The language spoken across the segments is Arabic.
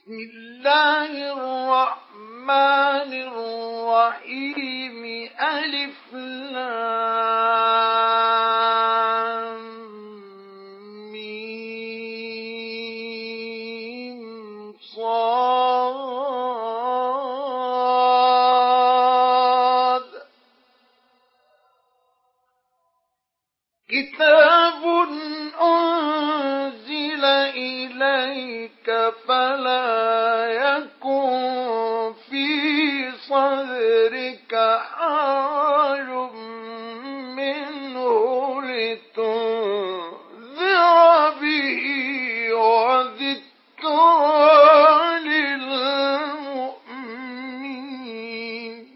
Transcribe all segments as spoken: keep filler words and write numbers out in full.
بسم الله الرحمن الرحيم ألف لام ميم صاد كتاب أنزل إليك فلا يكن في صدرك حرج منه لتنذر به وذكرى للمؤمنين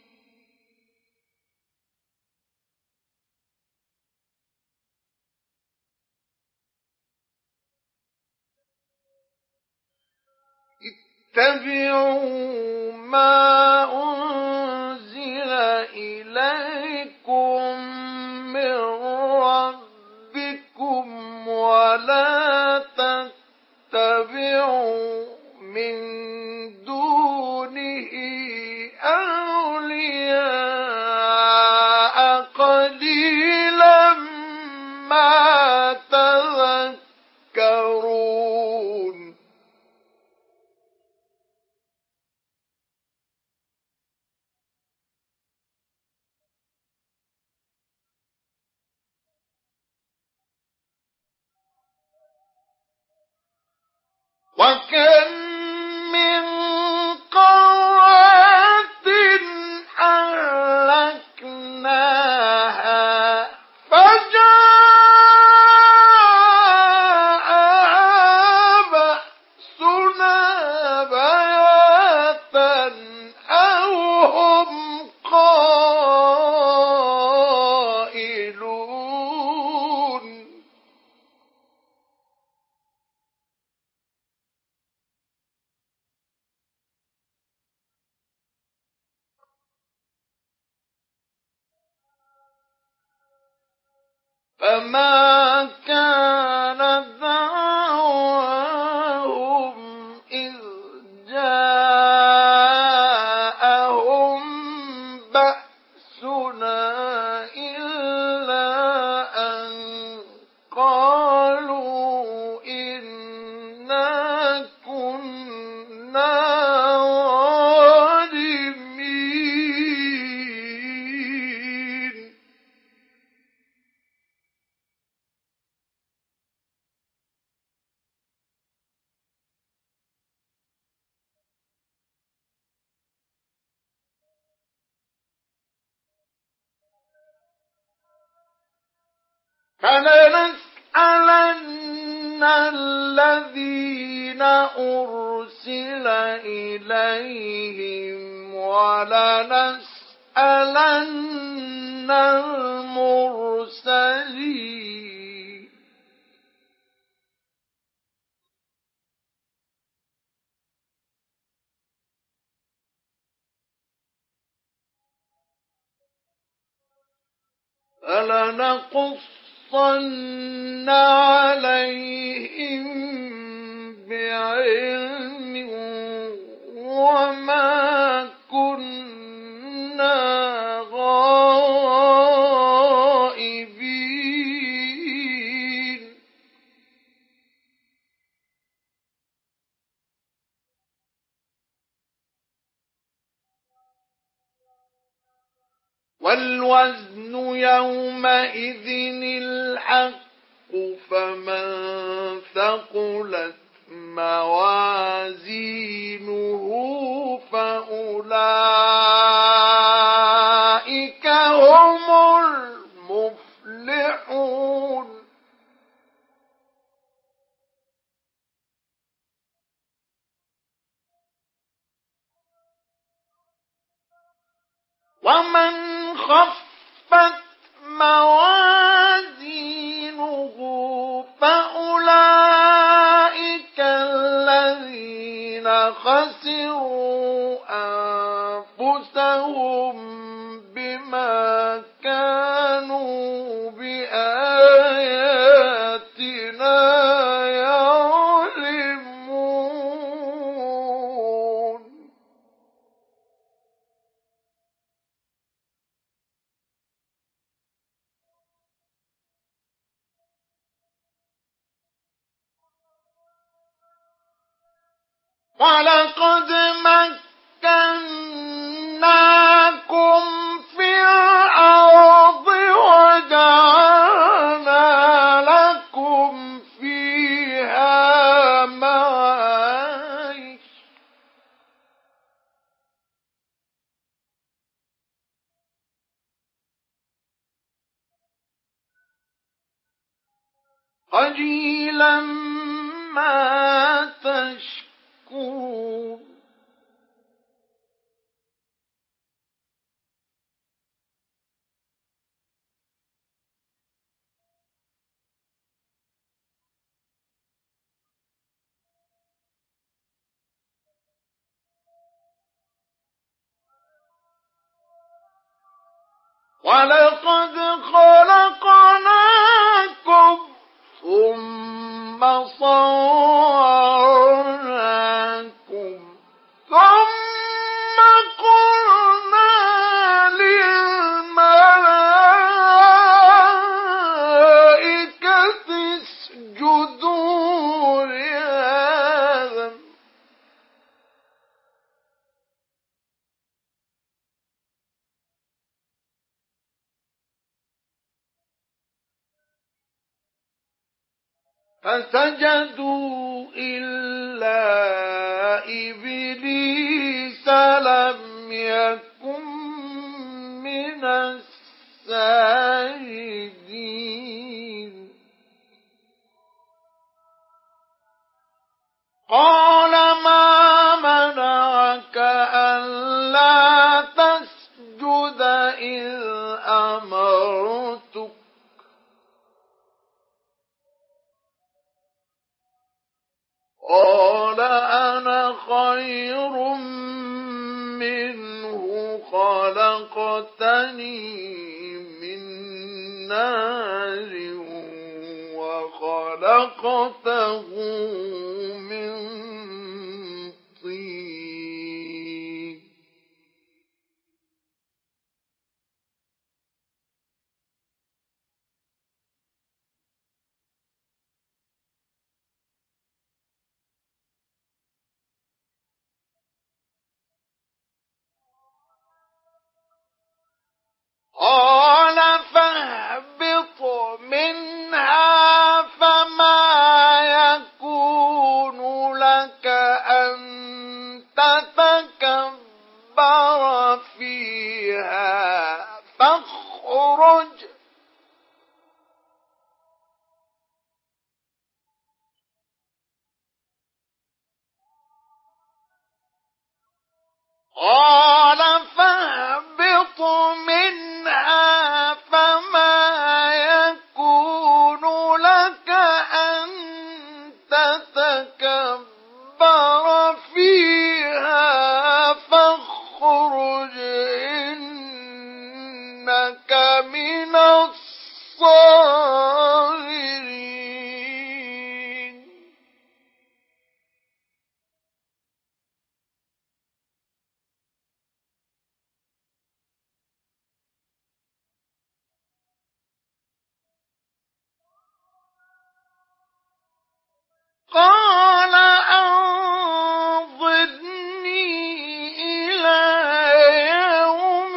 اتبعوا ما أنزل إليكم من ربكم ولا تتبعوا من دونه أولياء قليلا ما تذكرون وكم من قرية أهلكناها فجاءها بأسنا بياتا أو هم قائلون فما كان دعواهم إذ جاءهم بأسنا إلا أن قالوا إنا كنا ظالمين فلنسألن الذين أرسل إليهم ولنسألن المرسلين فلنقصن عليهم بعلم وما كنا غائبين والوزن يومئذ الحق فمن ثقلت موازينه فأولئك هم المفلحون ومن خفت موازينه فأولئك الذين خسروا أنفسهم بما كانوا بآياتنا يظلمون ولقد مكناكم في الأرض وجعلنا لكم فيها معايش قليلا ما تشكرون ولقد خلقناكم ثم صورناكم ثم قلنا للملائكة اسجدوا لآدم فسجدوا إلا إبليس لم يكن من الساجدين قال ما منعك ألا تسجد إذ أمرتك قال أنا خير منه خلقتني من نار وخلقته من طين قال فاهبط منها فما يكون لك أن تتكبر فيها فاخرج قال فاهبط منها فما يكون لك أن تتكبر فيها فاخرج إنك من الصاغرين قال أنظرني إلى يوم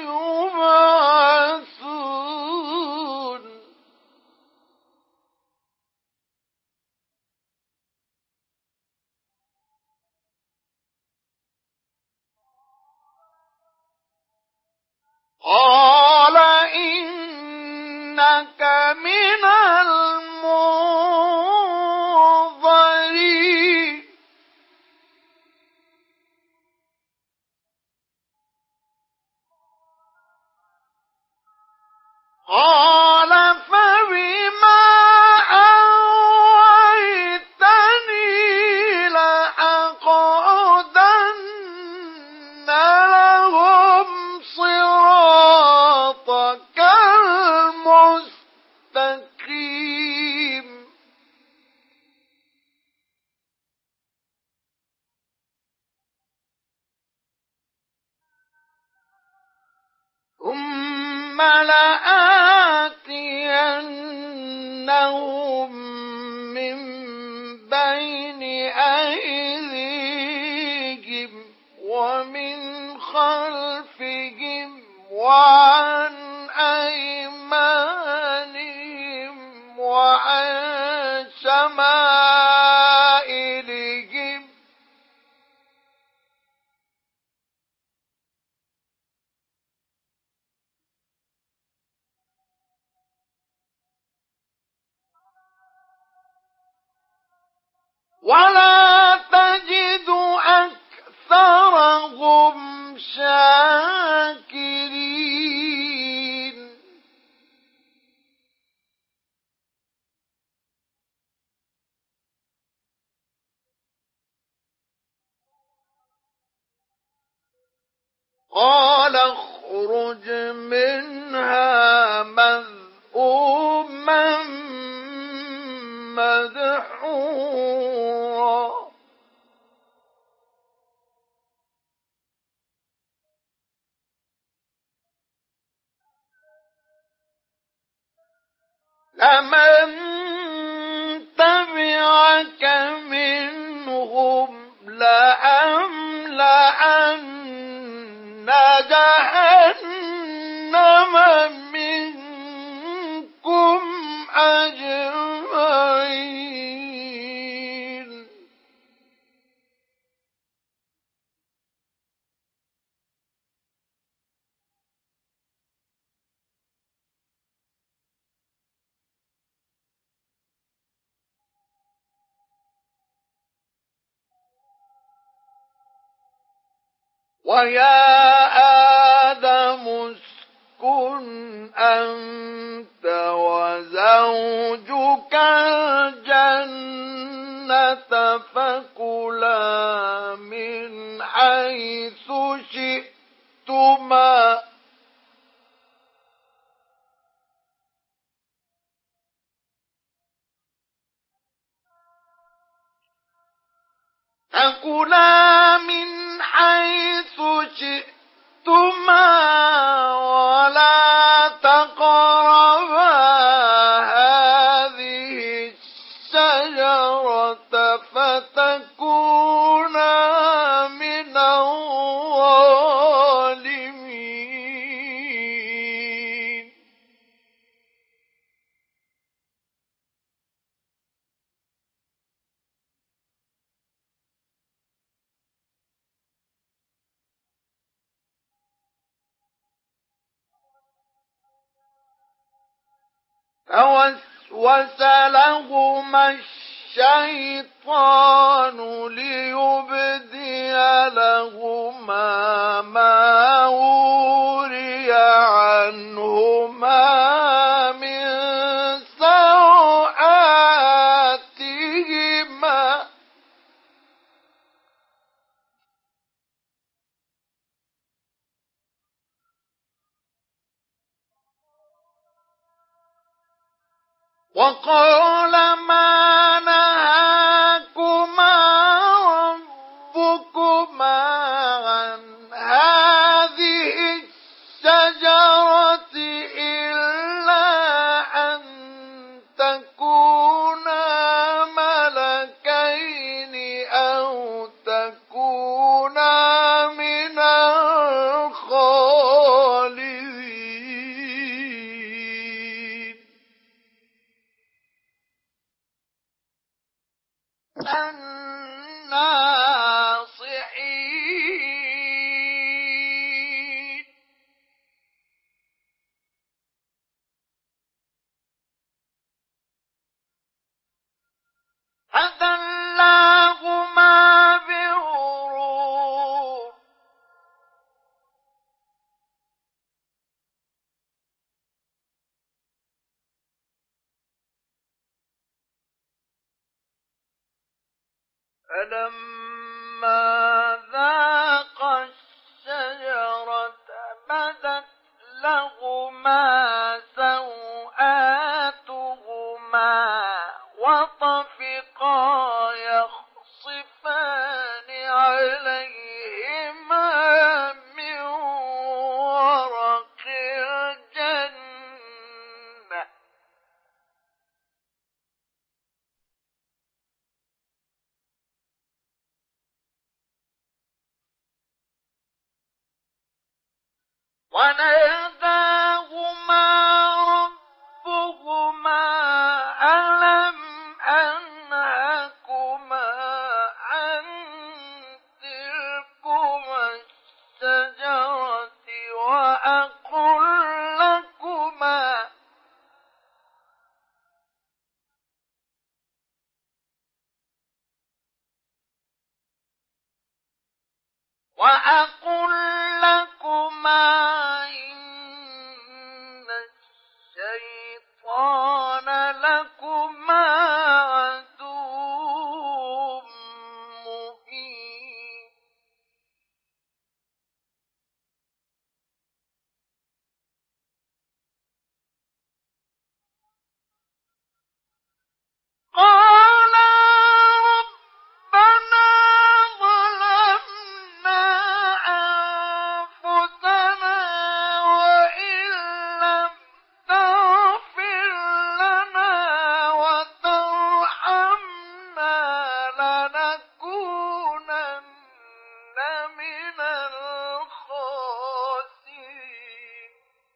يبعثون قال إنك من المنظرين قال فبما أغويتني لأقعدن لهم صراطك المستقيم ثم لآتينهم من بين أيديهم وعن أيمانهم وعن شمائلهم ولا تجد أكثرهم شاكرين قال اخرج منها مذءوما مدحورا لمن تبعك منهم لأملأن جهنم منكم أجمعين ويا آدم اسكن أنت وزوجك الجنة فكلا من حيث شئتما فكلا من حيث شئتما ولا تقربا هذه الشجرة فتكونا من الظالمين فوسوس لهما الشيطان ليبدي لهما ما وري عنهما من سوآتهما وقال ما نهاكما ربكما عن هذه الشجرة إلا أن تكونا ملكين أو تكونا من الخالدين الناصحين فدلاهما بغرور فلما ذاقا الشجرة بدت لهما سوآتهما وطفقا يخصفان عليهما من ورق الجنة وناداهما ربهما ألم أنهكما عن تلكما الشجرة وأقل لكما وأقل لكما إن الشيطان لكما عدو مبين قالا ربنا ظلمنا أنفسنا وإن لم تغفر لنا وترحمنا لنكونن من الخاسرين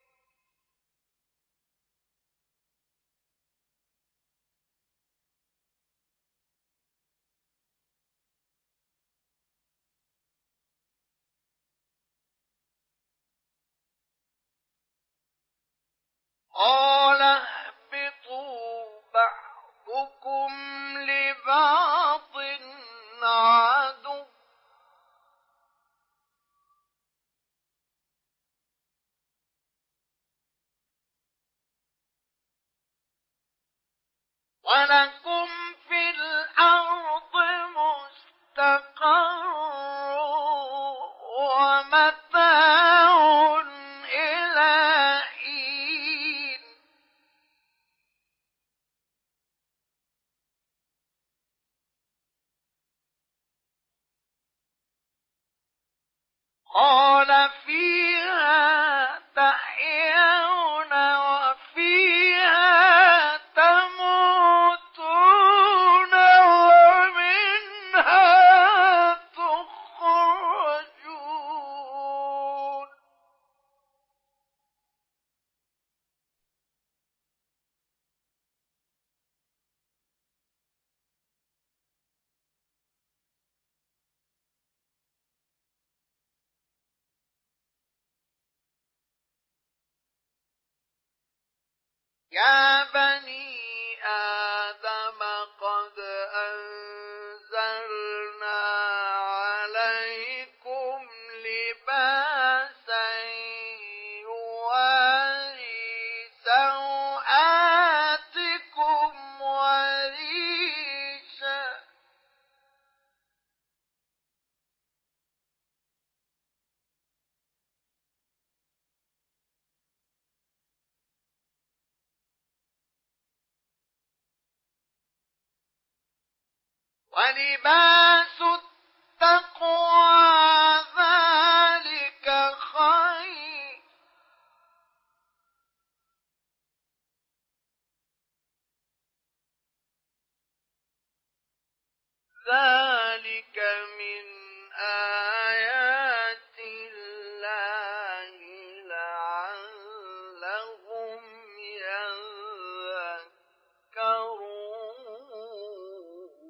قال اهبطوا بعضكم لبعض عدو ولكم في الأرض مستقر ومتاع إلى حين قال فيها تحيون وفيها تموتون ومنها تخرجون يا بني آدم قد أنزلنا عليكم لباسا يواري سوآتكم وريشا ولباس التقوى ذلك خير ذلك من آيات الله لعلهم يذكرون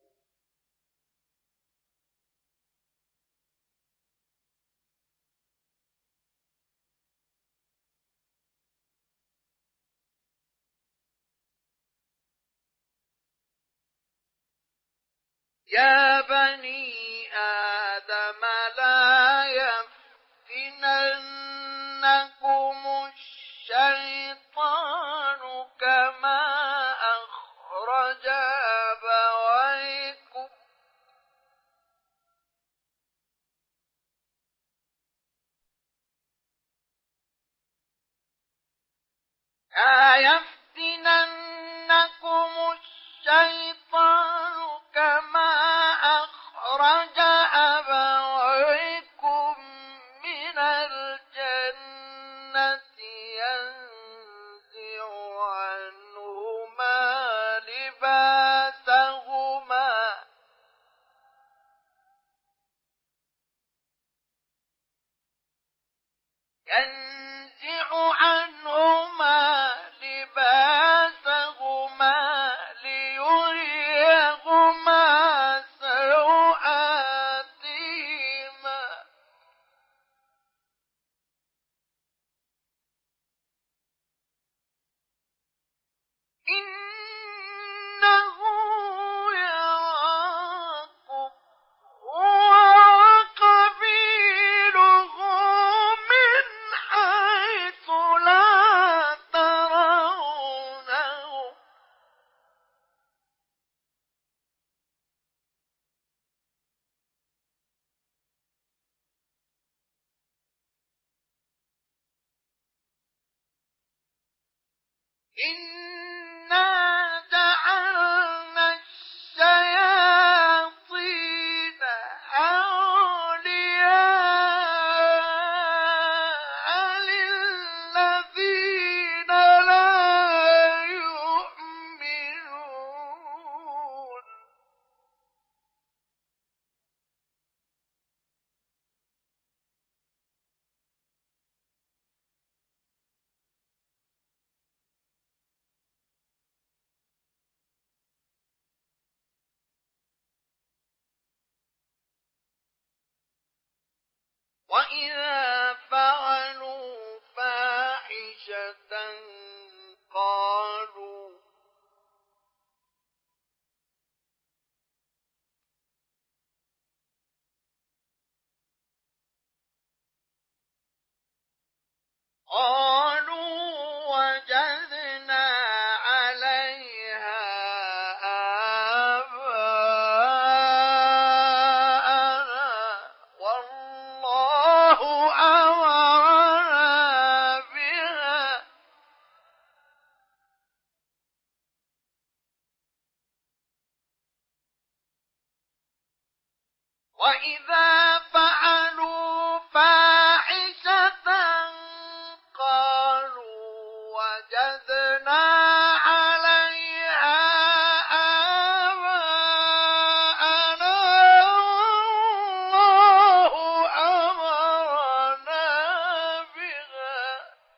يا بني آدم لا يفتننكم الشيطان كما أخرج أبويكم لا يفتننكم الشيطان كما أخرج أبويكم من الجنة ينزع عنهما لباسهما ينزع إنا جعلنا الشياطين أولياء للذين لا يؤمنون وإذا فعلوا فاحشة قالوا قالوا وجدنا عليها آباءنا والله أمرنا بها وإذا فعلوا فاحشة قالوا وجدنا عليها آباءنا والله أمرنا بها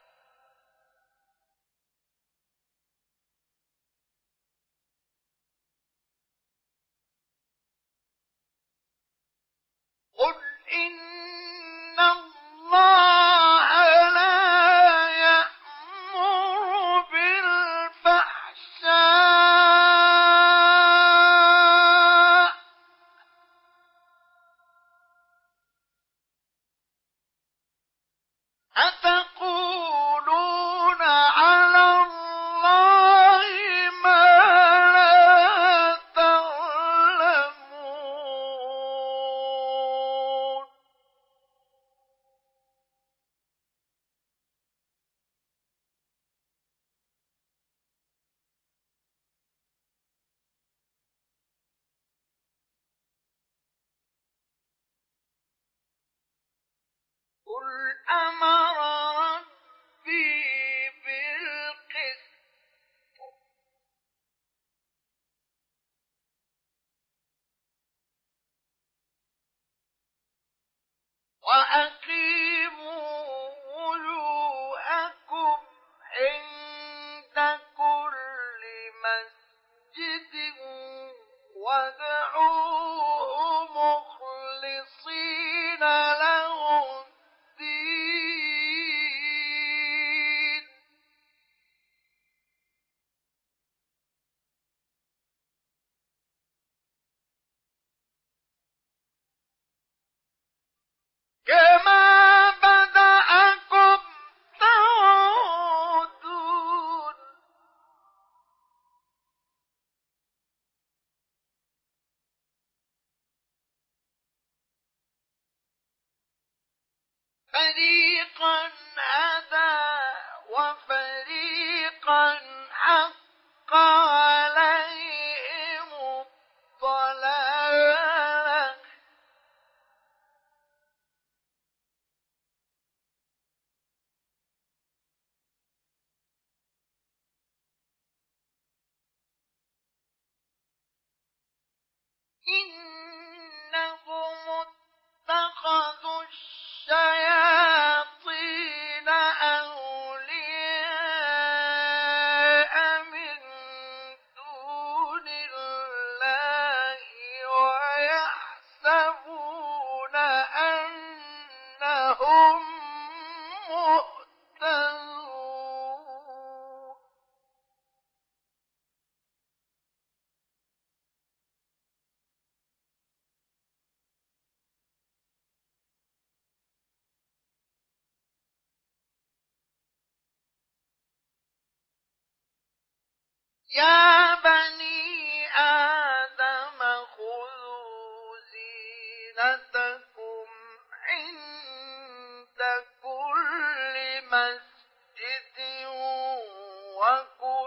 قل إن الله لا يأمر بالفحشاء أتقولون على الله ما لا تعلمون قل أمر ربي بالقسط وأقيموا وجوهكم عند كل مسجد وادعوه مخلصين له الدين كما بدأكم تعودون فريقا هدى وفريقا حق عليهم الضلالة إنهم اتخذوا الشياطين أولياء من دون الله ويحسبون أنهم مهتدون يا بني آدم خذوا زينتكم عند كل مسجد وكلوا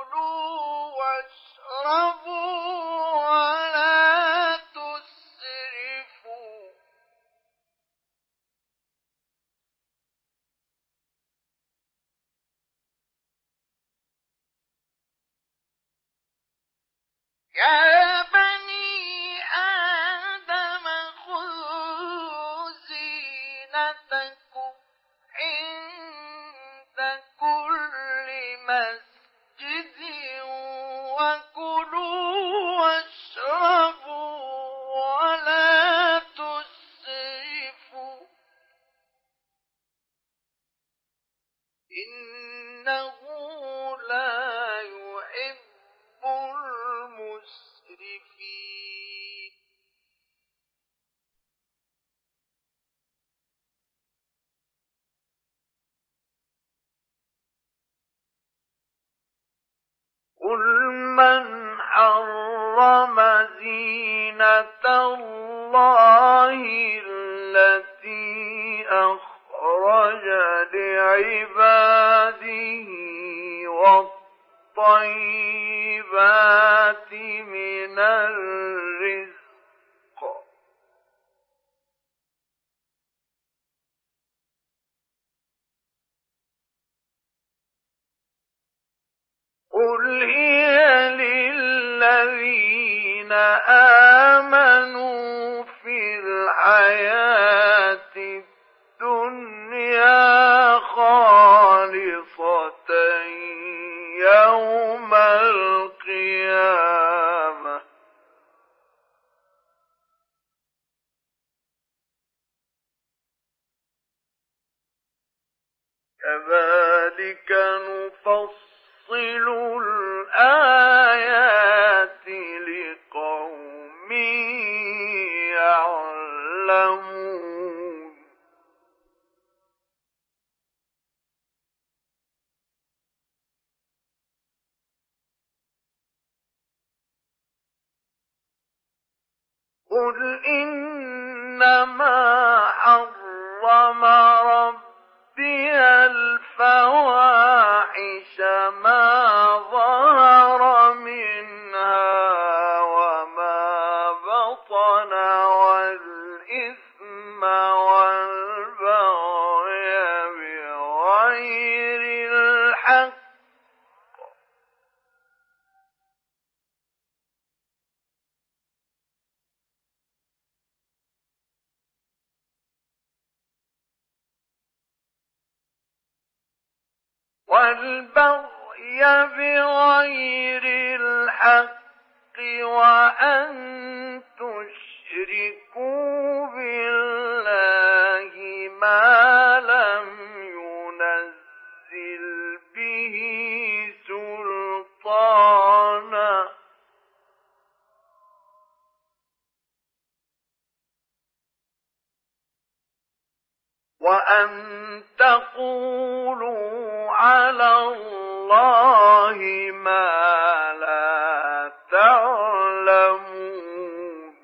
يا بني آدم خذوا زينتكم عند كل مسجد وكلوا واشربوا ولا تسرفوا إنه لا يحب المسرفين قل من حرم زينة الله التي أخرج لعباده والطيبات من الرزق قل هي للذين آمنوا في الحياة الدنيا خالصة يوم القيامة كذلك نفصل الآيات لقوم يعلمون قل إنما حرم ربي الفواحش ما ظهر منها وما بطن والإثم والبغي بغير الحق والبغي بغير الحق وأن تشركوا بالله ما لم ينزل به سلطانا وأن تقولوا على الله ما لا تعلمون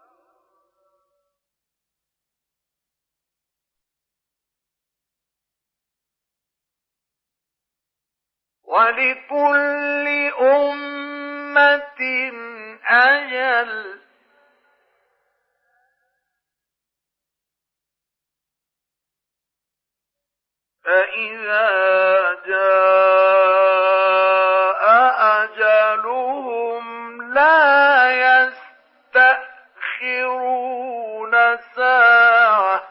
ولكل أمة أجل فإذا جاء أجلهم لا يستأخرون ساعة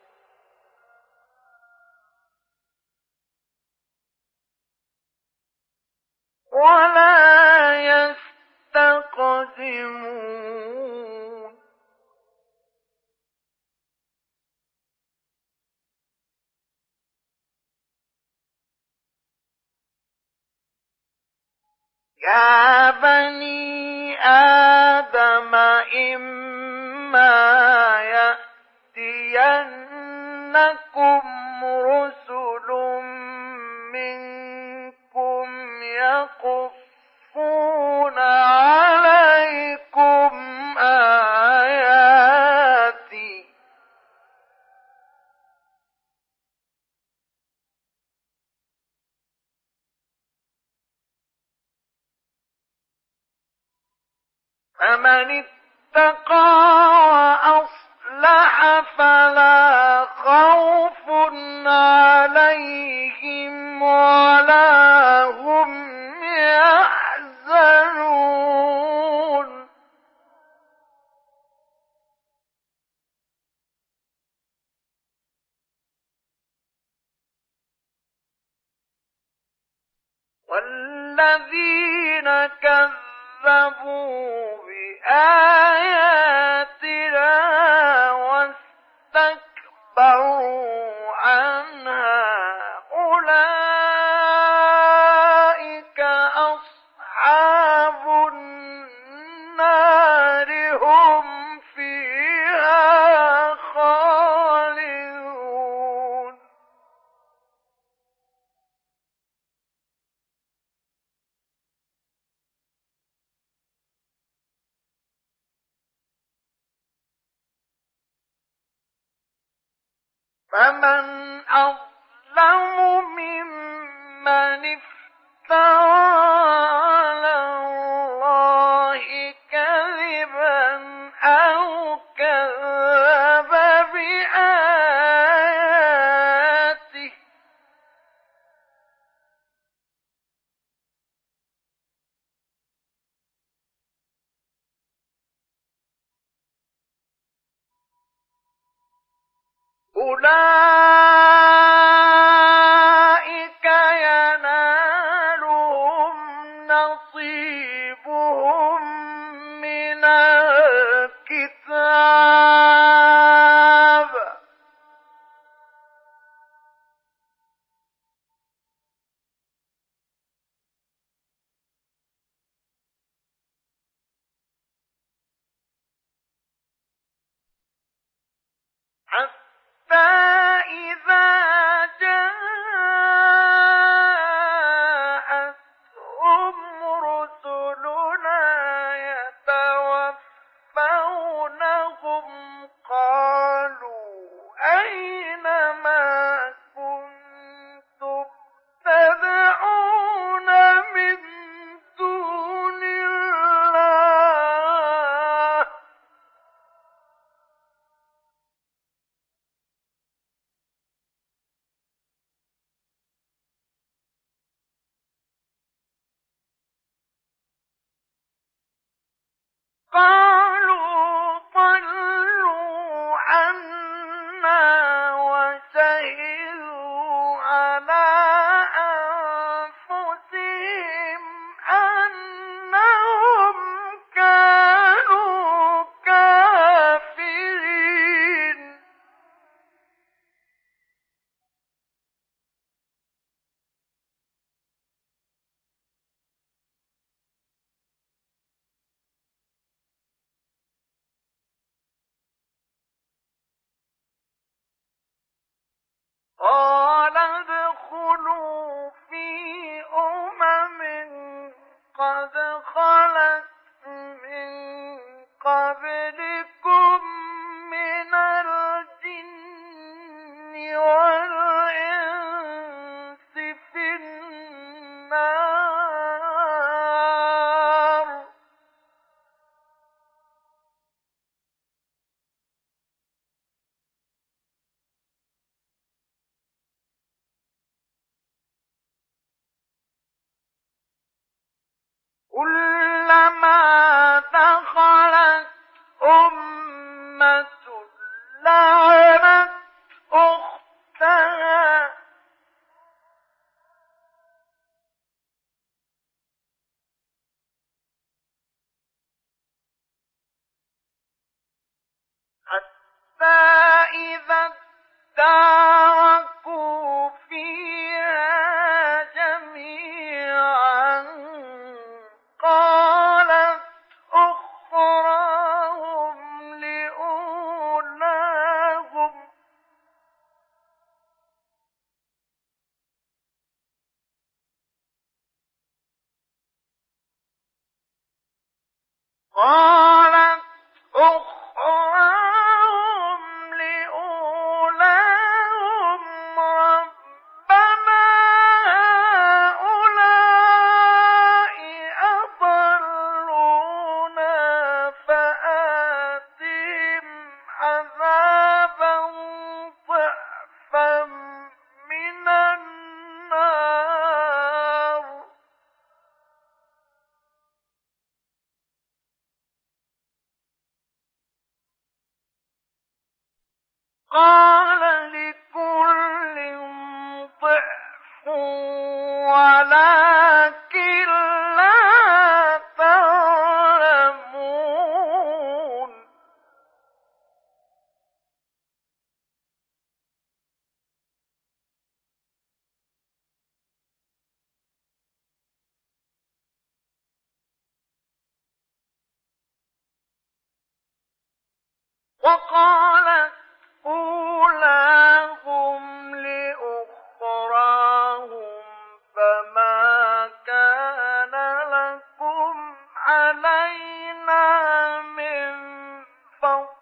ولا يستقدمون يا بني آدم إما يأتينكم رسل منكم يقصون عليكم آياتي فمن اتقى وأصلح فلا خوف عليهم ولا هم يحزنون والذين كذبوا بآياتنا واستكبروا عنها أولئك أصحاب النار هم فيها خالدون فمن أظلم ممن افترى على الله كذبا أو كذب بآياته أولئك ينالهم نصيبهم من الكتاب حتى إذا جاءتهم رسلنا يتوفونهم قالوا أين ما كنتم تدعون من دون الله قالوا ضلوا عنا وشهدوا على أنفسهم أنهم كانوا كافرين قال ادخلوا في أمم قد خلت من قبلكم من الجن والإنس في النار كلما دخلت أمة لعنت أختها حتى إذا اداركوا فيها جميعا قالت أخراهم لأولاهم قالت أخراهم لأولاهم ربنا هؤلاء أضلونا فآتهم عذابا ضعفا من النار قال لكل ضعف ولكن وقالت أولاهم لأخراهم فما كان لكم علينا من فضل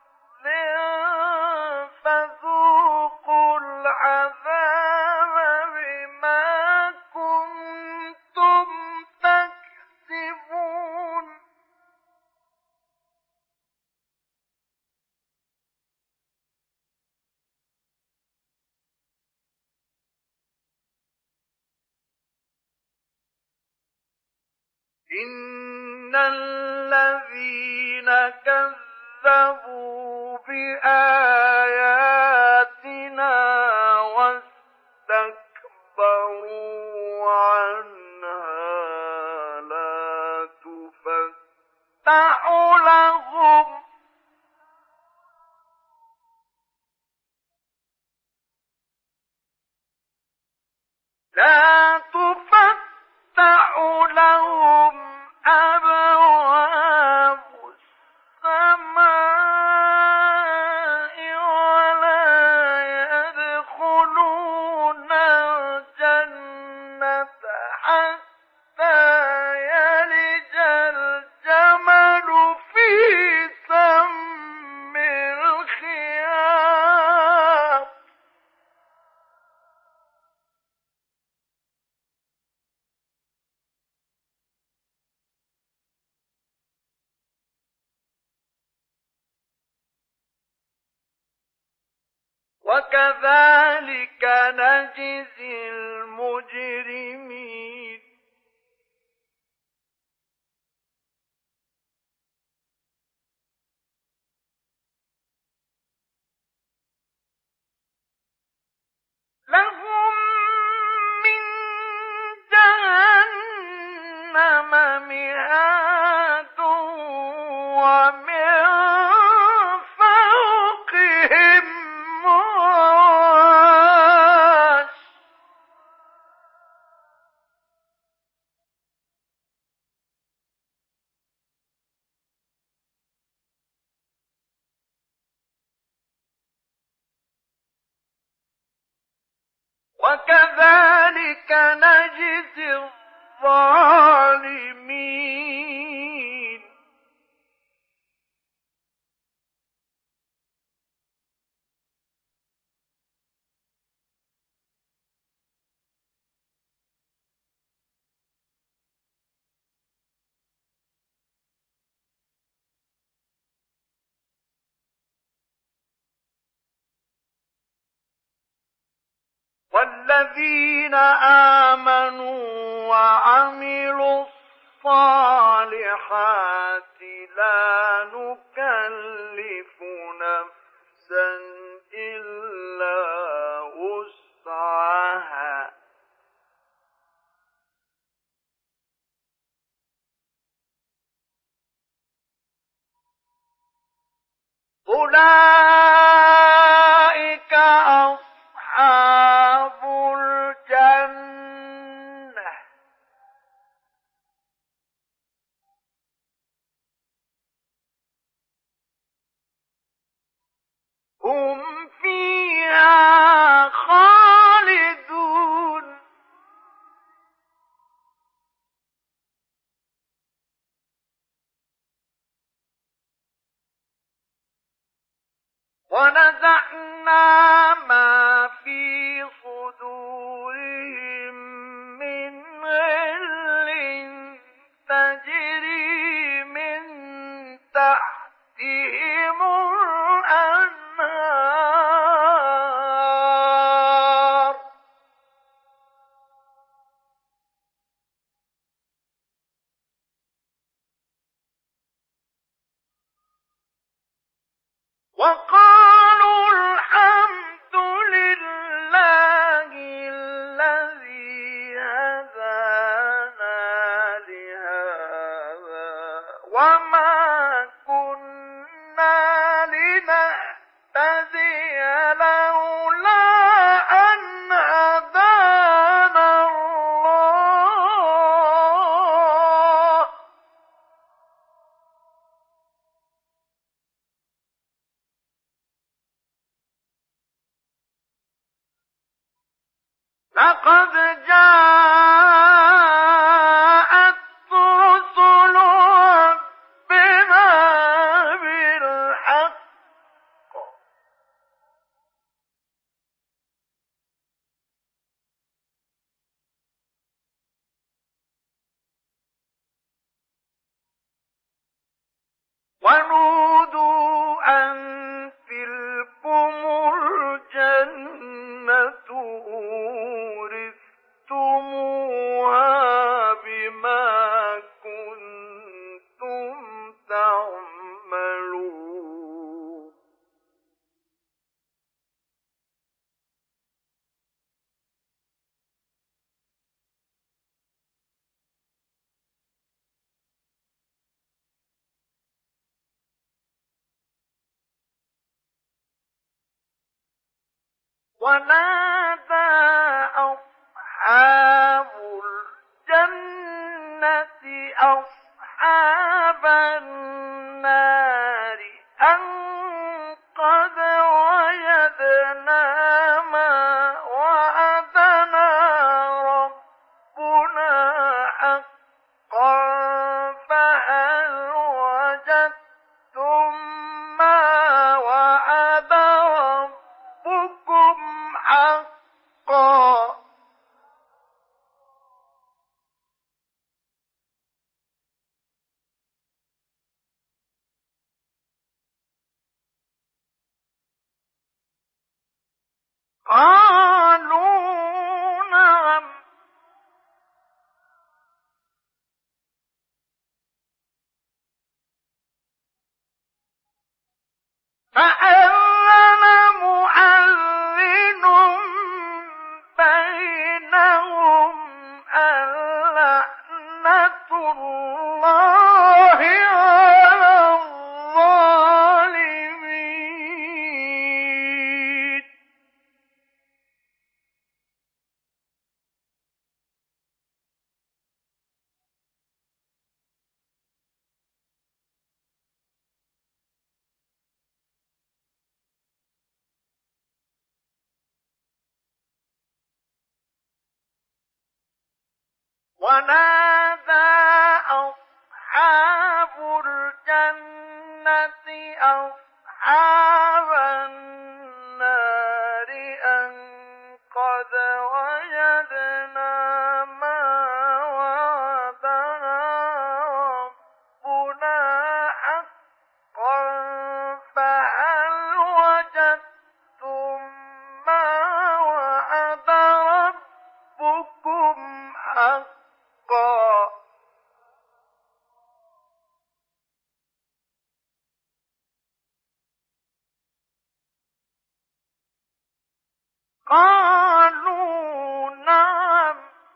فذوقوا العذاب بما كنتم تكسبون. إن الذين كذبوا بآياتنا واستكبروا عنها لا تفتح لهم لا تفتح لهم أبواب السماء ولا يدخلون الجنة حتى يلج الجمل في سم الخياط. وكذلك نجزي المجرمين. لهم من جهنم مهاد ومن فوقهم غواش وكذلك نجزي الظالمين. والذين آمنوا وعملوا الصالحات لا نكلف نفسا إلا وسعها أولئك أصحاب الجنة هم فيها خالدون. ونزعنا ما في صدورهم من غل تجري من تحتهم الأنهار وقالوا الحمد لله الذي هدانا لهذا وما كنا لنهتدي لولا أن هدانا الله لقد جاءت رسل ربنا بالحق ونودوا أن تلكم الجنة أورثتموها بما كنتم تعملون ونادى أصحاب الجنة أصحاب النار أن قد وجدنا ما وعدنا ربنا حقا فهل وجدتم ما وعد ربكم حقا قالوا نعم فأذن مؤذن بينهم اللعنة الله على الظالمين ونادى أصحاب الجنة أصحاب النار أن قد وجدنا ما وعدنا ربنا حقا فهل وجدتم ما وعد ربكم حقا قالوا نعم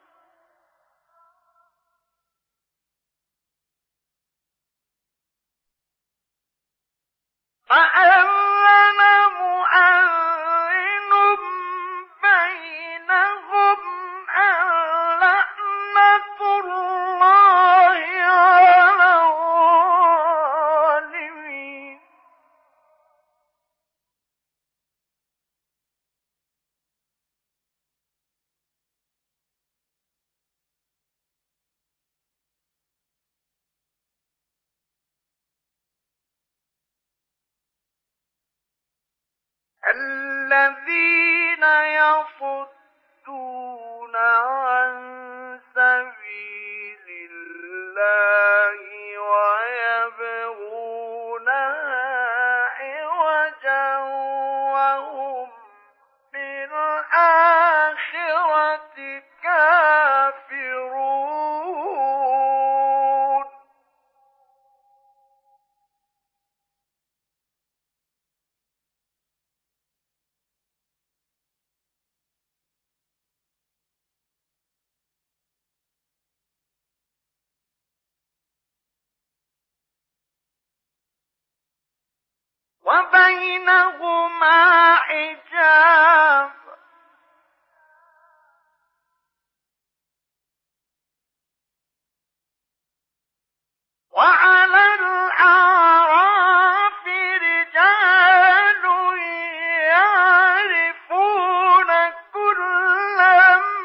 فأذن مؤذن بينهم اللعنة الله على الظالمين الذين يصدون عن سبيل الله ويبغونها عوجا وهم بالآخرة كافرون وبينهما حجاب وعلى الأعراف رجال يعرفون كلا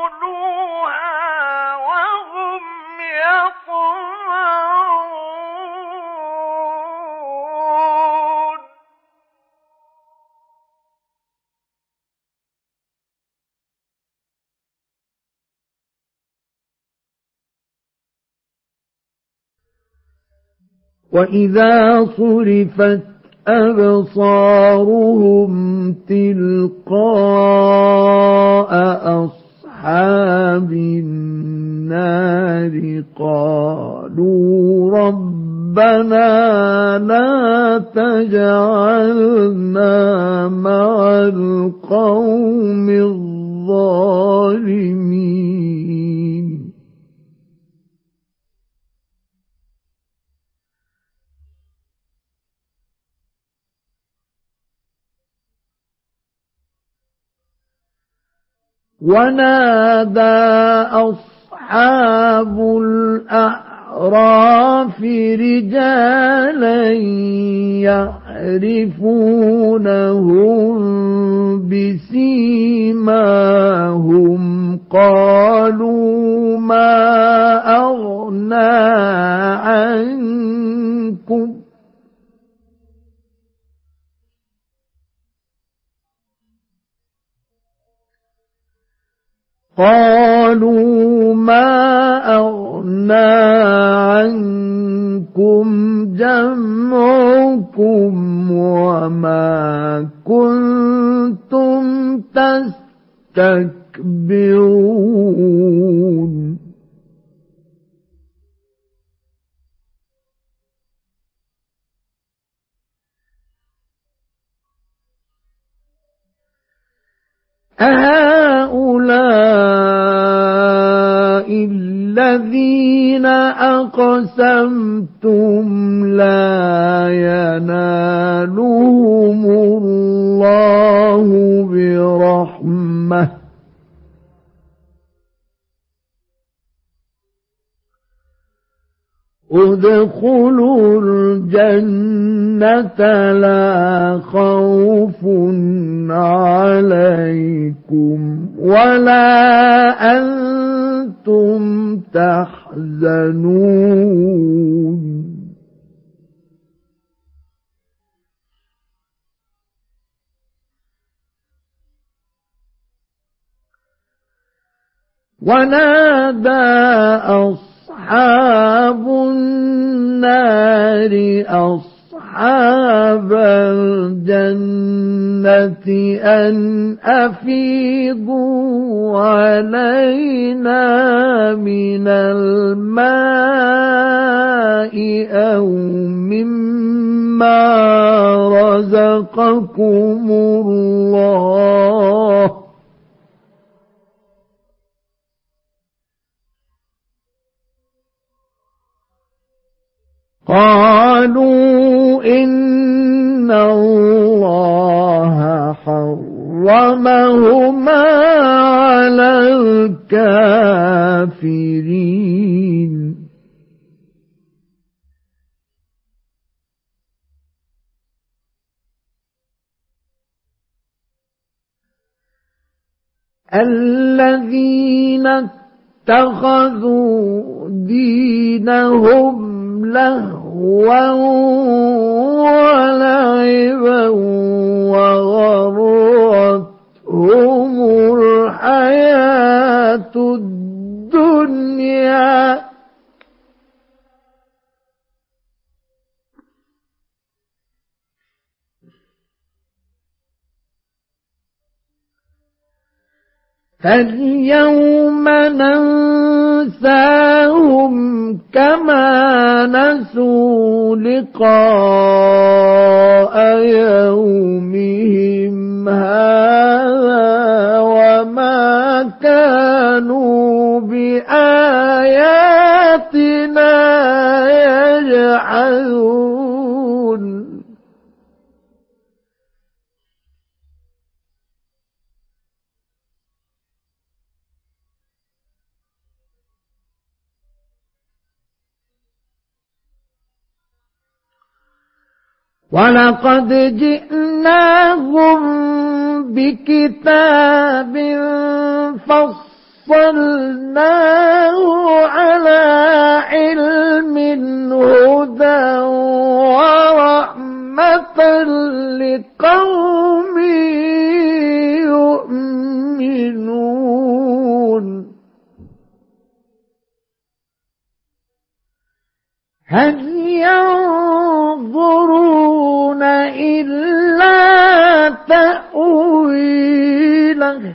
وهم يطمعون وإذا صرفت أبصارهم تلقاء أصحاب النار قالوا ربنا لا تجعلنا مع القوم الظالمين ونادى أصحاب الأعراف رجالا يعرفونهم بسيماهم قالوا ما أغنى عنكم قالوا ما أغنى عنكم جمعكم وما كنتم تستكبرون أهؤلاء الذين أقسمتم لا ينالهم الله برحمة ادخلوا الجنة لا خوف عليكم ولا أنتم تحزنون ونادى أصحاب النار أصحاب الجنة أن أفيضوا علينا من الماء أو مما رزقكم الله قالوا إن الله حرمهما على الكافرين الذين اتخذوا دينهم لهوا ولعبا وغرتهم الحياة الدنيا فاليوم ننساهم كما نسوا لقاء يومهم هذا وما كانوا بآياتنا يجحدون ولقد جئناهم بكتاب فصل فصلناه على علم هدى ورحمة لقوم يؤمنون هل ينظرون إلا تأويله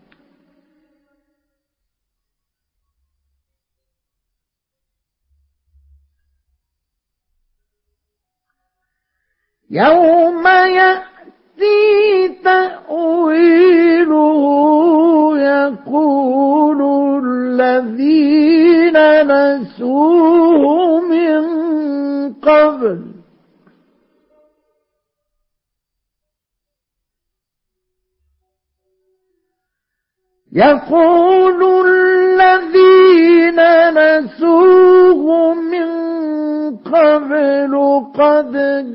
يوم يأتي تأويله يقول الذين نسوه من قبل يقول الذين نسوه من قبل قد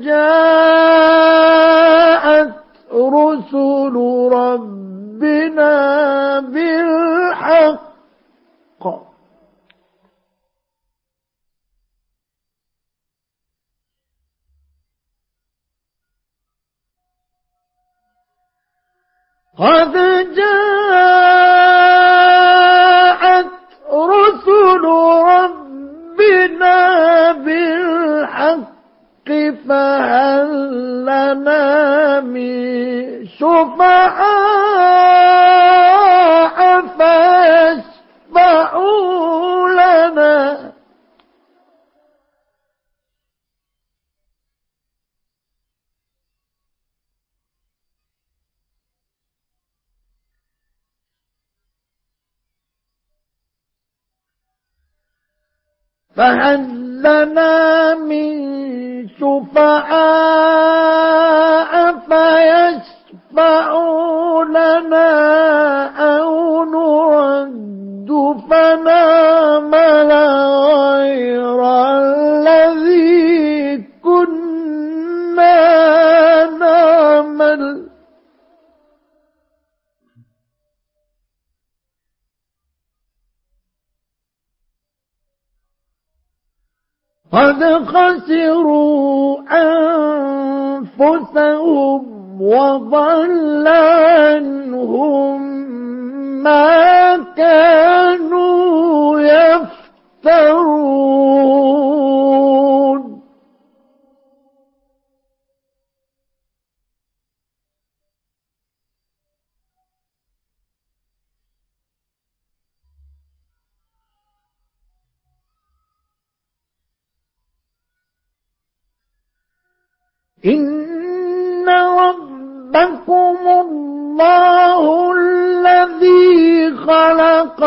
جاءت رسل ربنا بالحق قد جاءت رسل ربنا بالحق فهل لنا من شفعاء فيشفعوا لنا فهل لنا من شفعاء فيشفعوا لنا أو نرد فنعمل غير الذي كنا نعمل قد خسروا أنفسهم وضل عنهم ما كانوا يفترون إن ربكم الله الذي خلق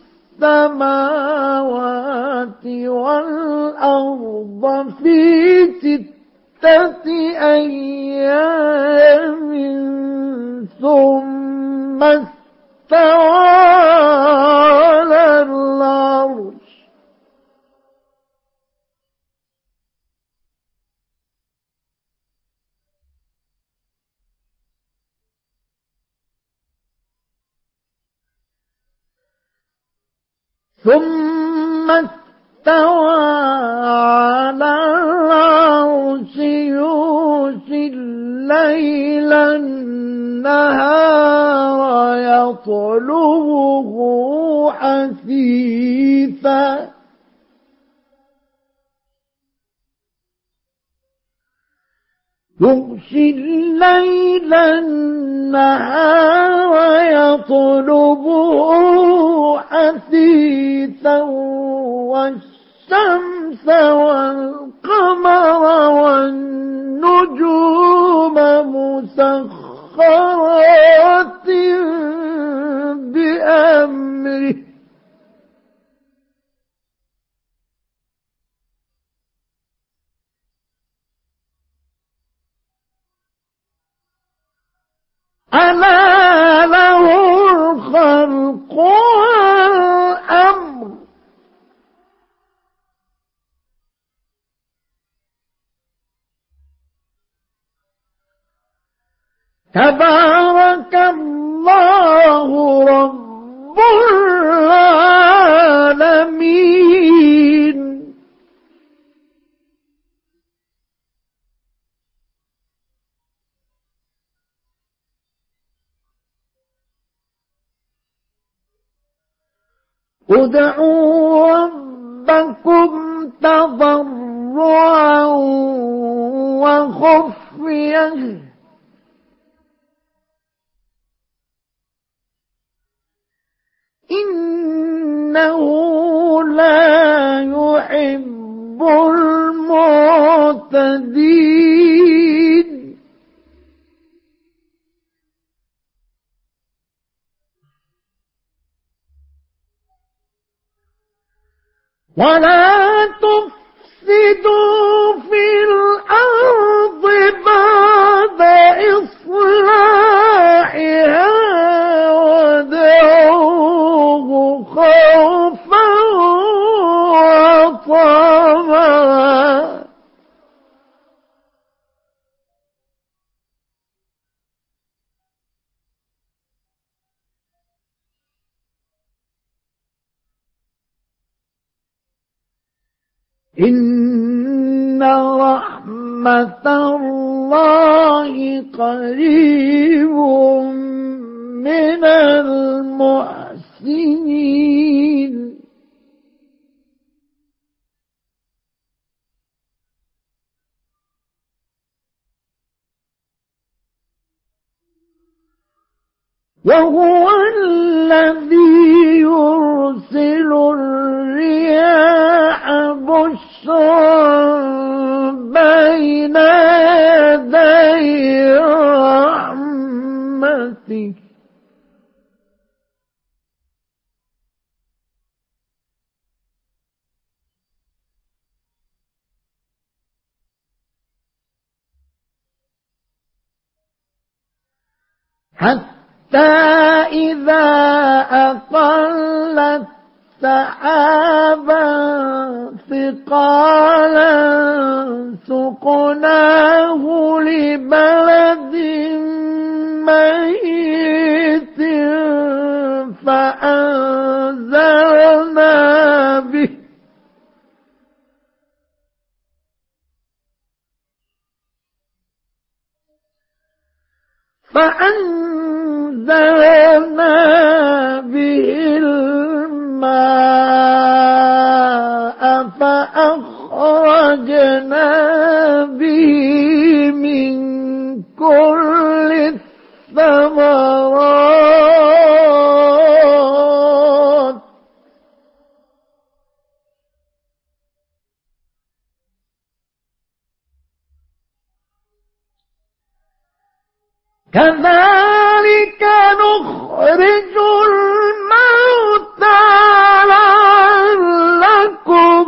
السماوات والأرض في ستة أيام ثم استوى على العرش ثم استوى على العرش يغشي الليل النهار يطلبه حثيثا يغشي الليل النهار يطلبه حثيثا والشمس والقمر والنجوم مسخرات بأمره ألا له الخلق والأمر تبارك الله رب رب العالمين. ادعوا ربكم تضرعا وخفيا إنه لا يحب المعتدين. ولا تفسدوا في الأرض بعد إصلاحها وادعوه خوفا وطمعا إن رحمة الله قريب من المحسنين. وهو الذي يرسل الرياح بشرا بين يدي رحمته حتى إذا أقلت سحابا ثقالا سقناه لبلد ميت فأنزلنا به فأنزلنا به الماء فأخرجنا به من كل الثمرات كذلك نخرج الموتى لعلكم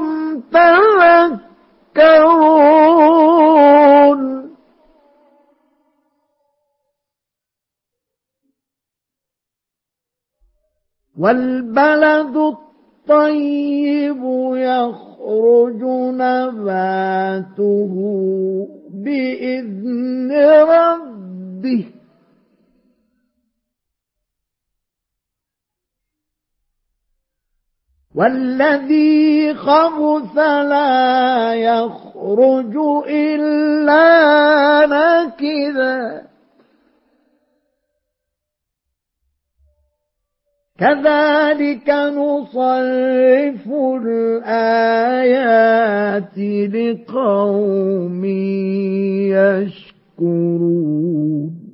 تذكرون. والبلد الطيب يخرج نباته بإذن ربه والذي خبث لا يخرج إلا نكدا كذلك نصرف الآيات لقوم يشكرون.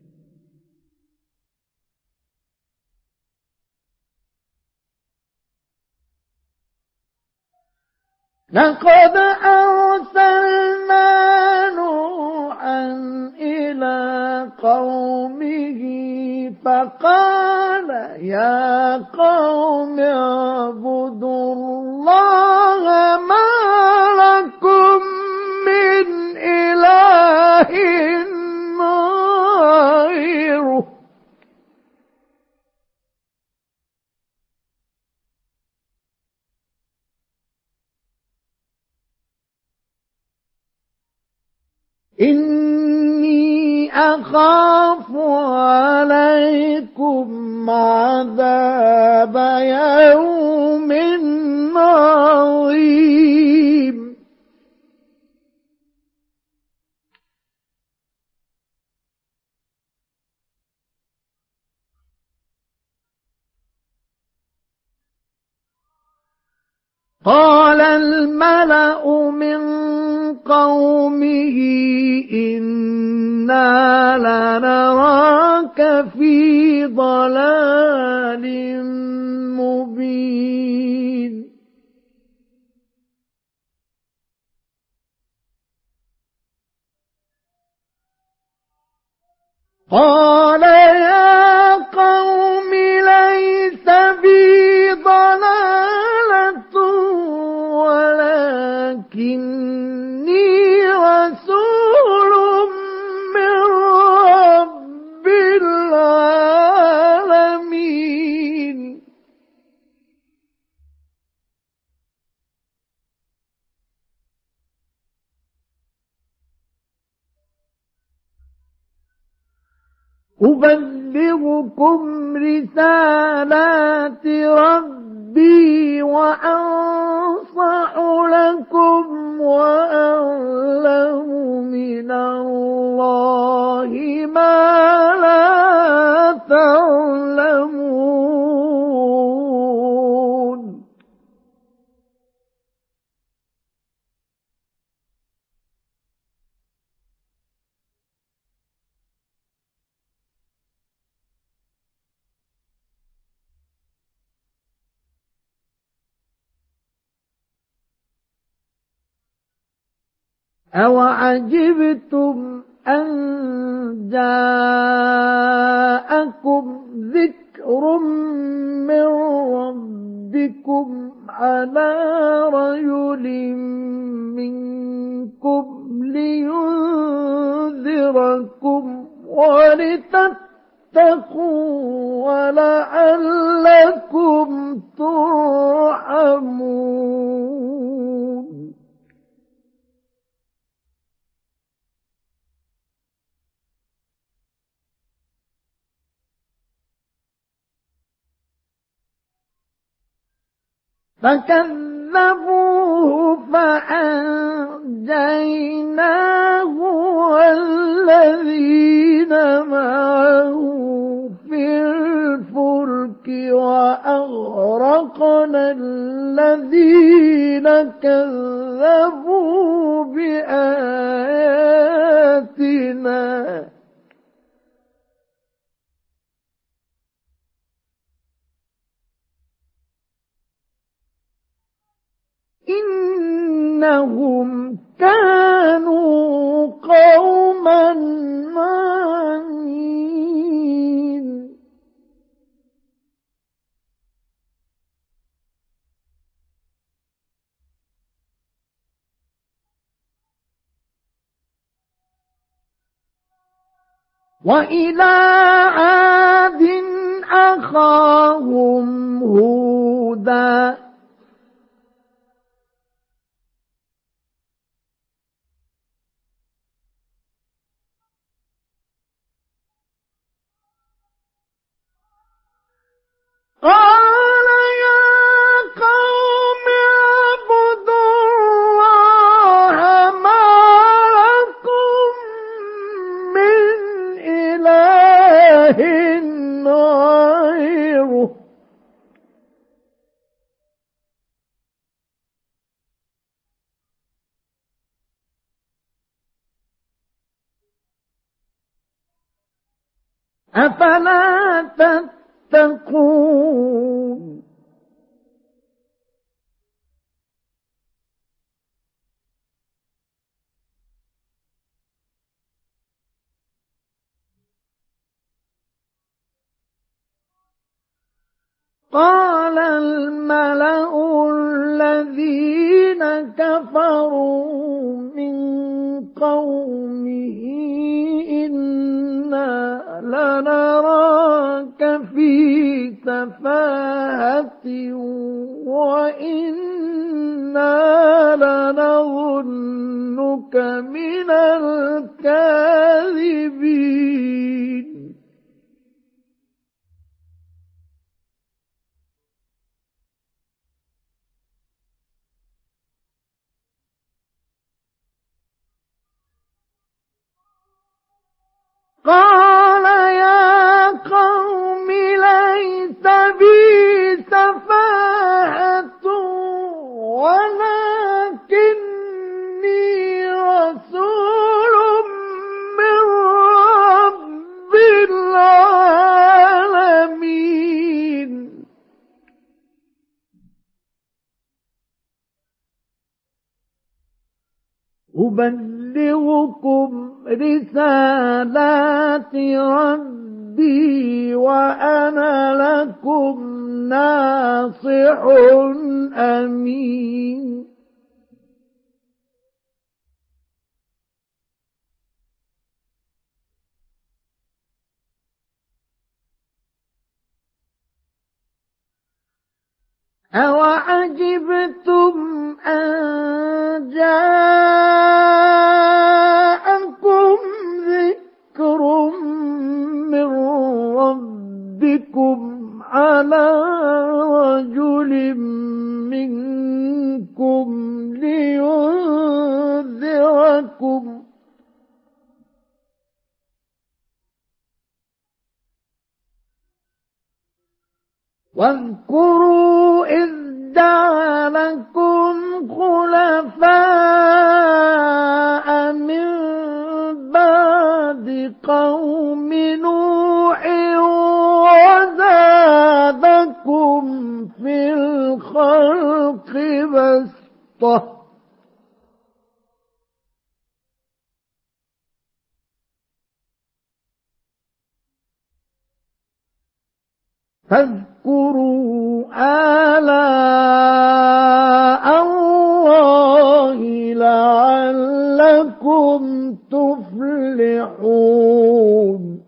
لقد أرسلنا نوحا إلى قومه فقال يا قوم اعبدوا الله ما لكم من إله غيره إني أخاف عليكم عذاب يوم عظيم قال الملأ من قومه إنا لنراك في ضلال مبين قال يا قوم ليس بي ضلالة ولكني رسول من رب العالمين أبلغكم رسالات ربي وأنصح لكم وأعلم من الله ما لا تعلمون أوعجبتم أن جاءكم ذكر من ربكم على رجل منكم لينذركم ولتتقوا ولعلكم ترحمون فكذبوه فأنجيناه والذين معه في الفلك وأغرقنا الذين كذبوا بآياتنا إنهم كانوا قوما عمين وإلى عاد أخاهم هودا قال يا قوم اعبدوا الله ما لكم من إله غيره أفلا تتقون قال الملأ الذين كفروا من قومه إنا لنراك في سفاهة وإنا لنظنك نظنك من الكاذبين قال يا قوم ليس بي سفاهة ولكني رسول من رب العالمين أبلغكم رسالات ربي وأنا لكم ناصح أمين أوعجبتم أن جاءكم ذكر من ربكم على رجل منكم لينذركم واذكروا إذ جعلكم خلفاء من بعد قوم نوح وزادكم في الخلق بسطة فاذكروا آلاء الله لعلكم تفلحون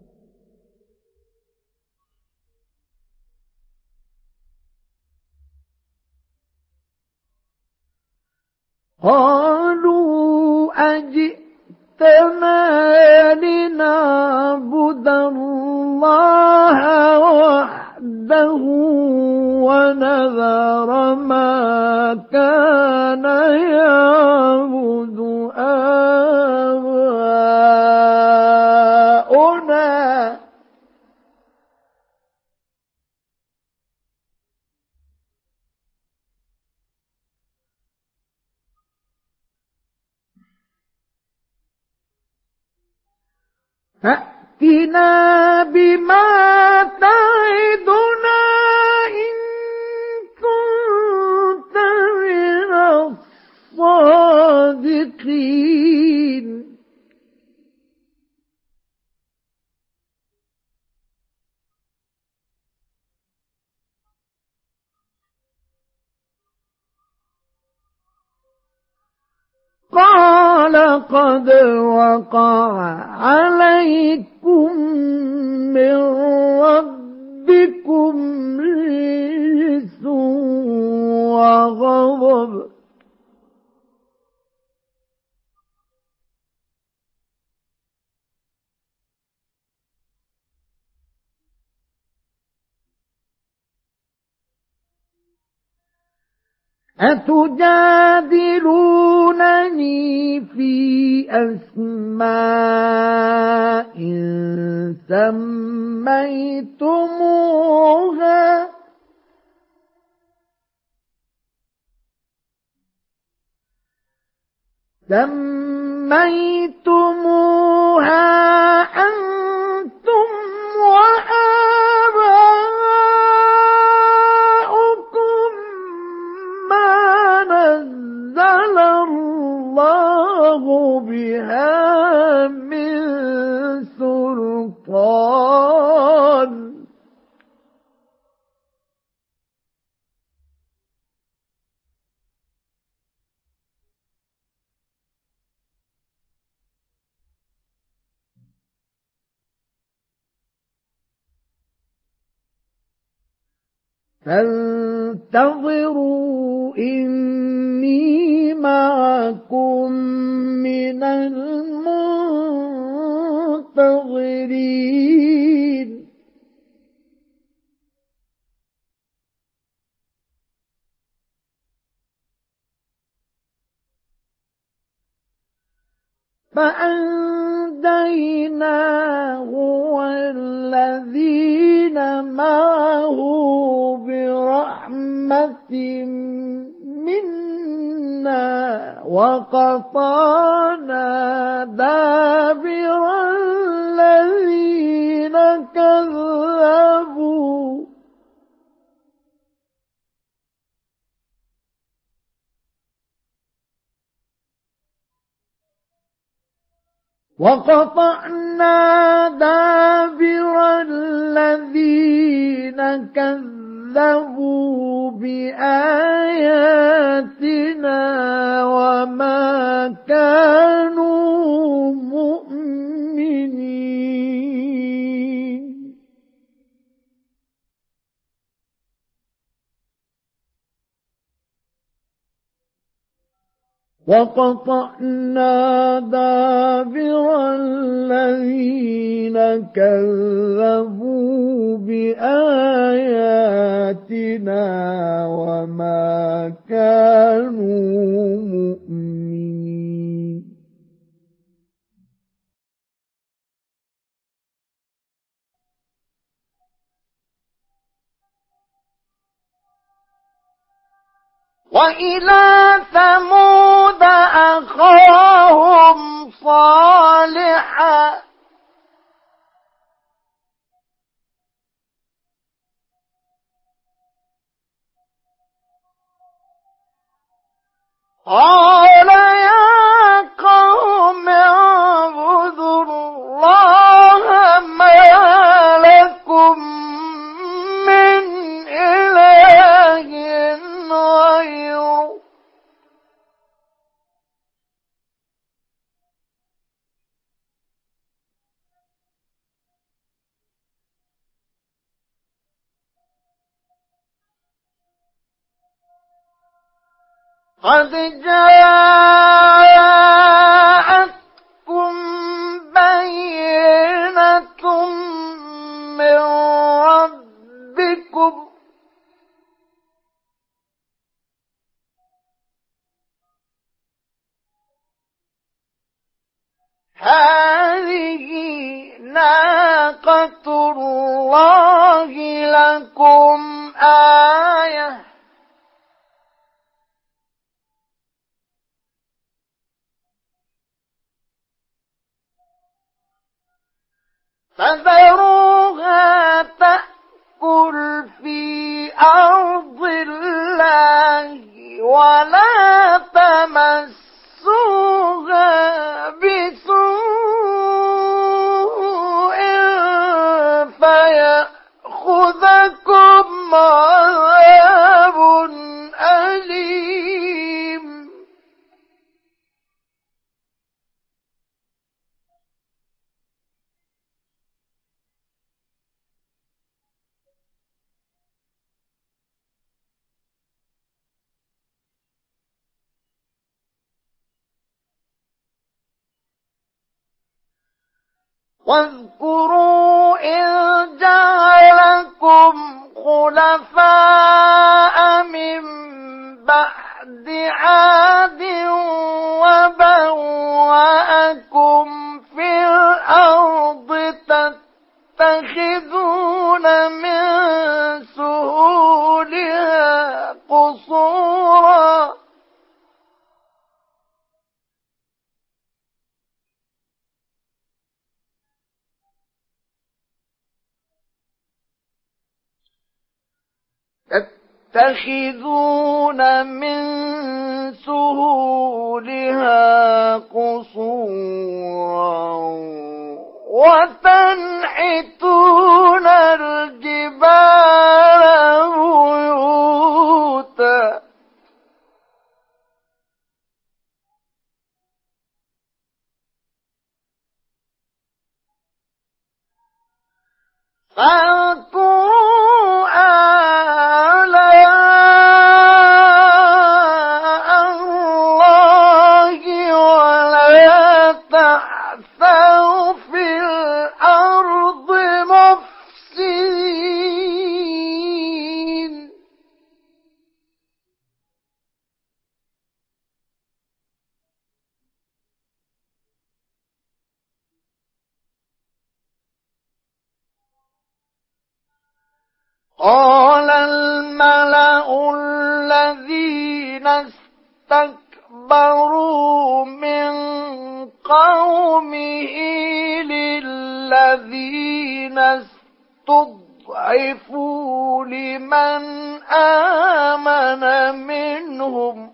قالوا أجئتنا لنعبد الله وحده ونذر ما كان يعبد آباؤنا فأتنا بما تعدنا إن كنت من الصادقين قال قد وقع عليكم من ربكم رجس وغضب أتجادلونني في أسماء سميتموها سميتموها أنتم وآباؤكم ما نزل الله بها من سلطان فانتظروا إني معكم من المنتظرين فأنجيناه والذين معه برحمة منا وقطعنا دابر الذين كذبوا وقطعنا دابر الذين كذبوا بآياتنا وما كانوا مؤمنين وقطعنا دابر الذين كذبوا بآياتنا وما كانوا مؤمنين وإلى ثمود أخاهم صالحا قال يا قوم اعبدوا الله ما لكم من إله غيره قد جاءتكم بينة من ربكم هذه ناقة الله لكم آية فذروها تأكل في أرض الله ولا تمسوها بسوء فيأخذكم عذاب أليم واذكروا إذ جعلكم خلفاء من بعد عاد وبوأكم في الأرض تتخذون من سهولها قصورا تتخذون من سهولها قصورا وتنحتون الجبال بيوتا فاذكروا آلاء الله ولا تَعْثَوْا فِي الْأَرْضِ مُفْسِدِينَ قَالَ الْمَلَأُ الَّذِينَ اسْتَكْبَرُوا مِنْ قَوْمِهِ لِلَّذِينَ اسْتُضْعِفُوا لِمَنْ آمَنَ مِنْهُمْ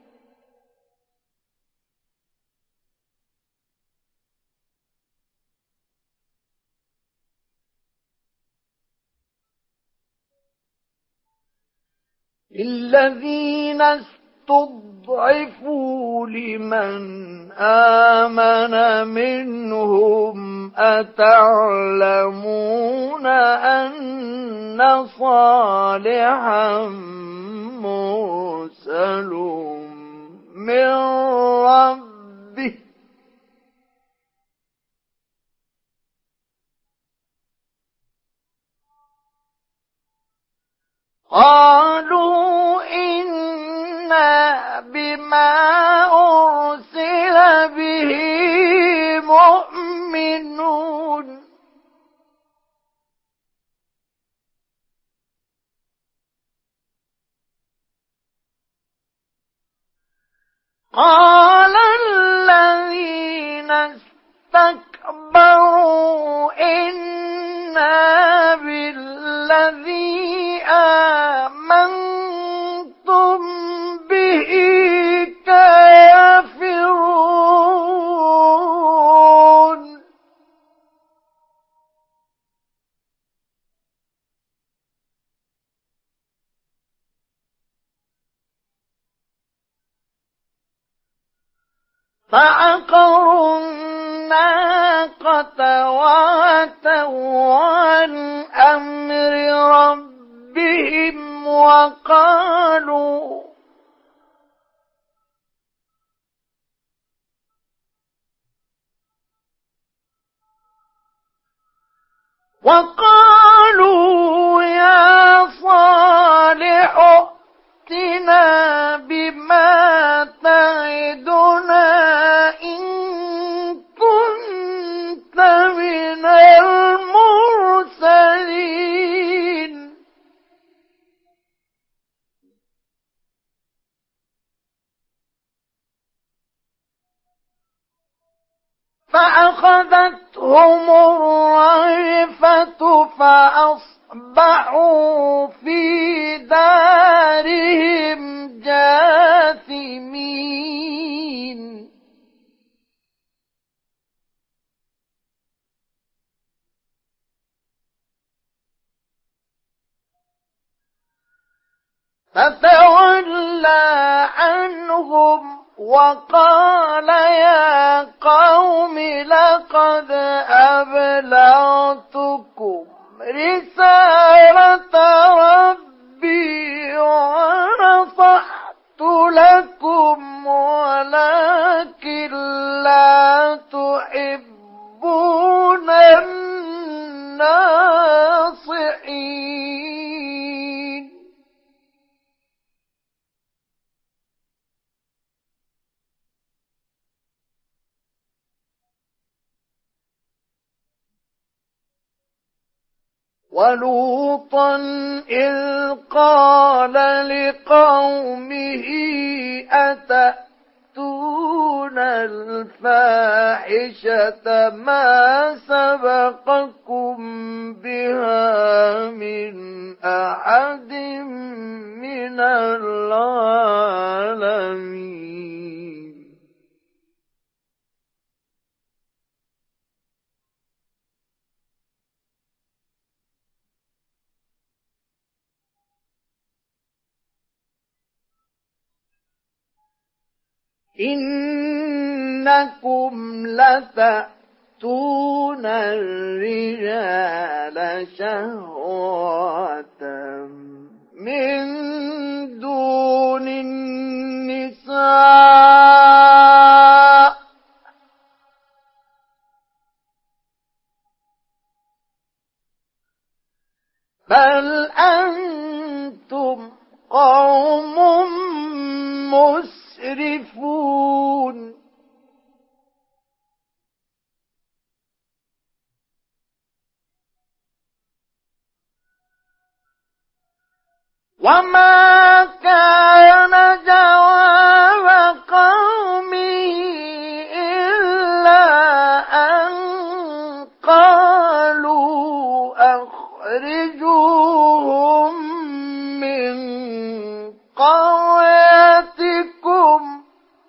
الذين استضعفوا لمن آمن منهم أتعلمون أن صالحا مرسل من ربه قالوا إنا بما أرسل به مؤمنون قال الذين استكبروا إنا بالذي آمنتم به كافرون فعقروا الناقة وعتوا عن أمر ربهم وقالوا وقالوا يا صالح ائتنا بما تعدنا إن كنت من المرسلين فأخذتهم الرجفة فأصبحوا في دارهم جاثمين فتولى عنهم وقال يا قوم لقد أبلغتكم رسالة ربي ونصحت لكم ولكن لا تحبون الناصحين ولوطا إذ قال لقومه أتأتون الفاحشة ما سبقكم بها من أحد من العالمين إنكم لتأتون الرجال شهوة من دون النساء بل أنتم قوم مسرفون وما كان جواب قومه إلا أن قالوا أخرجوهم من قريتكم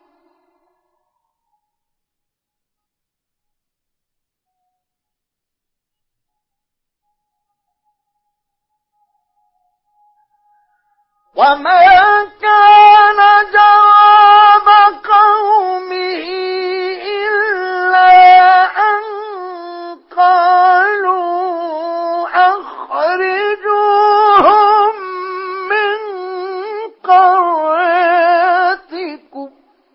وما كان جواب قومه إلا أن قالوا أخرجوهم من قريتكم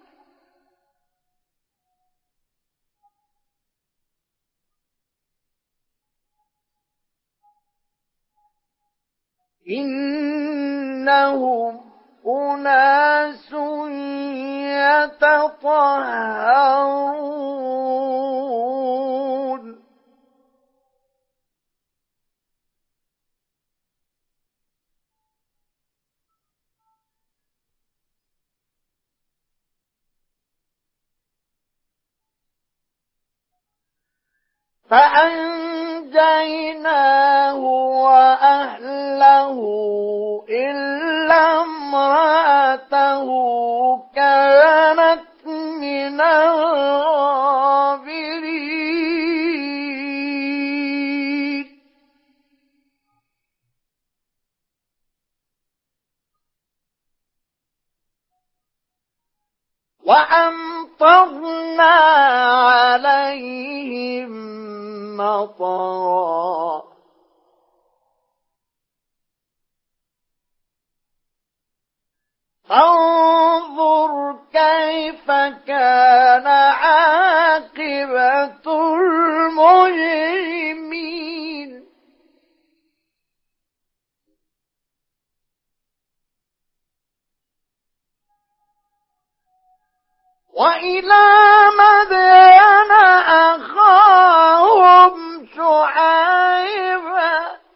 إنهم أناس يتطهرون فأنجيناه وأهله إلا امرأته كانت من الغابرين وأمطرنا عليهم مطرا فانظر كيف كان عاقبة المجرمين وإلى مدين أخاهم شعيبا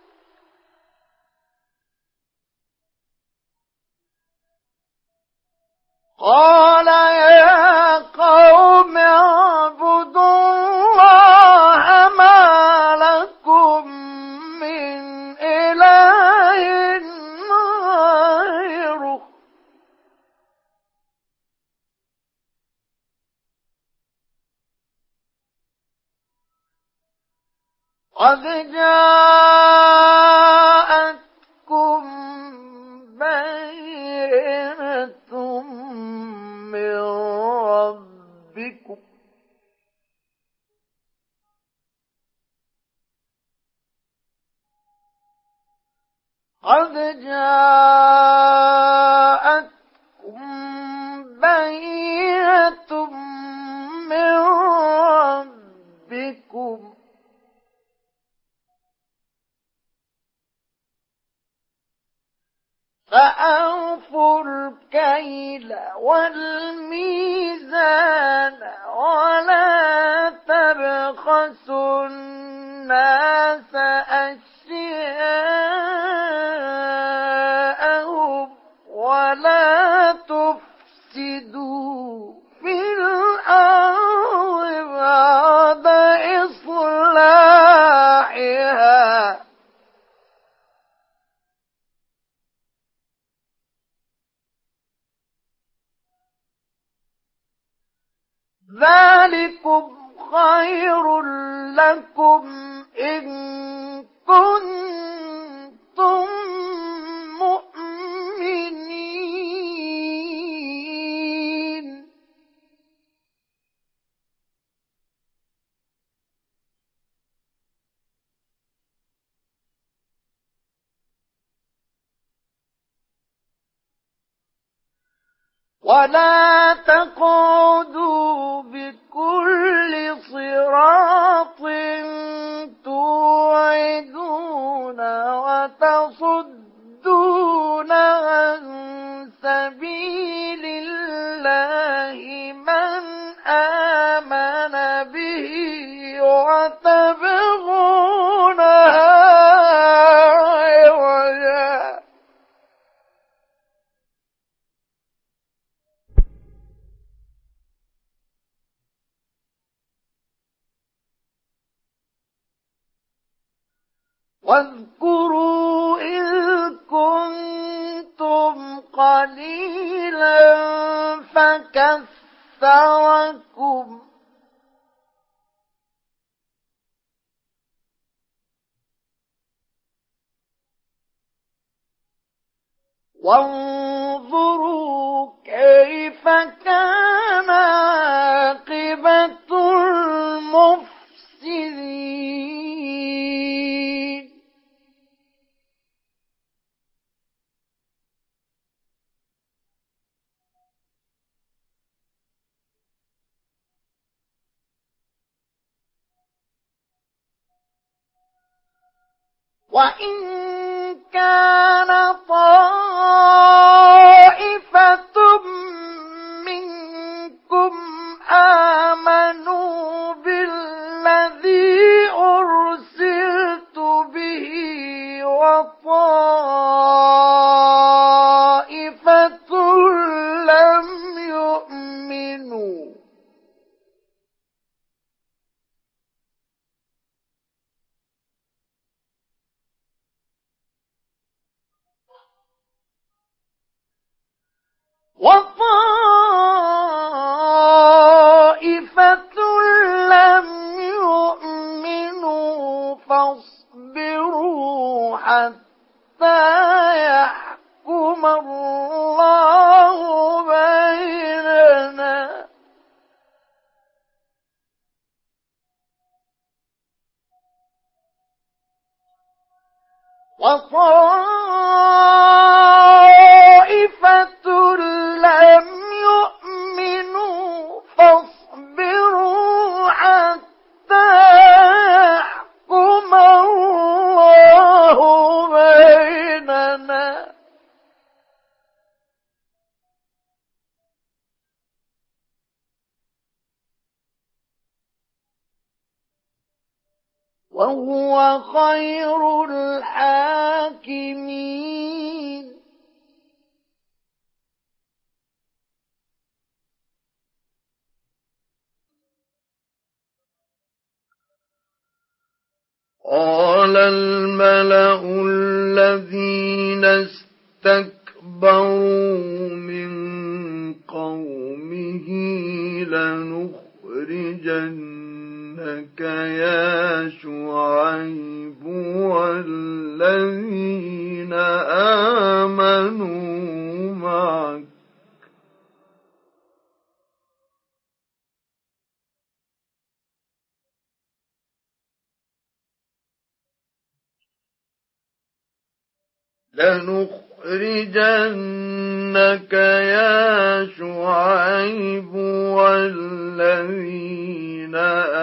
قال يا قوم اعبدوا الله ما لكم من إله غيره قد جاءتكم بينة من ربكم قد جاءتكم بينة من ربكم فأوفوا الكيل والميزان ولا تبخسوا الناس أشياءهم ولا تفسدوا في الأرض بعد إصلاحها ذلكم خير لكم إن كنتم مؤمنين ولا تقعدوا بكل صراط توعدون وتقعدوا آمن به وتبغونها عوجا واذكروا إذ كنتم قليلا فكثركم وانظروا كيف كان عاقبة المفسدين وإن كان طائفة منكم آمنوا بالذي أرسلت به وطائفة لم يؤمنوا وطائفة لم يؤمنوا فاصبروا حتى يحكم الله بيننا وطائفة لم يؤمنوا فاصبروا حتى يحكم الله بيننا وهو خير الحاكمين قال الملأ الذين استكبروا من قومه لنخرجنك يا شعيب والذين آمنوا معك لنخرجنك يا شعيب والذين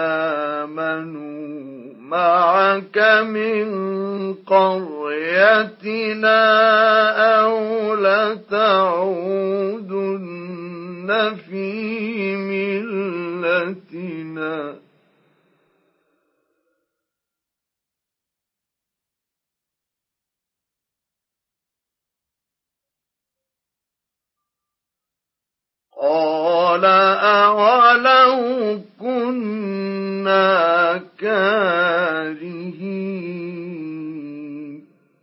آمنوا معك من قريتنا أو لتعودن في ملتنا قال أولو كنا كارهين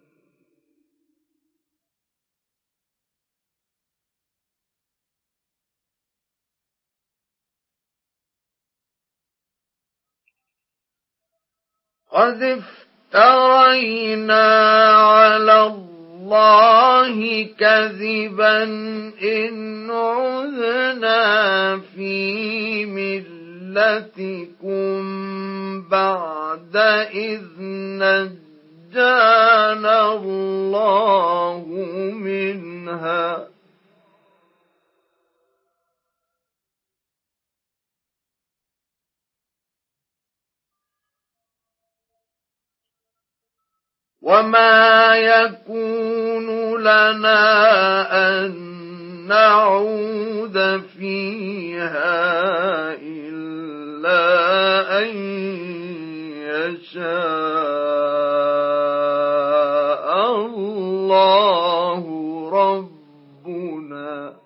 قد افترينا على الله كذبا إن عذنا في ملتكم بعد إذ نجانا الله منها وما يكون لنا أن نعود فيها إلا أن يشاء الله ربنا.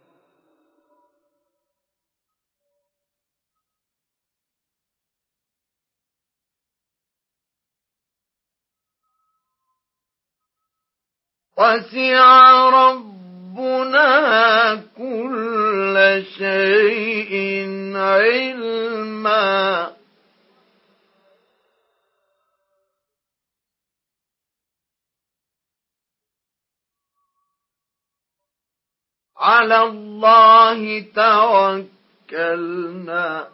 وسع ربنا كل شيء علما على الله توكلنا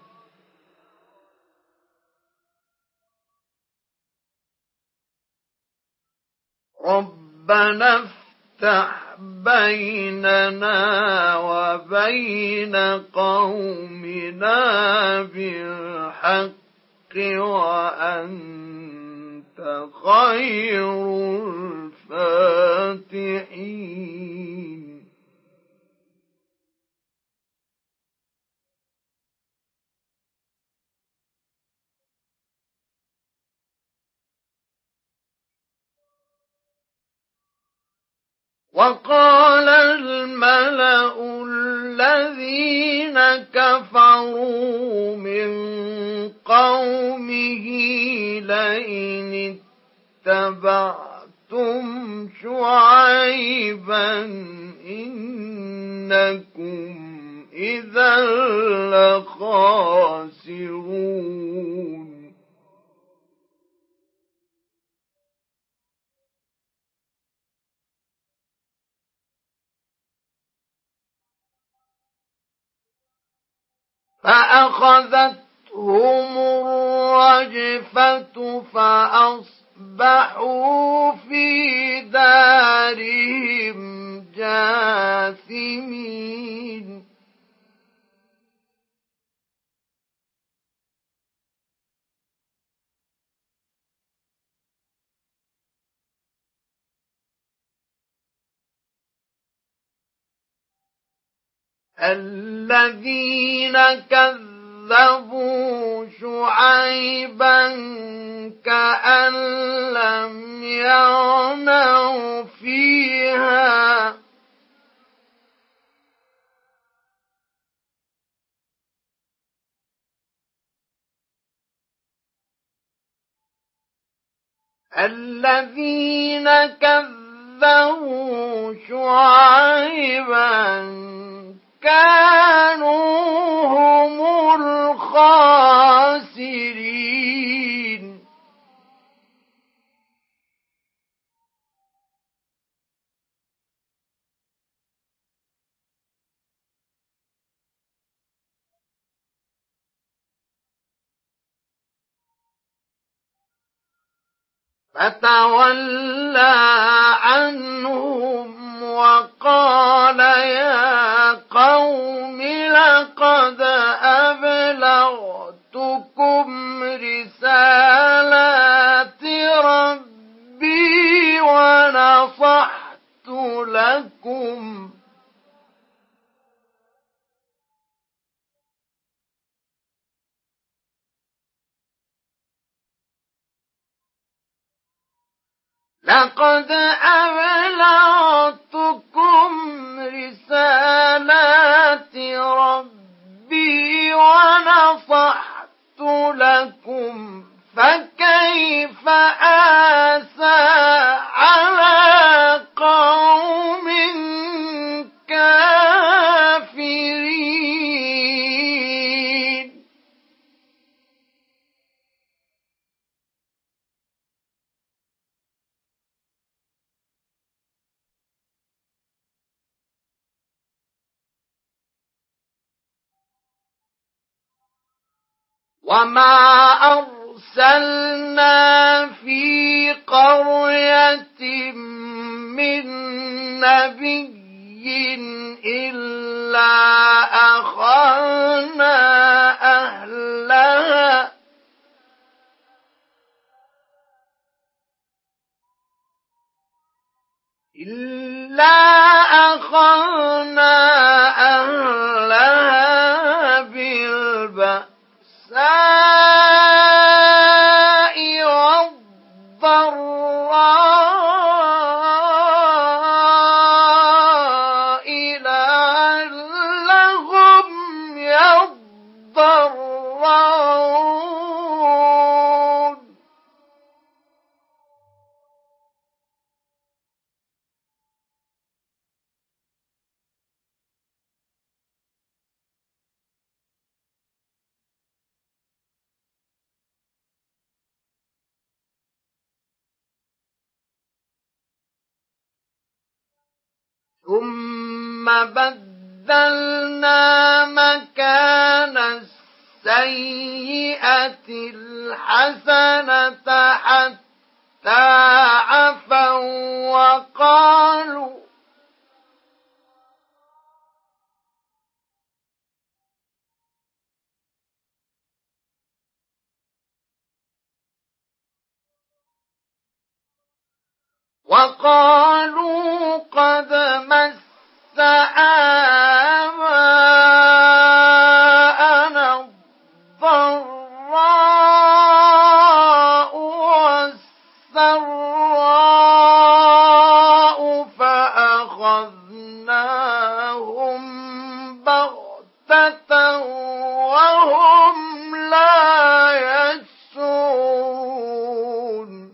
ربنا افتح بيننا وبين قومنا بالحق وأنت خير الفاتحين. وقال الملأ الذين كفروا من قومه لئن اتبعتم شعيبا إنكم إذا لخاسرون. فأخذتهم الرجفة فأصبحوا في دارهم جاثمين. الذين كذبوا شعيبا كأن لم يغنوا فيها الذين كذبوا شعيبا كانوا هم الخاسرين. فتولى عنهم وقال يا قوم لقد أبلغتكم رسالات ربي ونصحت لكم لقد أبلغتكم رسالات ربي ونصحت لكم فكيف آسى على قوم كافرين. وما أرسلنا في قرية من نبي إلا أخذنا أهلها إلا أخذنا أهلها بالبأساء بالبأساء والضراء لعلهم يضرعون ثم بدلنا مكان السيئة الحسنة حتى عفوا وقالوا وقالوا قد مس آباءنا الضراء والسراء فأخذناهم بغتة وهم لا يشعرون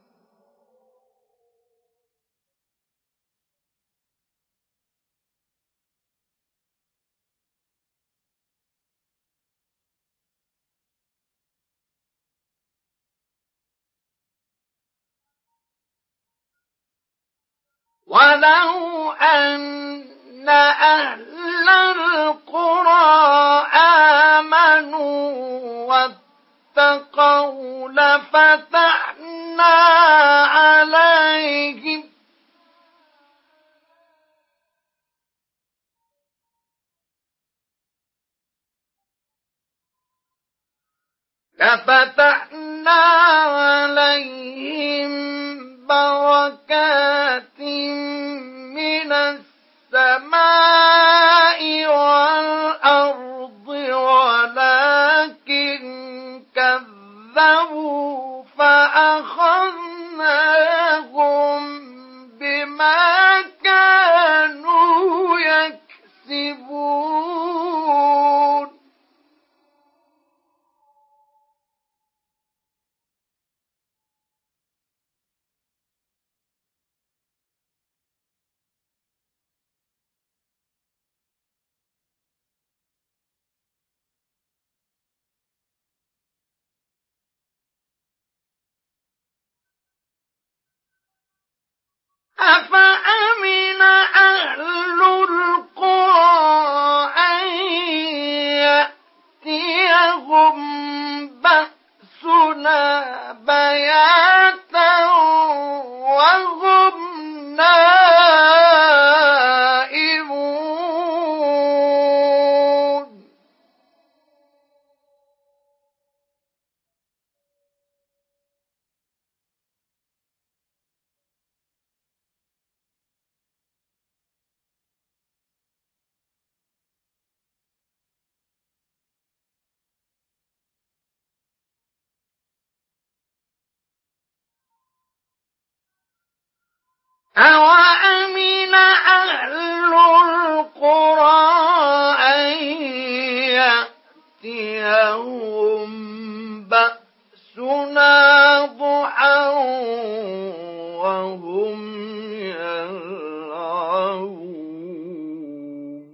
ولو أن أهل القرى آمنوا واتقوا لفتحنا عليهم لفتحنا عليهم بركات من السماء والأرض ولكن كذبوا فأخذناهم بما كانوا يكسبون أفأمن أهل القرى أن يأتيهم بأسنا بياتا وهم نائمون أوأمن أهل القرى أن يأتيهم بأسنا ضحى وهم يلعبون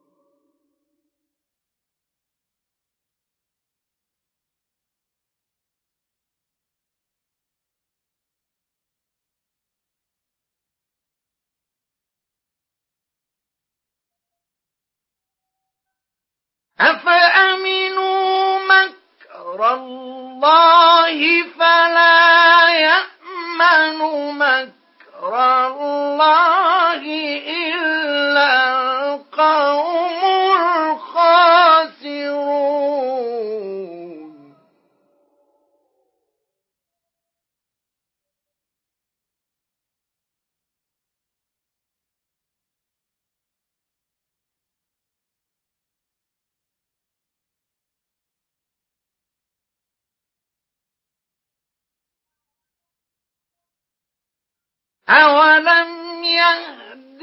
أفأمنوا مكر الله فلا يأمن مكر الله إلا القوم الخاسرون أولم يهد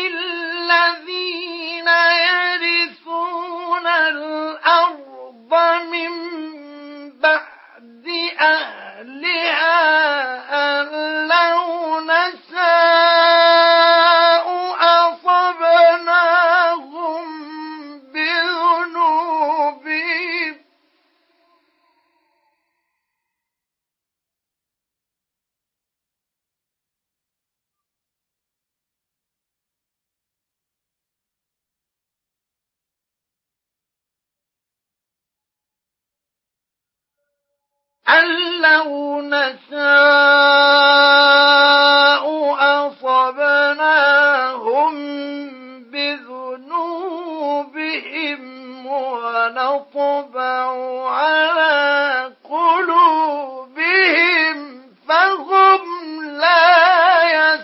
للذين يرثون الأرض من بعد أهلها أن لو نشاء أصبناهم بذنوبهم أن لو نشاء أصبناهم بذنوبهم ونطبع على قلوبهم فهم لا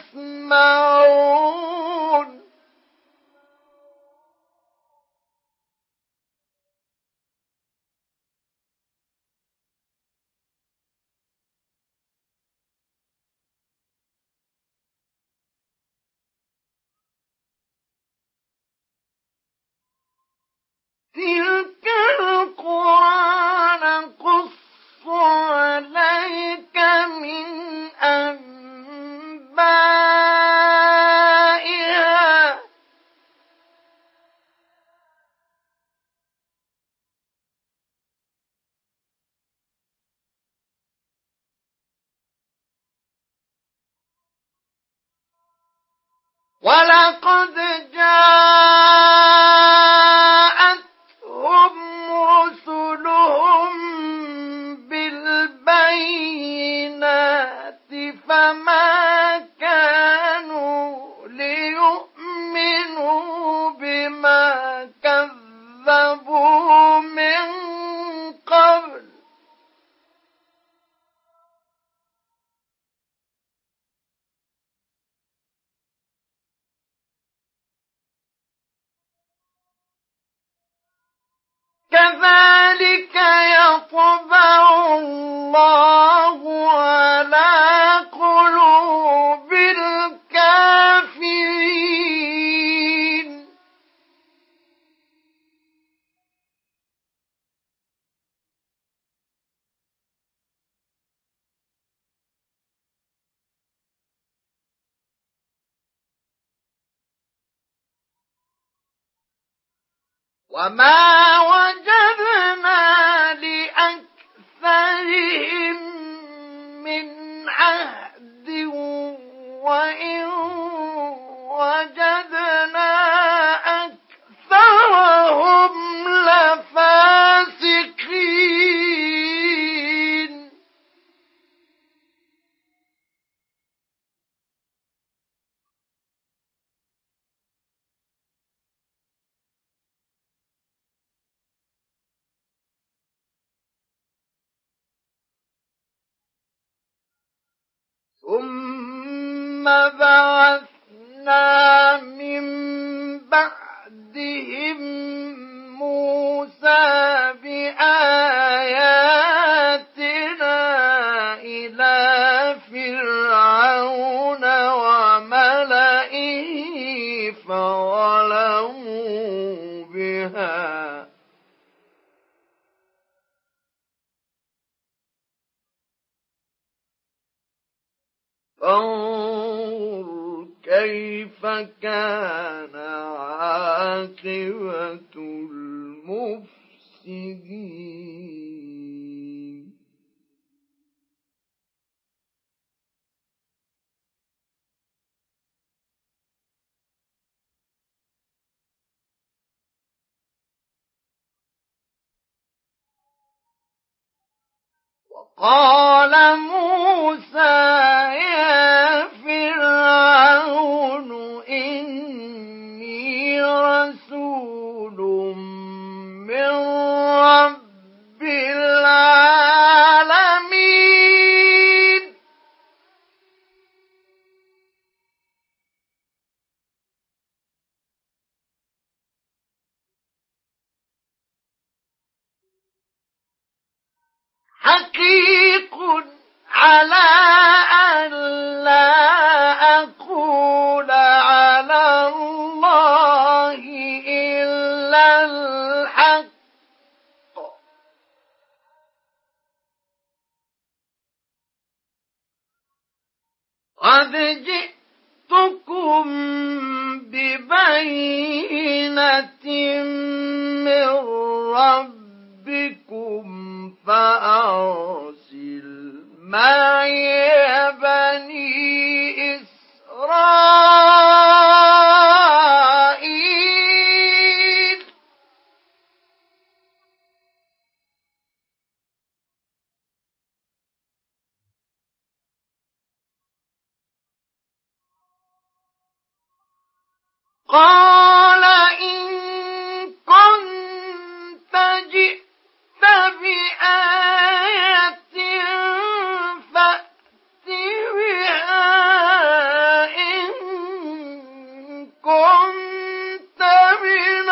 يسمعون تلك القرى نقص عليك من أنبائها ولقد جاءتهم رسلهم بالبينات فما كانوا ليؤمنوا بما كذبوا من قبل كذلك يطبع الله على قلوب الكافرين وما وجدنا لأكثرهم من عهد وإن وجدنا أكثرهم لفاسقين ثم بعثنا من بعدهم موسى بآياتنا إلى فرعون وملئه فظلموا بها فانظر كيف كان عاقبة المفسدين وقال موسى يا فرعون إني رسول من رب العالمين حقيق على قد جئتكم ببينة من ربكم فأرسل معي بني إسرائيل. قال إن كنت جئت بآية فأت بها إن كنت من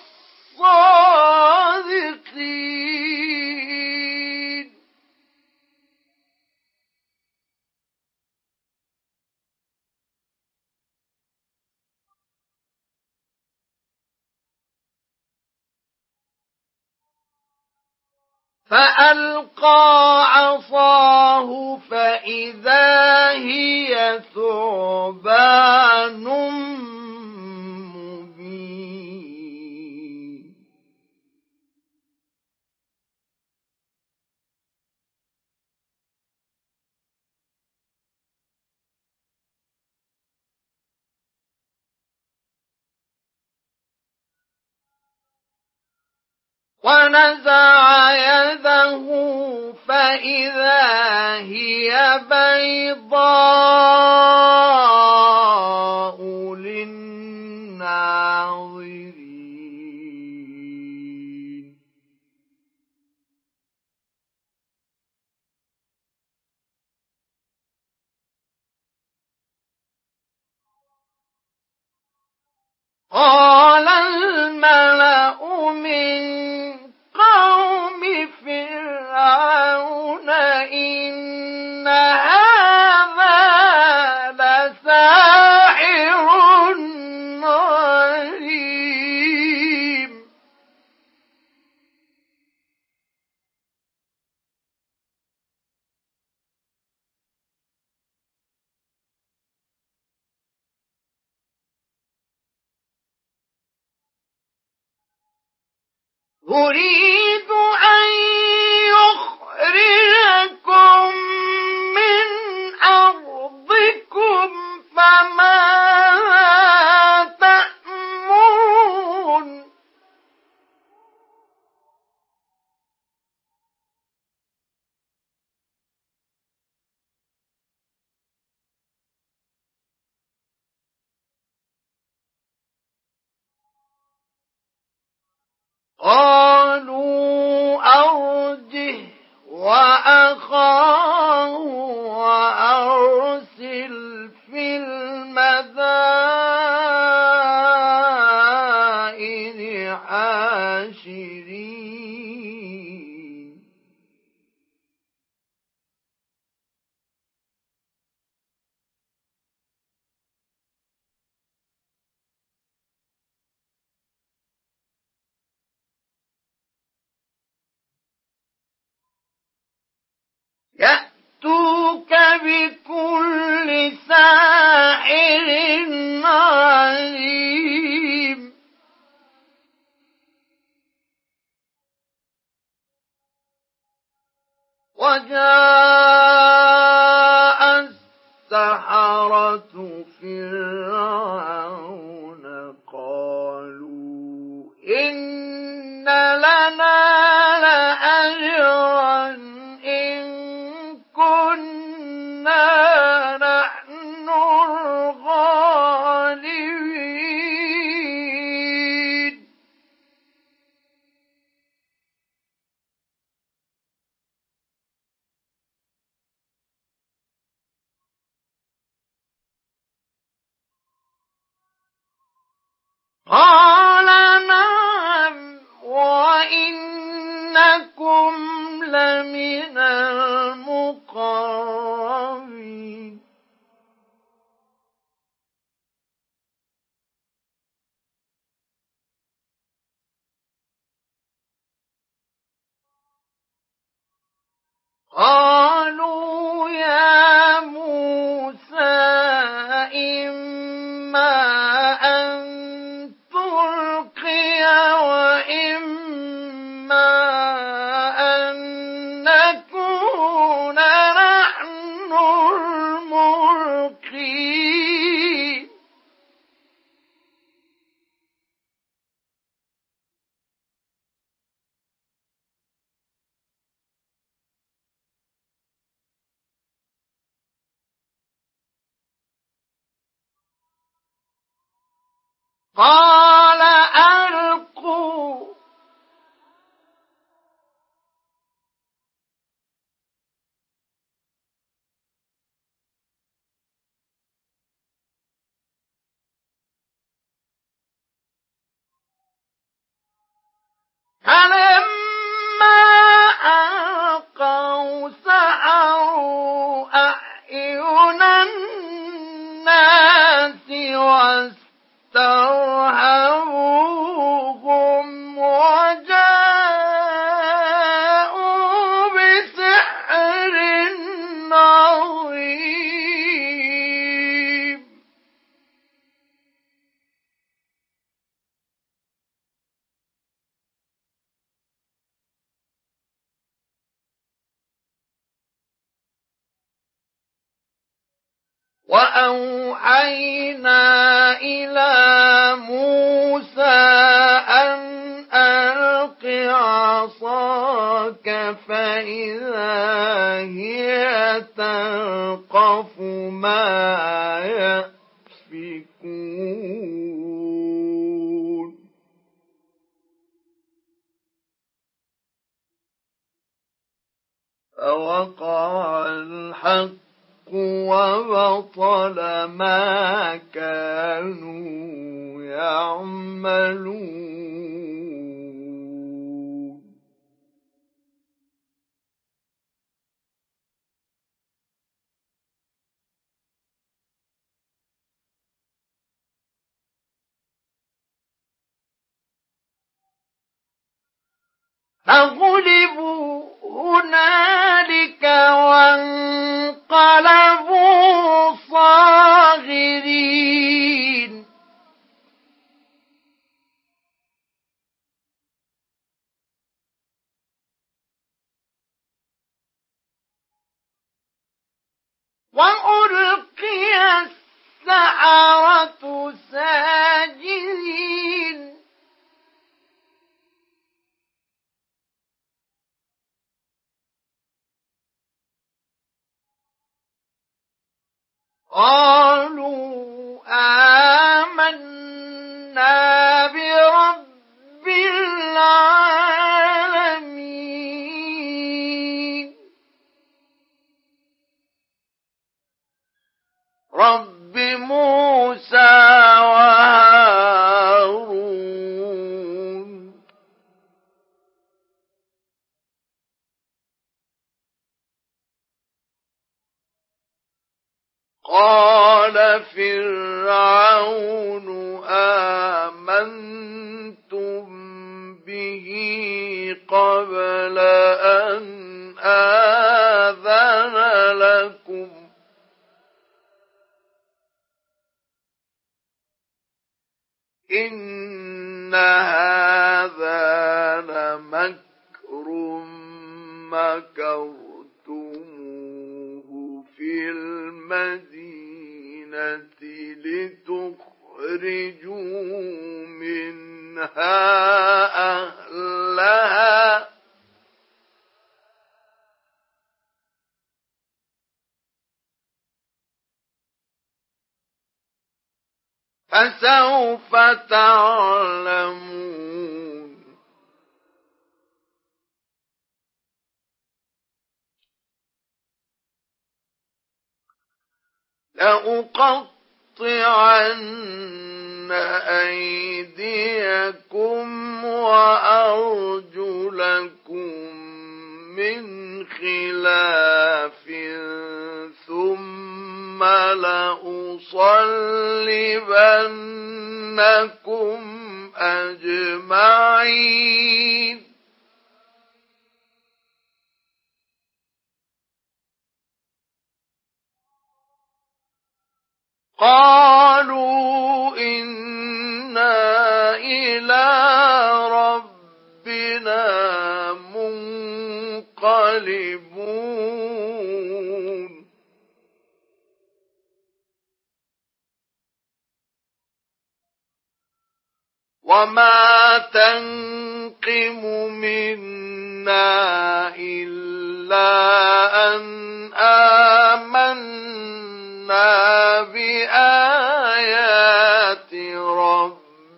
الصادقين. فألقى عصاه فإذا هي ثعبان مبين. ونزع يده فإذا هي بيضاء للناظرين. قال الملأ من قوم فرعون إن هذا لساحر عليم. يريد أن يخرجكم من أرضكم فماذا تأمرون. قالوا أرجه وأخاه وأرسل في المدائن حاشرين. يأتوك بكل ساحر عليم. وجاء السحرة فرعون قالوا إن لنا لأجرا إن كنا نحن الغالبين. قال نعم وإنكم لمن المقربين. قالوا يا موسى قال ألقوا. فلما ألقوا سحروا أعين الناس واسترهبوهم وجاءوا بسحر عظيم. وأوحينا إلى موسى أن ألق عصاك فإذا هي تلقف ما يأفكون. فوقع الحق وبطل ما كانوا يعملون. فغلبوا هنالك وانقلبوا صاغرين. وألقي السحرة ساجدين. قالوا آمنا برب العالمين رب موسى وهارون. قال فرعون آمنتم به قبل أن آذن لكم إن هذا لمكر مكرتموه في المدينة لتخرجوا منها أهلها فسوف تعلمون. لأقطعن أيديكم وأرجلكم من خلاف ثم لأصلبنكم أجمعين. قالوا إنا إلى ربنا منقلبون. وما تنقم منا إلا أن آمنا بآيات ربنا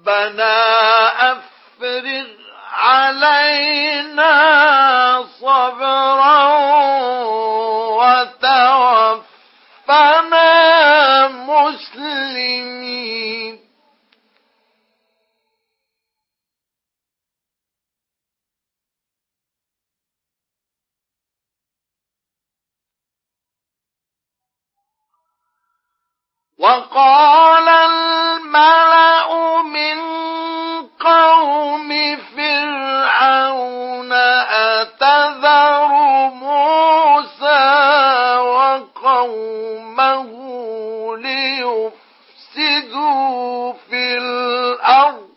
ربنا أفرغ علينا صبرا وتوفنا مسلمين. وقال الملأ من قوم فرعون أتذر موسى وقومه ليفسدوا في الأرض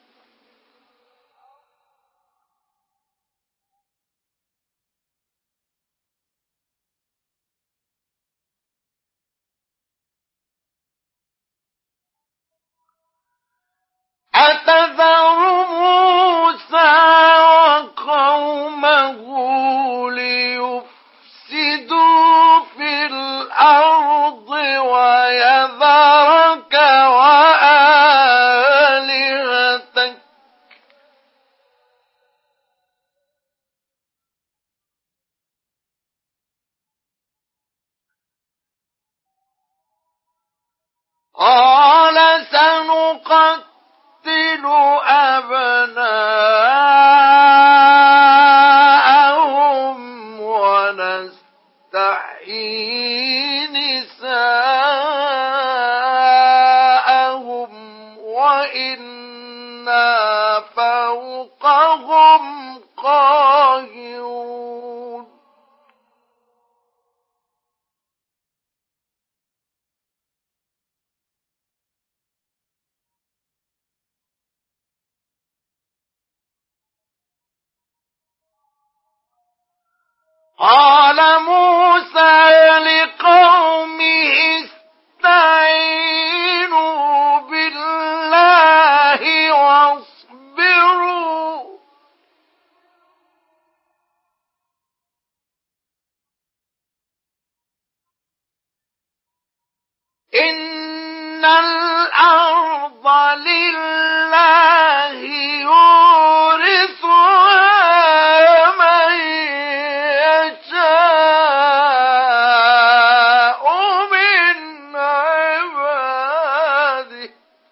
أتذر موسى وقومه ليفسدوا في الأرض ويذرك وآلهتك قال سنقتل أبناءهم ونستحيي نساءهم وإنا فوقهم قاهرون. قال موسى لقومه استعينوا بالله واصبروا إن الأرض لله يورثها من يشاء من عباده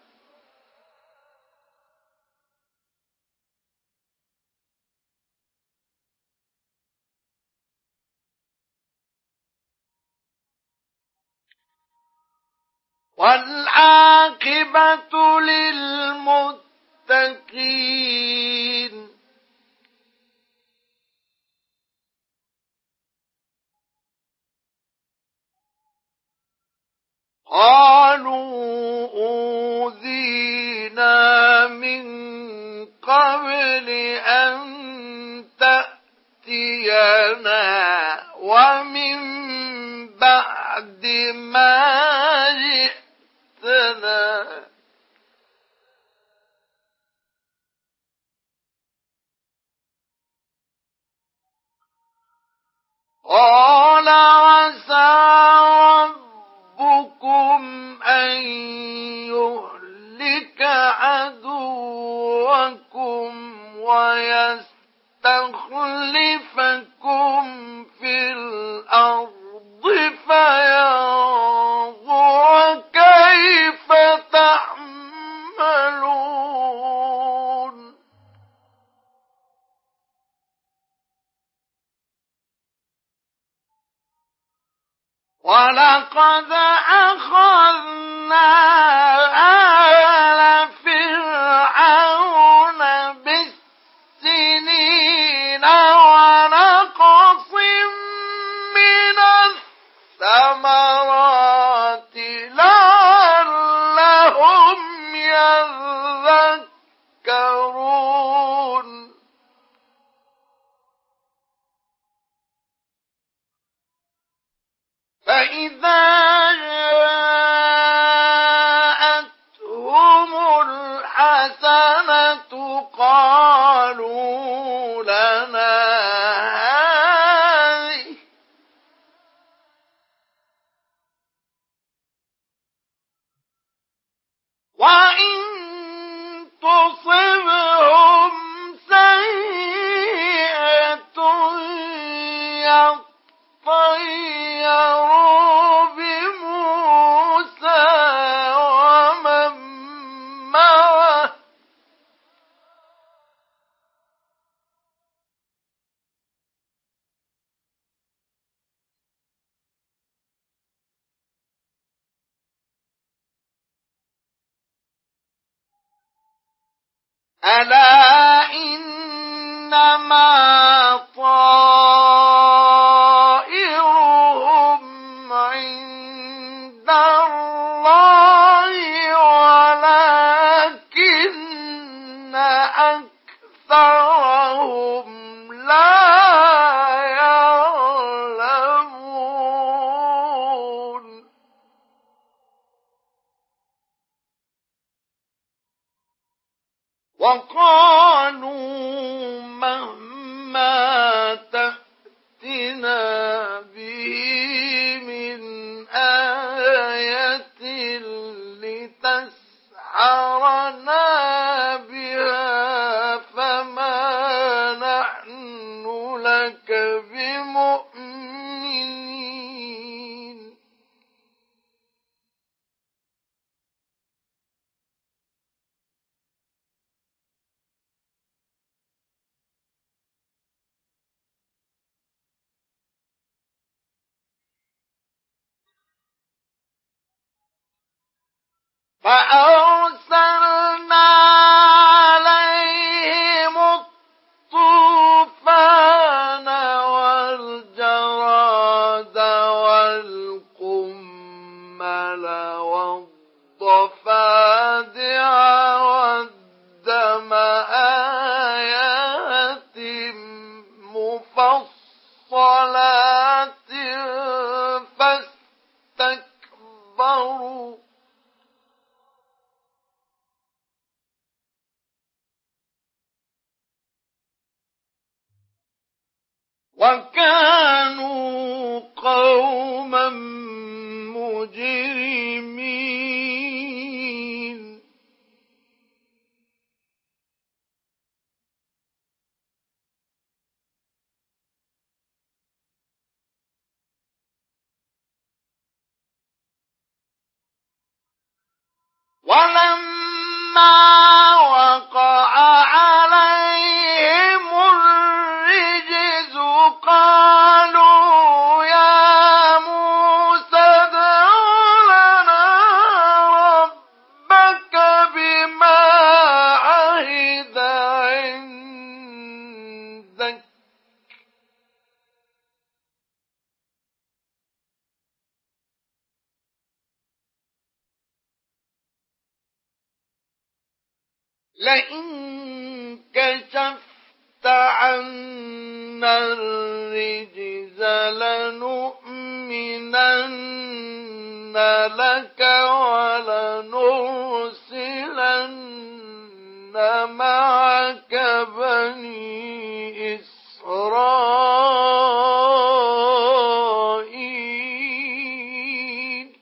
والعاقبة للمتقين. قالوا أوذينا من قبل أن تأتينا ومن بعد ما جئتنا قال عسى ربكم أن يهلك عدوكم ويستخلفكم في الأرض فينظر كيف تعملون. ولقد أخذنا آل فرعون بالسنين ونقص من الثمرات لعلهم يذكرون. فإذا جاءتهم الحسنة قالوا لنا هذه وإن ألا إنما طائرهم عند الله ولكن أكثرهم لا يعلمون وقالوا مهما تأتنا به من آية لتسحرنا بها فما نحن لك بمؤمنين فأرسلنا عليهم الطوفان والجراد والقمل والضفادع والدم آيات مفصلات فاستكبروا وكانوا قوما مجرمين ولما وقع عليهم الرجز قالوا يا موسى ادع لنا ربك بما عهد عندك لئن كشفت عنا الرجز لنؤمنن لك ولنرسلن معك بني إسرائيل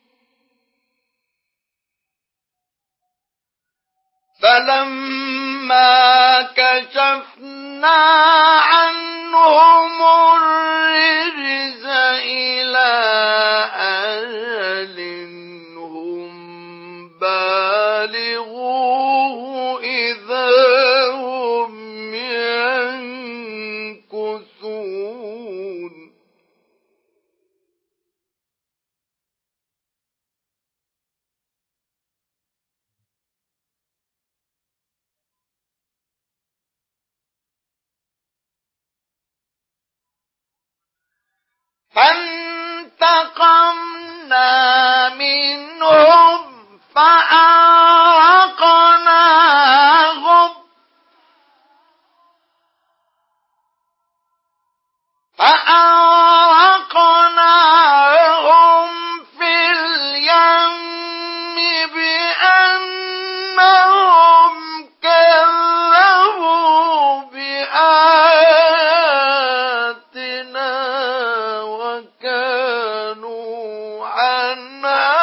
فلما كشفنا عنهم الرجز إلى أجل هم بالغوه إذا هم ينكثون فانتقمنا منهم فأغرقناهم فأغرقناهم في اليم بأنهم كذبوا بآياتنا وكانوا عنها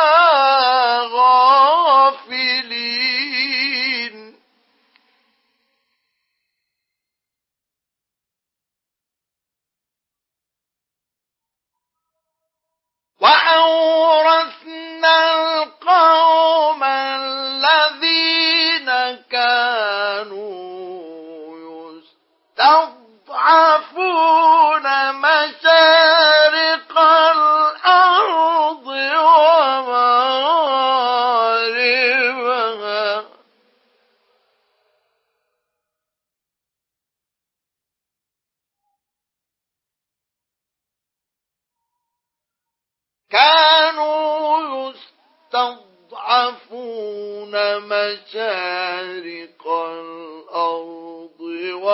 غافلين وأورثنا القوم الذين كانوا يستضعفون مشارق الأرض ومغاربها كانوا يستضعفون مشارق الأرض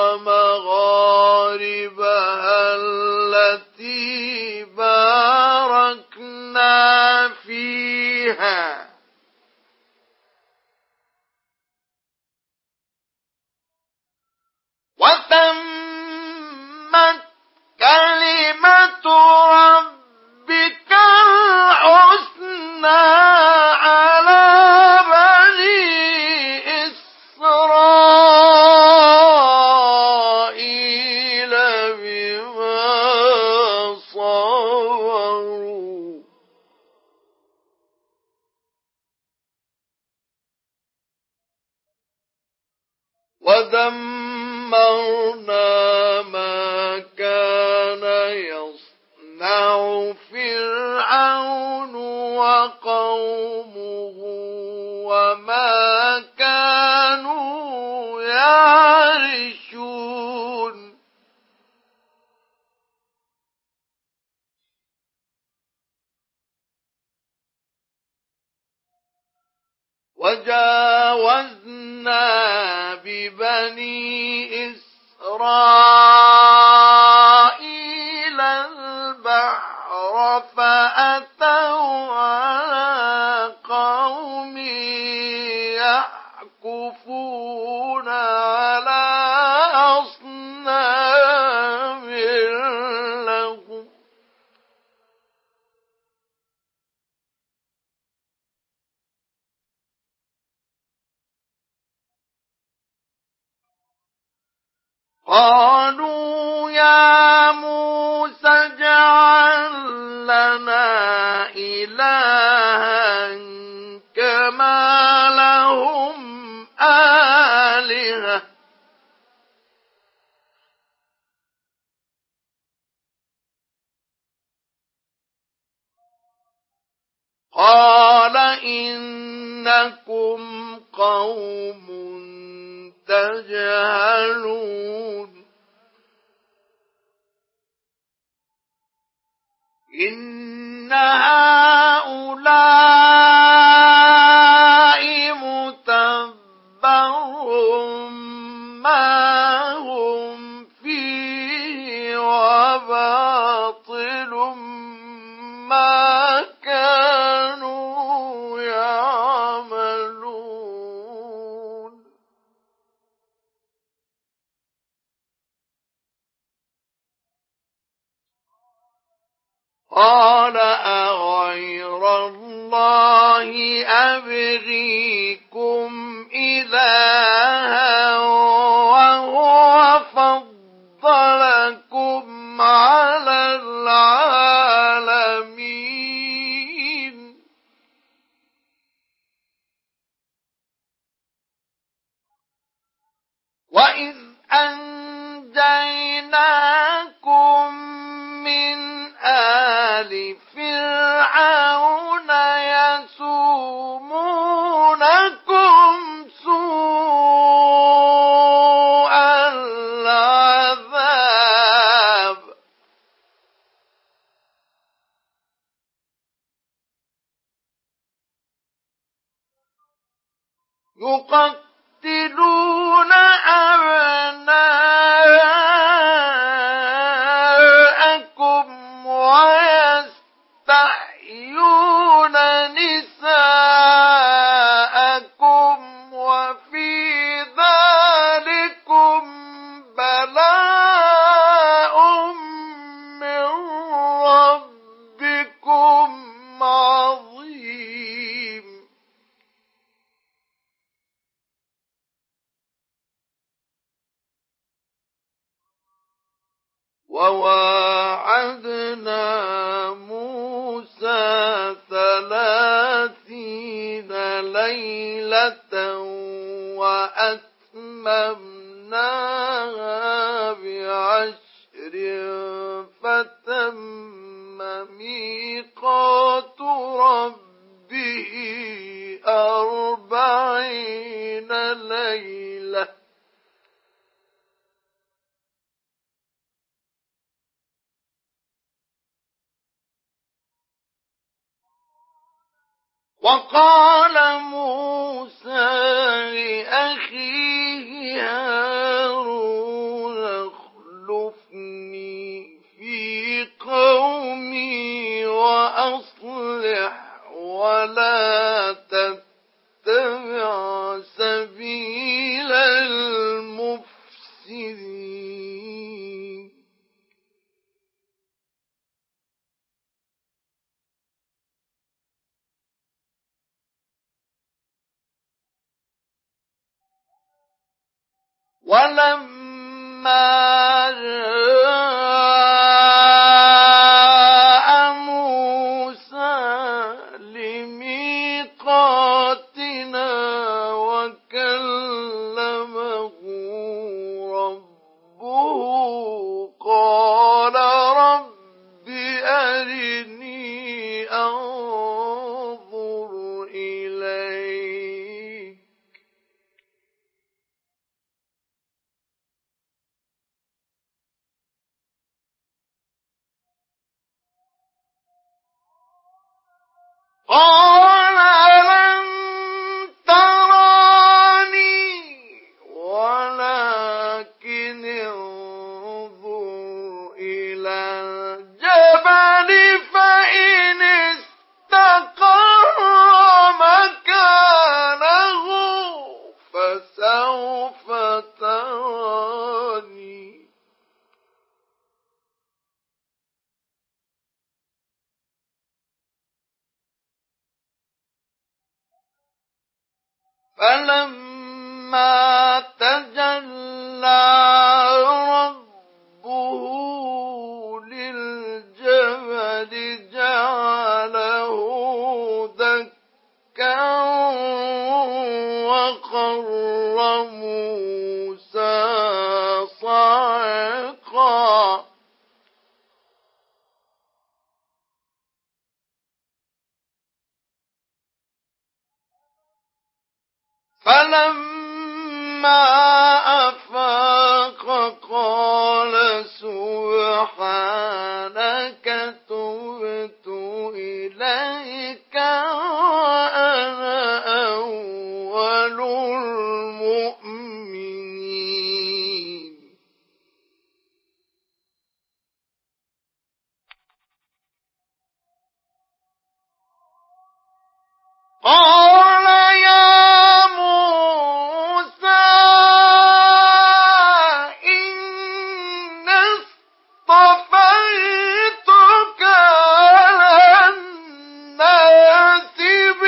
ومغاربها التي باركنا فيها وتمت كلمة ربك الحسنى على بني إسرائيل بما صبروا ودمرنا ما كان يصنع فرعون وقومه وما كانوا يعرشون وجاوزنا ببني إسرائيل البحر فأتوا على قوم يعكفون على أصنام لهم قالوا يا موسى اجعل لنا إلها كما لهم آلهة قال إنكم قوم تجهلون إن هؤلاء متبر ما هم فيه وباطل ما كانوا يعملون قال أغير الله أبغيكم إلها وهو فضلكم على العالمين وإذ أنجيناكم من آل فرعون يسومونكم سوء العذاب يقتلون أبناءكم ويستحيون نساءكم وفي ذلكم بلاء من ربكم عظيم وواعدنا موسى ثلاثين ليلة وأتممناها بعشر فتم ميقات ربه أربعين ليلة وقال موسى لأخيه هارون اخلفني في قومي وأصلح ولا تتبع سبيل المفسدين. ولما جاء موسى لميقاتنا وكلمه ربه قال رب أرني أنظر إليك قال لن تراني ولكن انظر إلى الجبل فإن استقر مكانه فسوف تراني. فلما تجلى ربه للجبل جعله دكا وخر موسى صعقا. فلما أفاق قال سبحانك تبت إليك وأنا أول المؤمنين. قال يا موسى إن اصطفيتك على الناس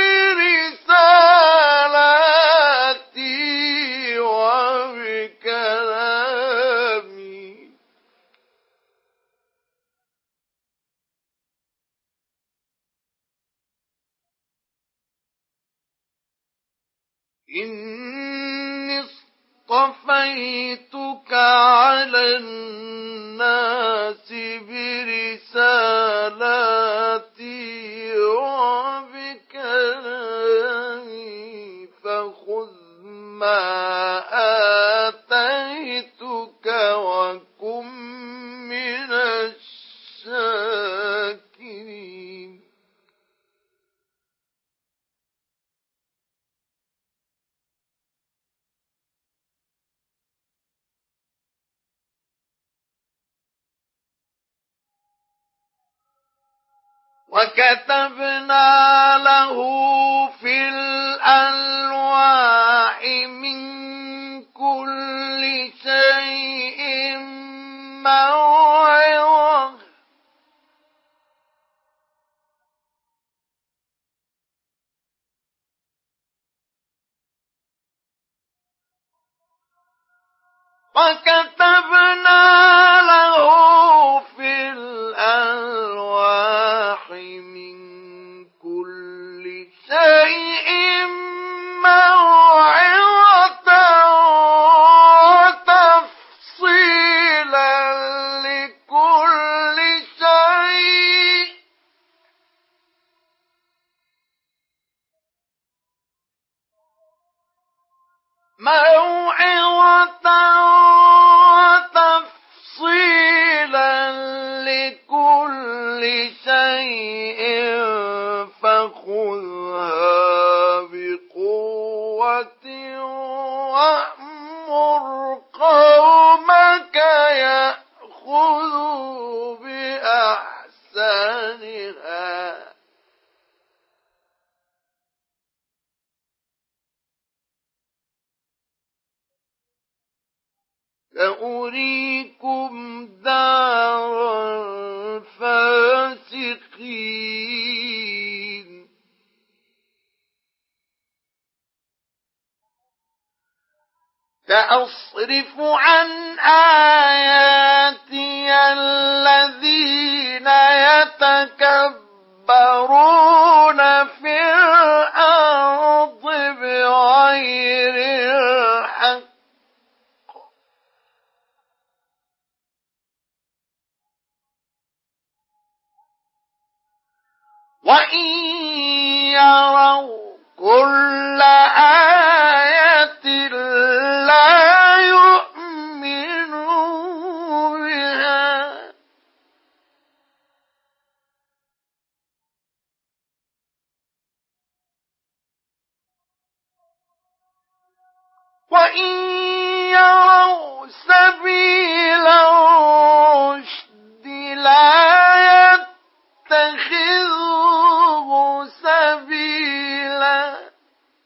برسالاتي وبكلامي إني اصطفيتك على الناس برسالاتي وبكلامي فخذ ما آتيتك وكن من الشاكرين. وكتبنا له في الألواح من كل شيء موعظة وكتبنا له في الألواح من كل شيء موعظة سأريكم دار الفاسقين سأصرف عن آياتي الذين يتكبرون في الأرض بغير الحق وإن يروا كل آية لا يؤمنوا بها وإن يروا سبيل الرشد لا يتخذوه سبيلا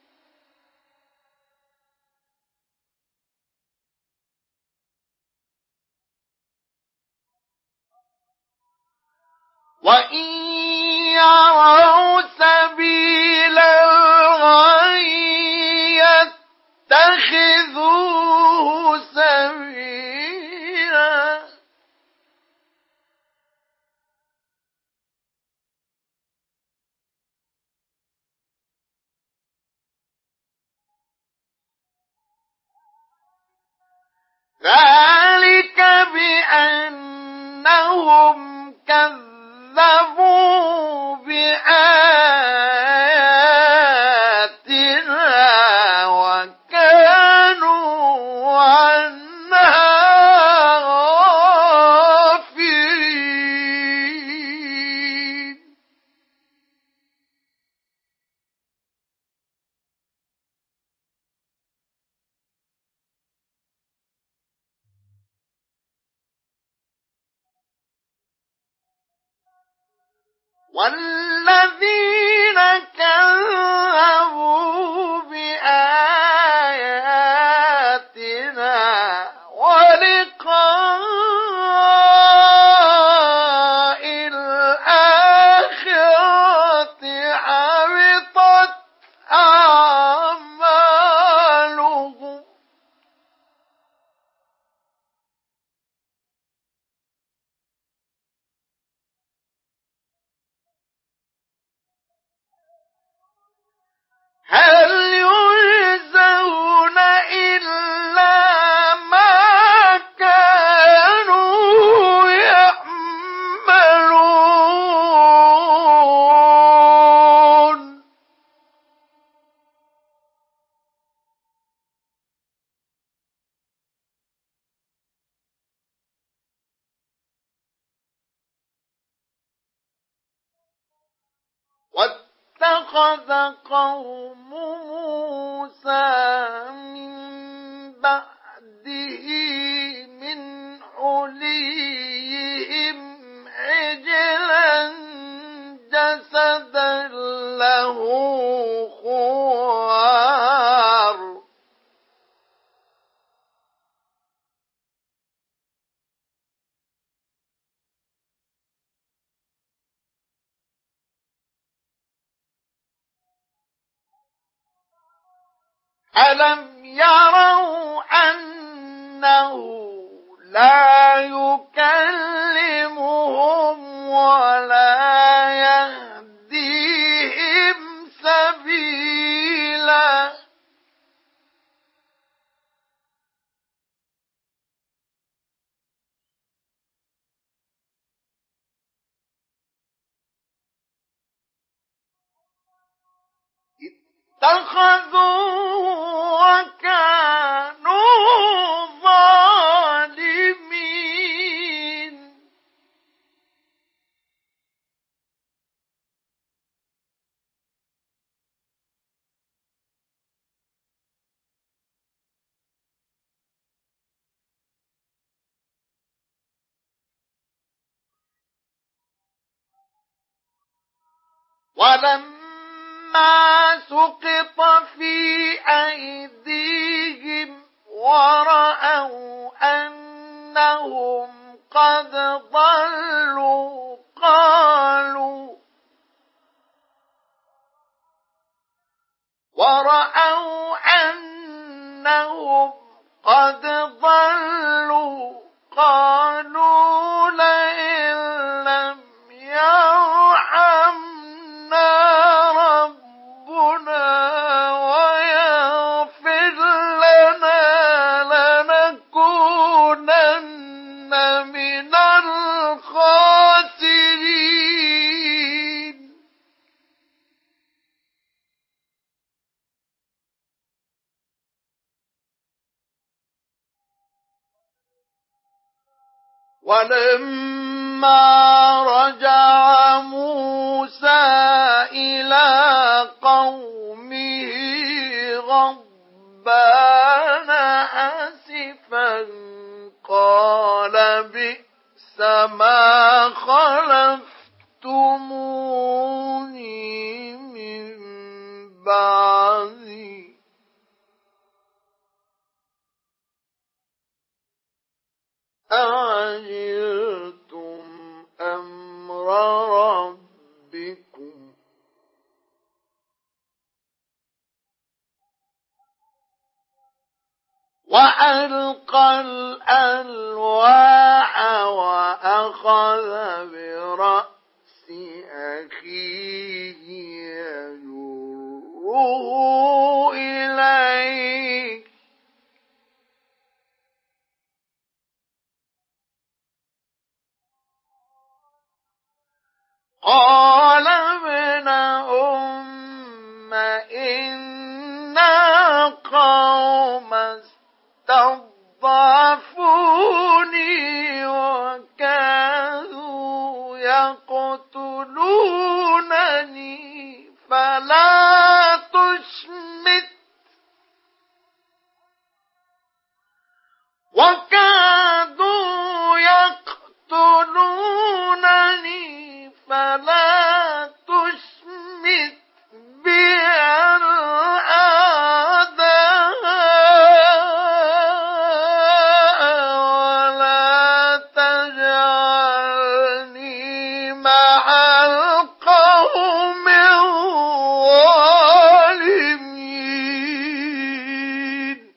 وإن يروا سبيل الغي يتخذوه سبيلا ذلك بأنهم كذبوا بآياتنا وكانوا عنها غافلين والذين كذبوا بآياتنا ولقاء الآخرة حبطت أعمالهم هل يجزون إلا ما كانوا يعملون واتخذ قوم موسى من بعده من حليهم عجلا جسدا له خوار ألم يروا أنه لا يكلمهم ولا يهديهم سبيلا اتخذوا وكانوا ظالمين ولما سقط في أيديهم ورأوا أنهم قد ضلوا قالوا ورأوا أنهم قد ضلوا قالوا لئن لم يرحمنا ربنا ويغفر لنا لنكونن من الخاسرين. ولما رجع موسى إلى قومه غضبان آسفا قال بئس ما خلفتموني من بعدي أعجلتم أمر ربكم وألقى الألواح وأخذ برأس أخيه يجره إليه قال ابن أم إنا قوم استضعفوني وكانوا يقتلونني فلا تشمت وكادوا يقتلونني فلا تشمت بي الأعداء ولا تجعلني مع القوم الظالمين.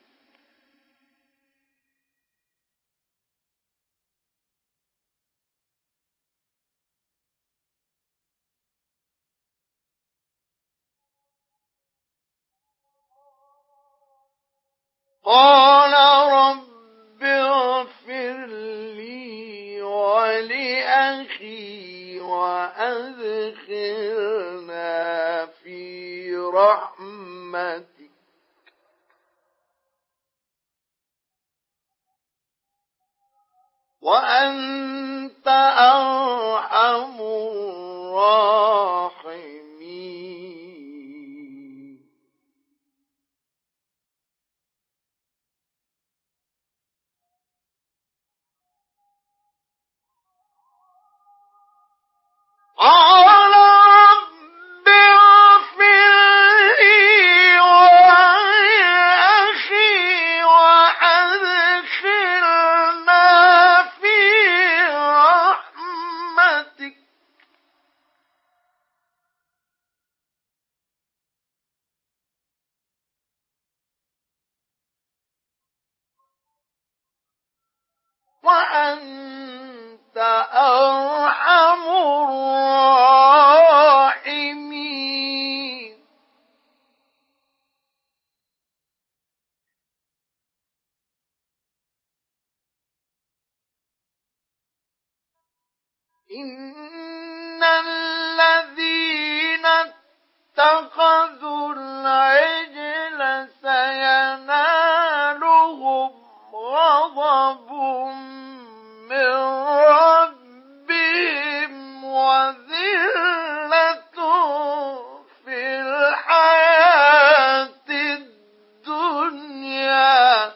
قال رب اغفر لي ولأخي وأدخلنا في رحمتك وأنت أرحم الراحمين. قال رب اغفر لي ولأخي وأدخلنا في رحمتك وأنت أرحم الراحمين. إن الذين اتخذوا العجل سينالهم غضب من ربهم وذلة في الحياة الدنيا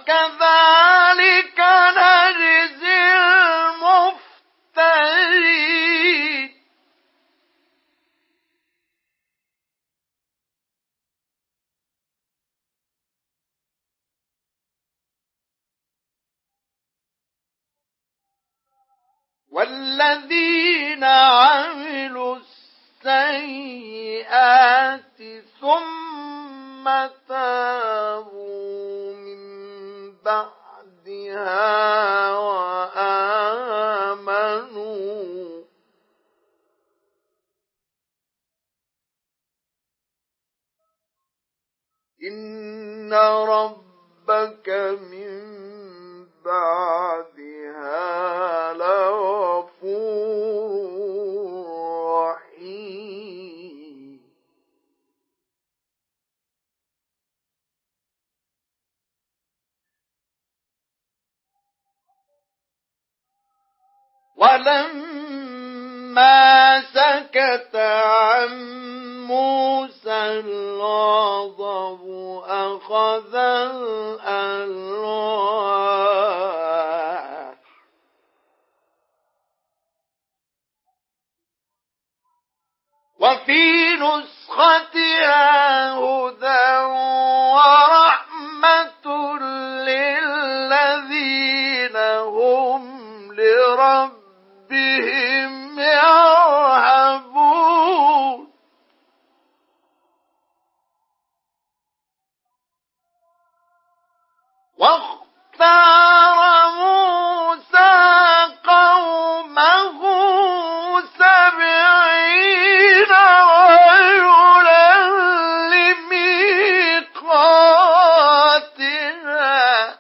وكذلك نجزي المفترين. والذين عملوا السيئات ثم تابوا من بعدها وآمنوا إن ربك من بعدها لغفور رحيم ولما سكت عن موسى الغضب أخذ الألواح وفي نسختها هدى ورحمة للذين هم لربهم يرهبون واختار موسى قومه سبعين رجلا لميقاتنا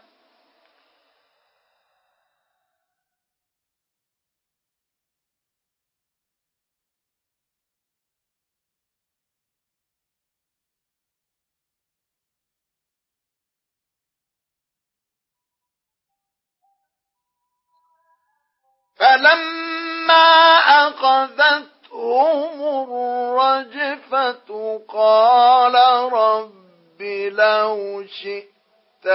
فلما أخذتهم الرجفة قال رب لو شئت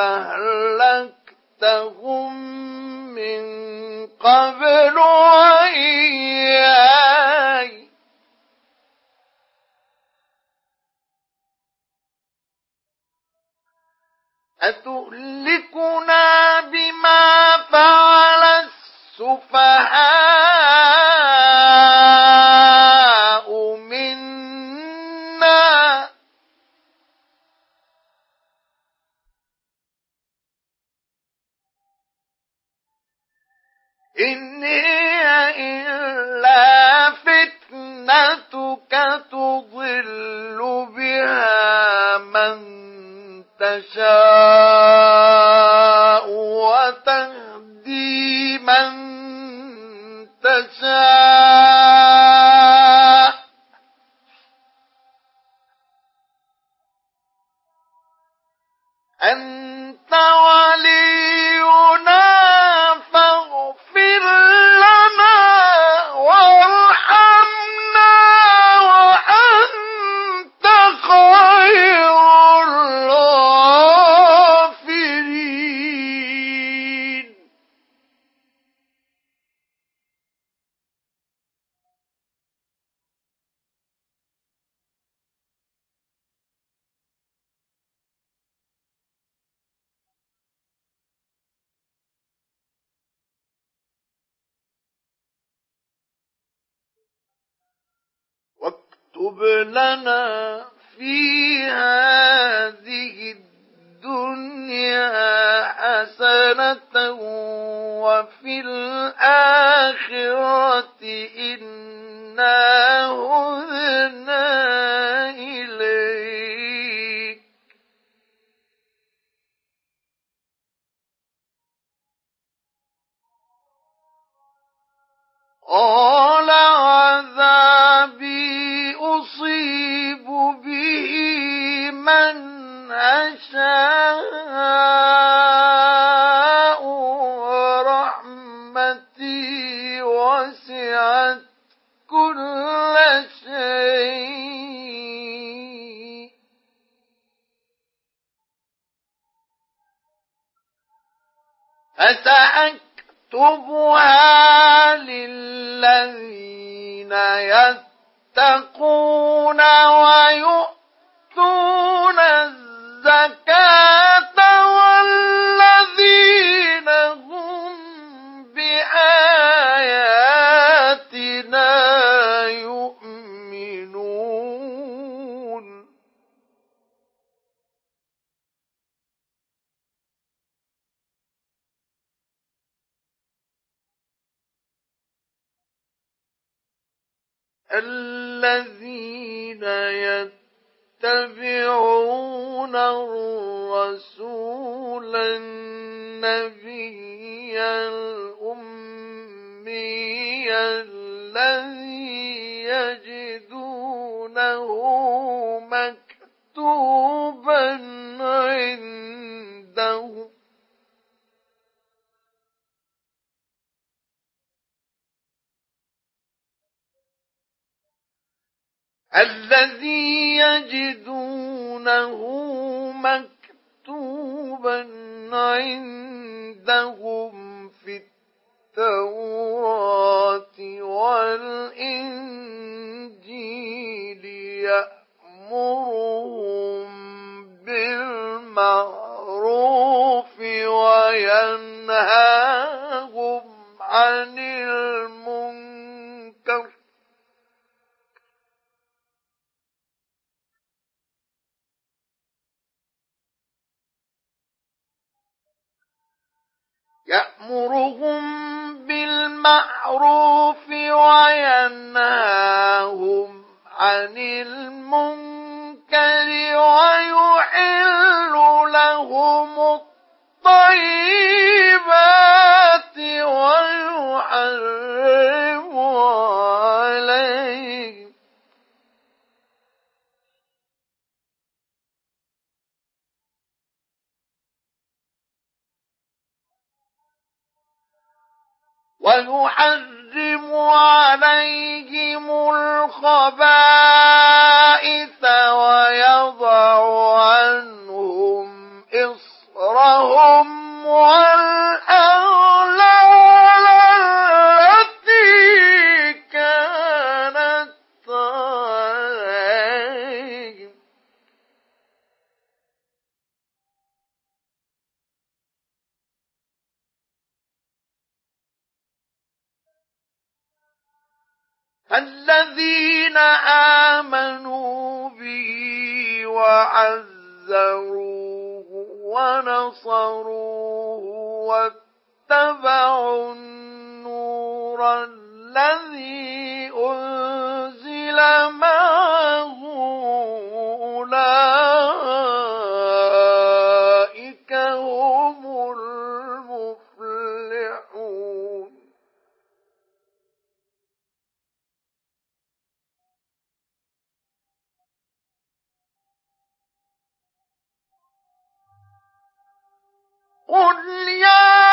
أهلكتهم من قبل وإياي أتهلكنا بما فعل السفهاء منا إن هي إلا فتنتك تضل بها من تشاء وتهدي من تشاء أنت ولينا فاغفر لنا وارحمنا وأنت خير الغافرين واكتب لنا في هذه الدنيا حسنة وفي الآخرة إنا هدنا إليك قال عذابي أصيب به من أشاء ورحمتي وسعت كل شيء فسأكتبها للذين يتقون ويؤتون الزكاة والذين هم بآياتنا الذين يتبعون الرسول النبي الأمي الذي يجدونه مكتوبا عنده الذي يجدونه مكتوبا عندهم في التوراة والإنجيل يأمرهم بالمعروف وينهاهم عن المنكر يأمرهم بالمعروف وينهاهم عن المنكر ويحل لهم الطيبات ويحرم عليهم ويحرم عليهم الخبائث ويضع عنهم إصرهم والأغلال التي كانت عليهم الذين آمنوا به وعزروه ونصروه واتبعوا النور الذي أنزل معه أولئك هم المفلحون قل يا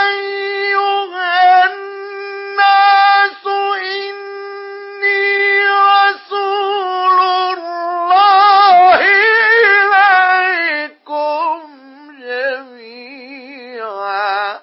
أيها الناس إني رسول الله إليكم جميعا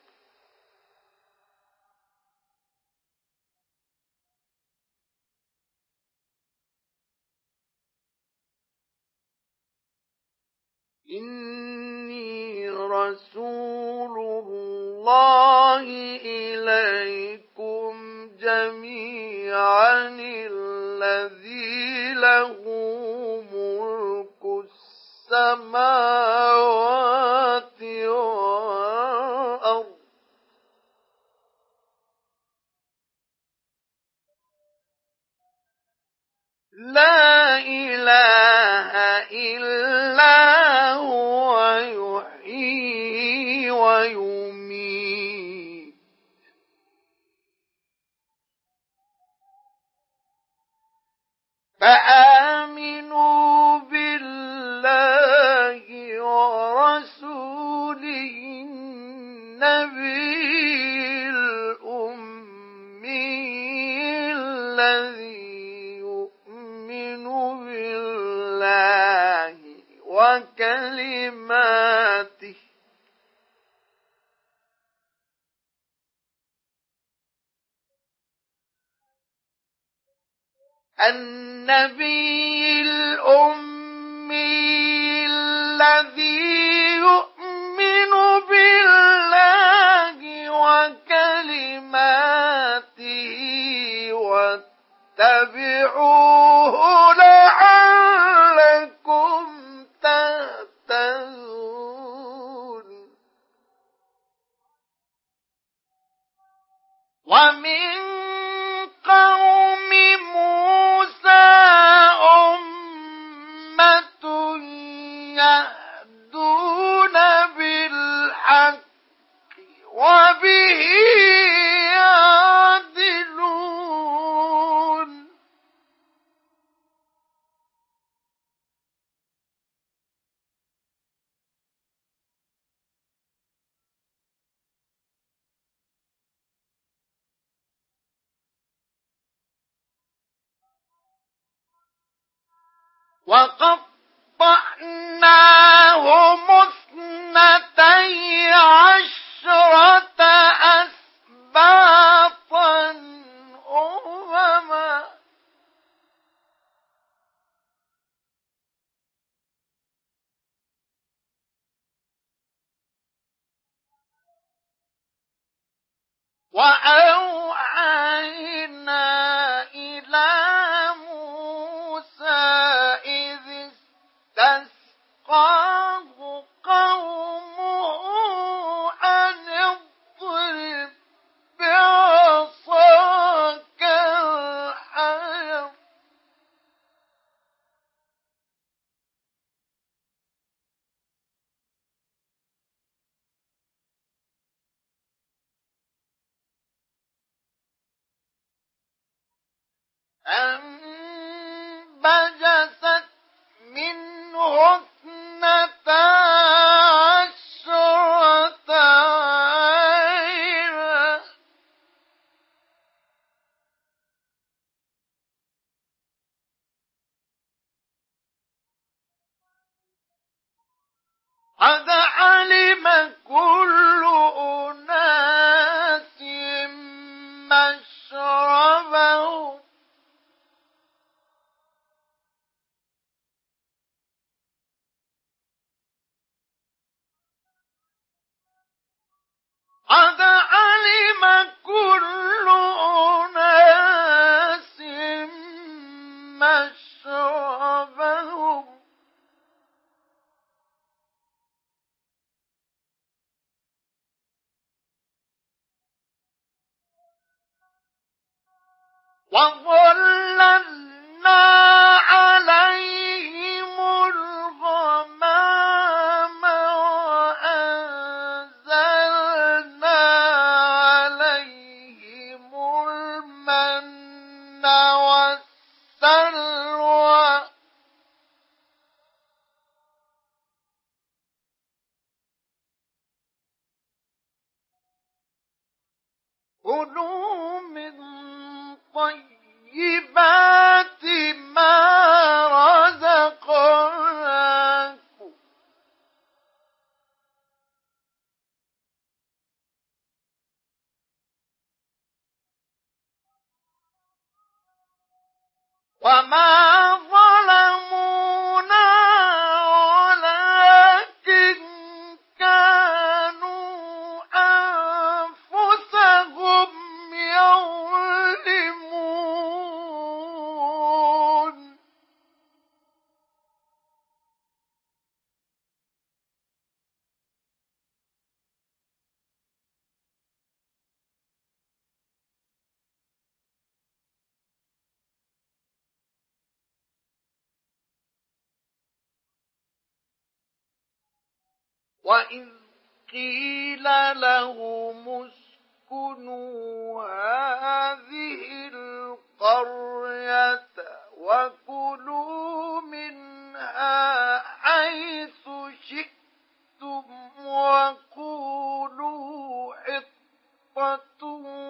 إني رسول الله إليكم جميعا الذي له ملك السماوات والأرض لا إله إلا هو يحيي ويميت فآمنوا بالله ورسوله النبي الأمي الذي يؤمن بالله وكلماته النبي الأمي الذي يؤمن بالله وكلماته واتبعوه لعلكم تهتدون ومن قوم وقطعناهم اثنتي عشرة أسباطا أمما وأوحينا إلى موسى إذ استسقاه قومه أن اضرب بعصاك الحجر فانبجست منه اثنتا عشرة عينا قد علم كل أناس مشربهم قد علم كل أناس مشربهم وظللنا عليهم الغمام وأنزلنا عليهم المن والسلوى كلوا من طيبات ما رزقناكم وما ظلمونا ولكن كانوا أنفسهم يظلمون وإذ قيل لهم اسكنوا هذه القرية وكلوا منها حيث شئتم وقولوا حطة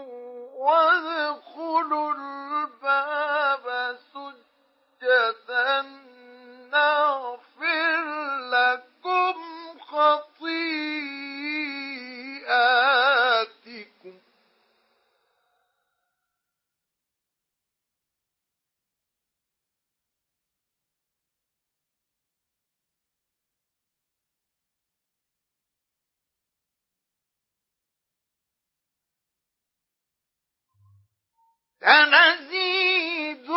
وادخلوا الباب سجدا نغفر لكم خطيئاتكم سنزيد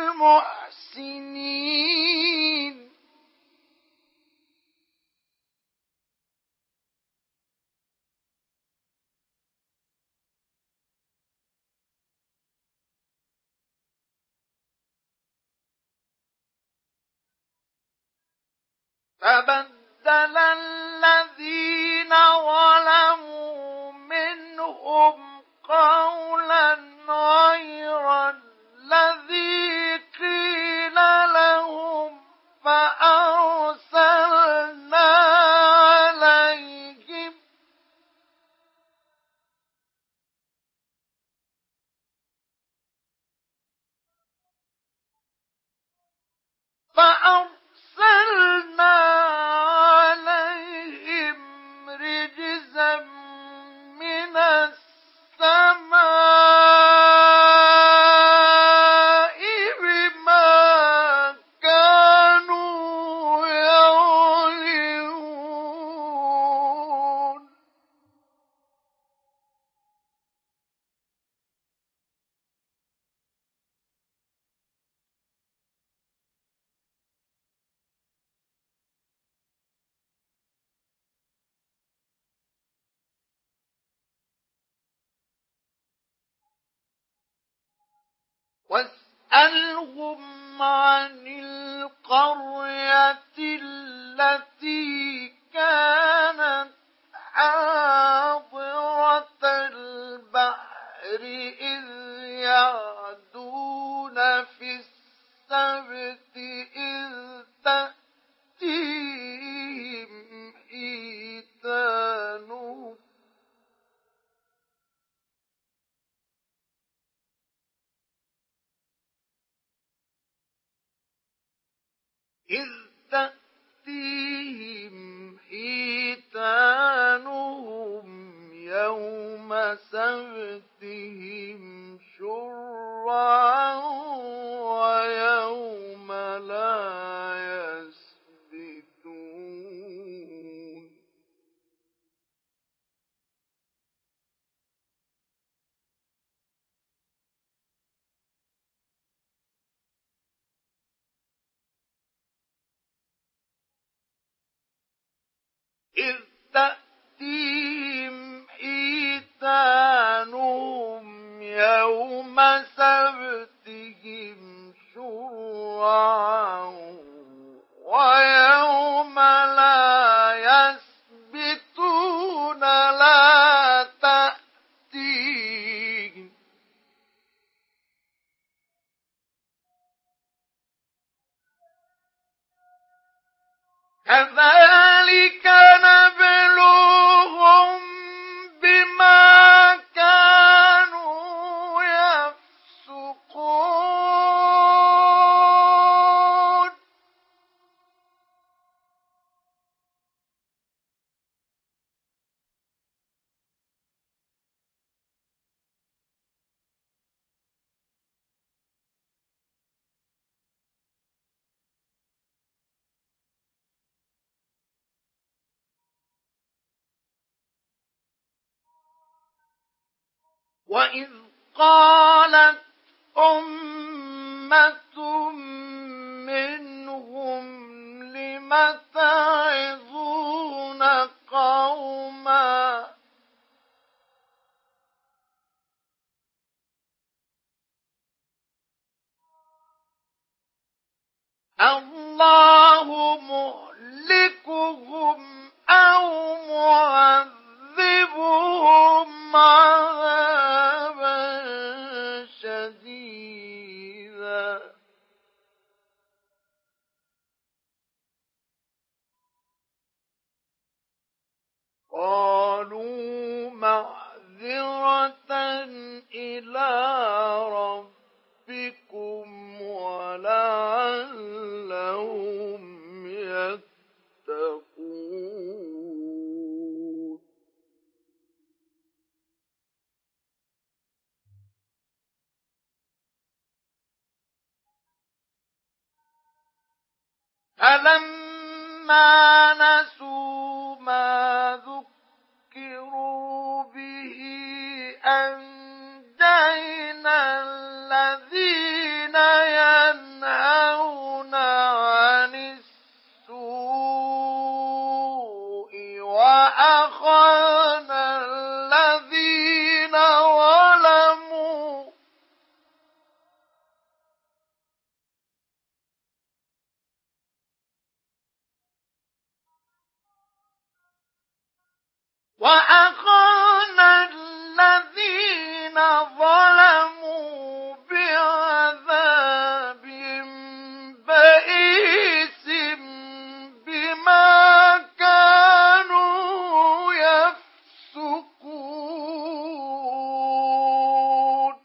المحسنين فبدل الذين ظلموا منهم قولا غير الذي قيل لهم فأرسلنا عليهم فأرسلنا عليهم رجزا من السماء بما كانوا يعلنون واسألهم عن القرية التي كانت حاضرة البحر إذ يعدون في السبت إذ تأتيهم حيتانهم إذ تأتيهم حيتانهم يوم سبتهم شرعا ويوم لا يسبتون إذ تأتيهم حيتانهم يوم سبتهم شرعا ويوم لا يسبتون لا تأتيهم كذلك نبلوهم بما كانوا يفسقون وإذ قالت أمة منهم لم تعظون قوما الله مهلكهم أو معذبهم عذابا شديدا قالوا معذرة إلى ربكم ولعلهم يتقون فلما نسوا ما ذكروا به أنجينا الذين ينهون عن السوء وأخذنا الذين ظلموا وأخذنا الذين ظلموا بعذاب بئيس بما كانوا يفسقون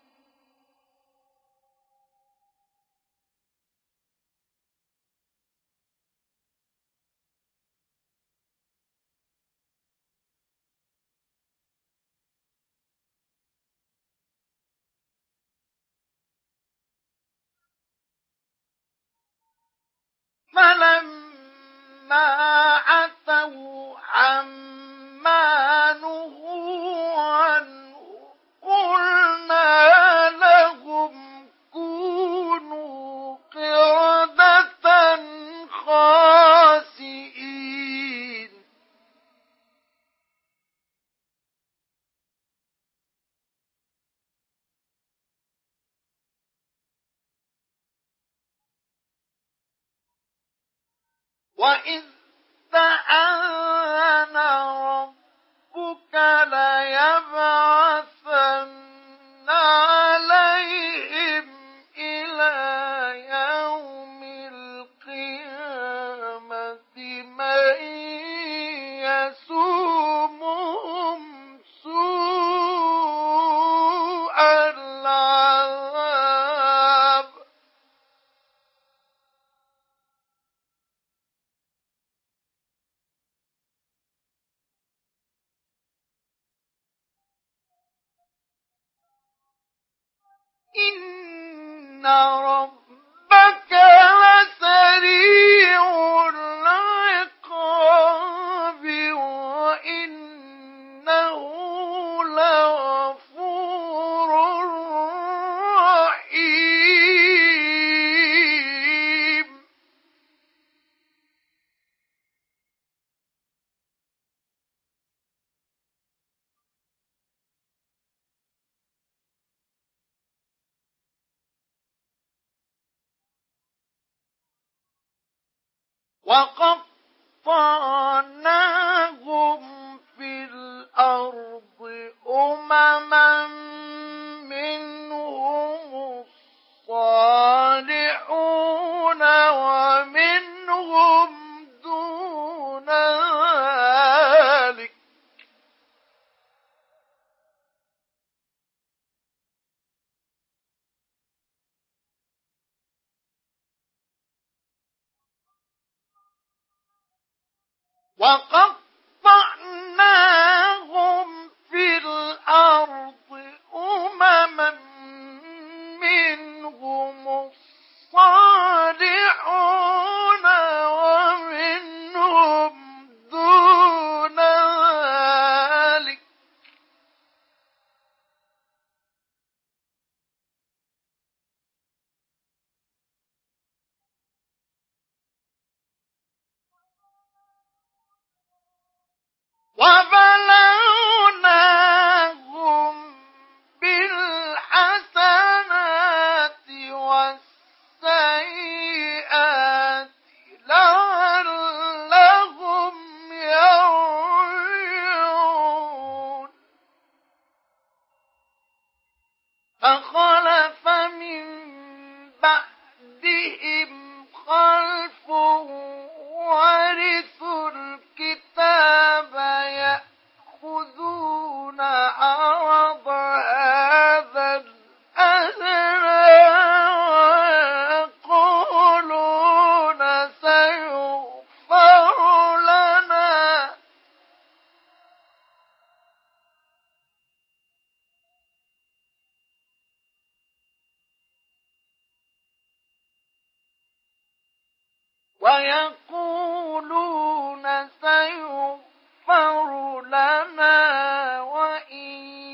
فلما عتوا عما نهوا عنه قلنا لهم كونوا قردة خاسئين. وَإِذْ تَأَذَّنَ رَبُّكَ لَيَبْعَثَنَّ عَلَيْهِمْ إِلَى يَوْمِ الْقِيَامَةِ مَن يَسُومُهُمْ سُوءَ الْعَذَابِ إِنَّ رَبَّكَ لَسَرِيعُ الْعِقَابِ وَإِنَّهُ لَغَفُورٌ رَّحِيمٌ. وَقَطَّعْنَاهُمْ فِي الْأَرْضِ أُمَمًا مِّنْهُمُ الصَّالِحُونَ وَمِنْهُمْ دُونَ ذَلِكَ ۖ وَقَطَّعْنَاهُمْ فِي الْأَرْضِ أُمَمًا مِّنْهُمُ الصَّالِحُونَ وَمِنْهُمْ دُونَ ذَلِكَ ۖ وَبَلَوْنَاهُم بِالْحَسَنَاتِ وَالسَّيِّئَاتِ لَعَلَّهُمْ يَرْجِعُونَ. فَخَلَفَ مِن بَعْدِهِمْ خَلْفٌ وَرِثُوا الْكِتَابَ يَأْخُذُونَ عَرَضَ هَٰذَا الْأَدْنَىٰ وَيَقُولُونَ سَيُغْفَرُ لَنَا وَيَقُولُونَ سَيُغْفَرُ لَنَا وَإِن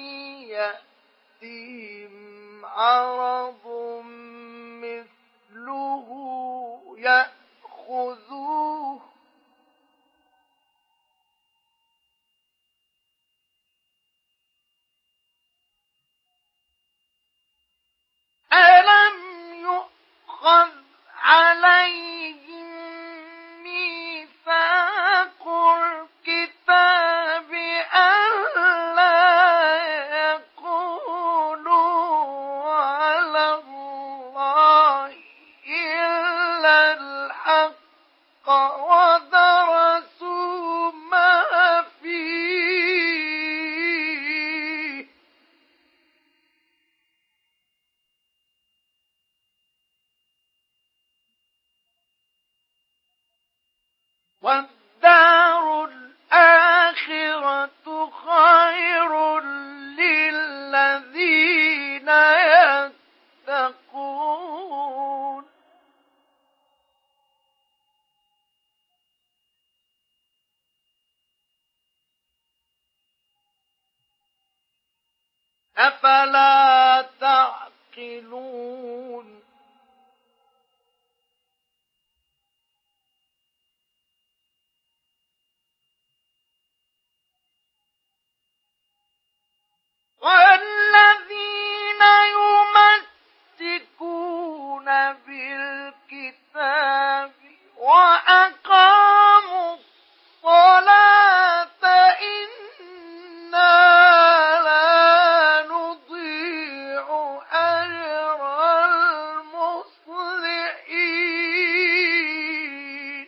يَأْتِهِمْ عَرَضٌ مِّثْلُهُ يَأْخُذُوهُ ۚ أَلَمْ يُؤْخَذْ عَلَيْهِم مِّيثَاقُ الْكِتَابِ أَن لَّا يَقُولُوا عَلَى اللَّهِ إِلَّا الْحَقَّ وَدَرَسُوا مَا فِيهِ ۗ وَالدَّارُ الْآخِرَةُ خَيْرٌ لِّلَّذِينَ يَتَّقُونَ. أفلا تعقلون والذين يمسكون بالكتاب وأقاموا الصلاة إنا لا نضيع أجر المصلحين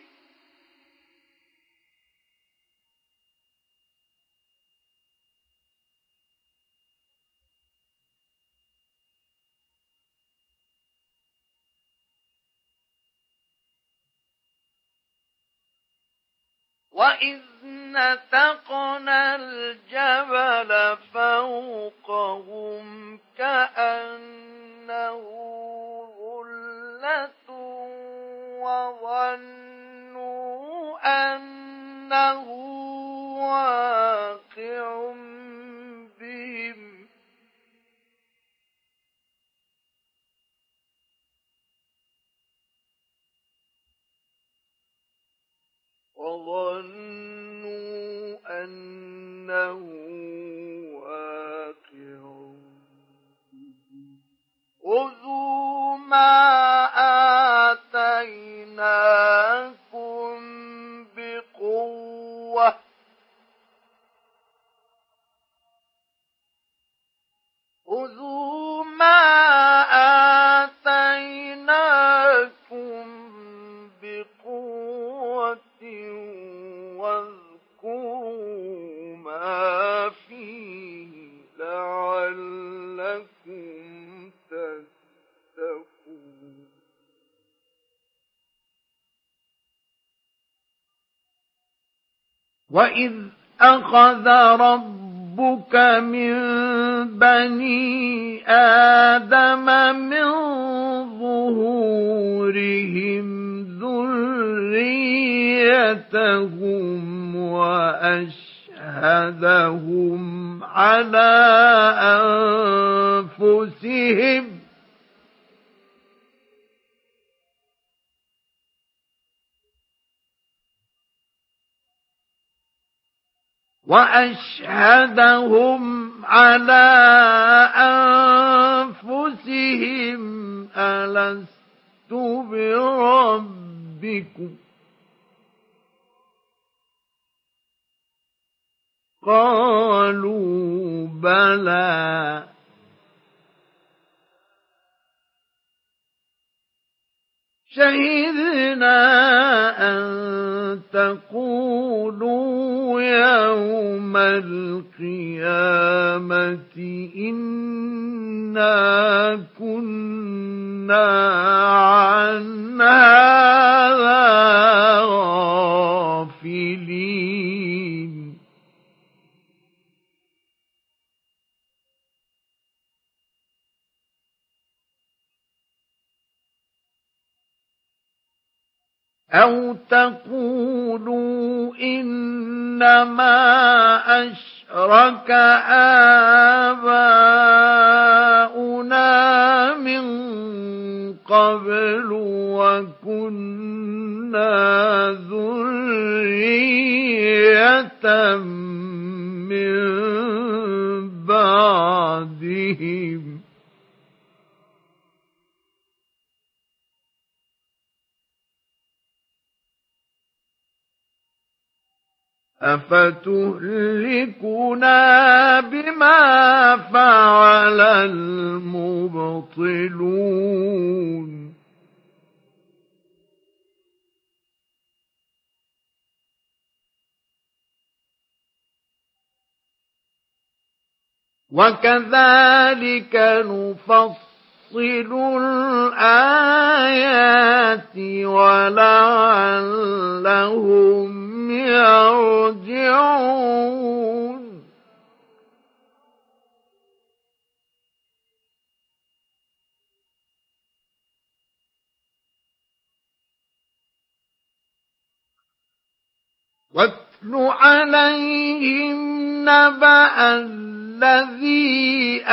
وَإِذْ نَتَقْنَا الْجَبَلَ فَوْقَهُمْ كَأَنَّهُ ظُلَّةٌ وَظَنُّوا أَنَّهُ وَاقِعٌ بِهِمْ وَظَنُّوا أَنَّهُ وَاقِعٌ بِهِمْ خُذُوا مَا آتَيْنَاكُمْ بِقُوَّةٍ خُذُوا مَا آتَيْنَاكُمْ بِقُوَّةٍ وَاذْكُرُوا مَا فِيهِ لَعَلَّكُمْ تَتَّقُونَ وَإِذْ أَخَذَ رَبُّكَ مِنْ بَنِي آدَمَ مِنْ ظُهُورِهِمْ ذُرِّيَّتَهُمْ وَأَشْهَدَهُمْ عَلَى أَنفُسِهِمْ وَأَشْهَدَهُمْ عَلَى أَنفُسِهِمْ أَلَسْتُ بِرَبِّكُمْ قَالُوا بَلَى شَهِدْنَا أَن تَقُولُوا يَوْمَ الْقِيَامَةِ إِنَّا كُنَّا عَنْ هَذَا غَافِلِينَ أَوْ تَقُولُوا إِنَّمَا أَشْرَكَ آبَاؤُنَا مِنْ قَبْلُ وَكُنَّا ذُرِّيَّةً مِنْ بَعْدِهِمْ أَفَتُهْلِكُنَا بِمَا فَعَلَ الْمُبْطِلُونَ وَكَذَلِكَ نُفَصِّلُ الْآيَاتِ وَلَعَلَّهُمْ يَرْجِعُونَ وَاتْلُ عَلَيْهِمْ نَبَأَ الذي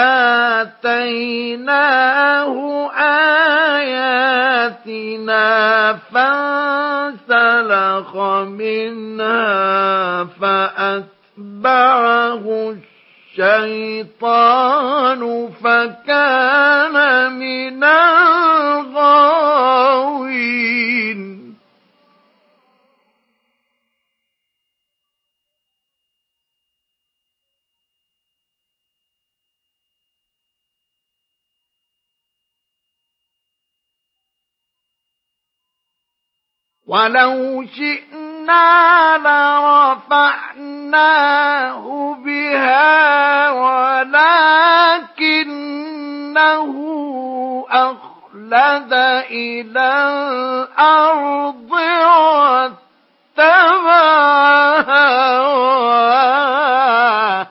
آتيناه آياتنا فانسلخ منها فأتبعه الشيطان فكان من الغاوين. ولو شئنا لرفعناه بها ولكنه أخلد إلى الأرض واتبع هواه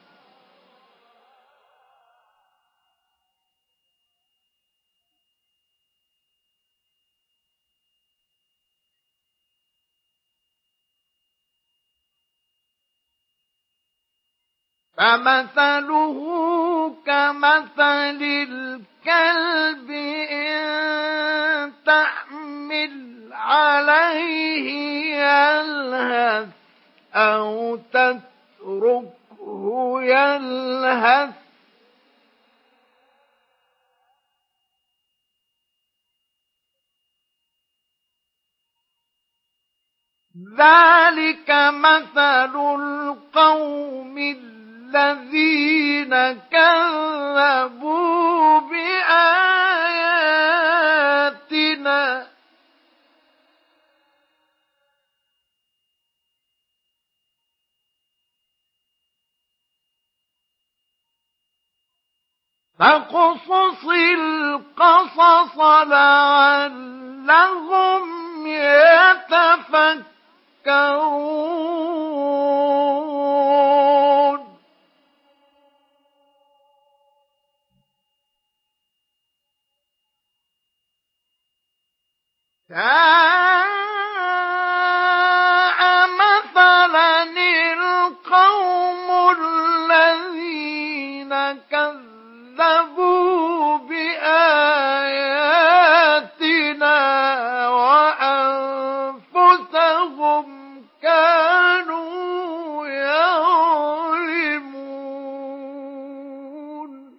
فمثله كمثل الكلب إن تحمل عليه يلهث أو تتركه يلهث ذلك مثل القوم الذين كذبوا بآياتنا فاقصص القصص لعلهم يتفكرون. ساء مثلا القوم الذين كذبوا بآياتنا وأنفسهم كانوا يظلمون.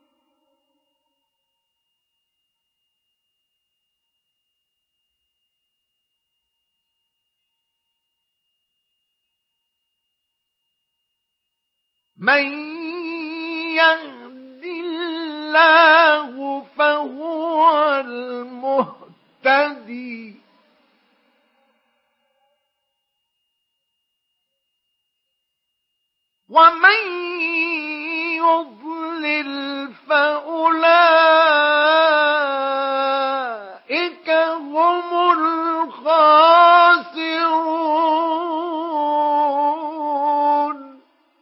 من يهد الله فهو المهتدي ومن يضلل فأولئك هم الخاسرون.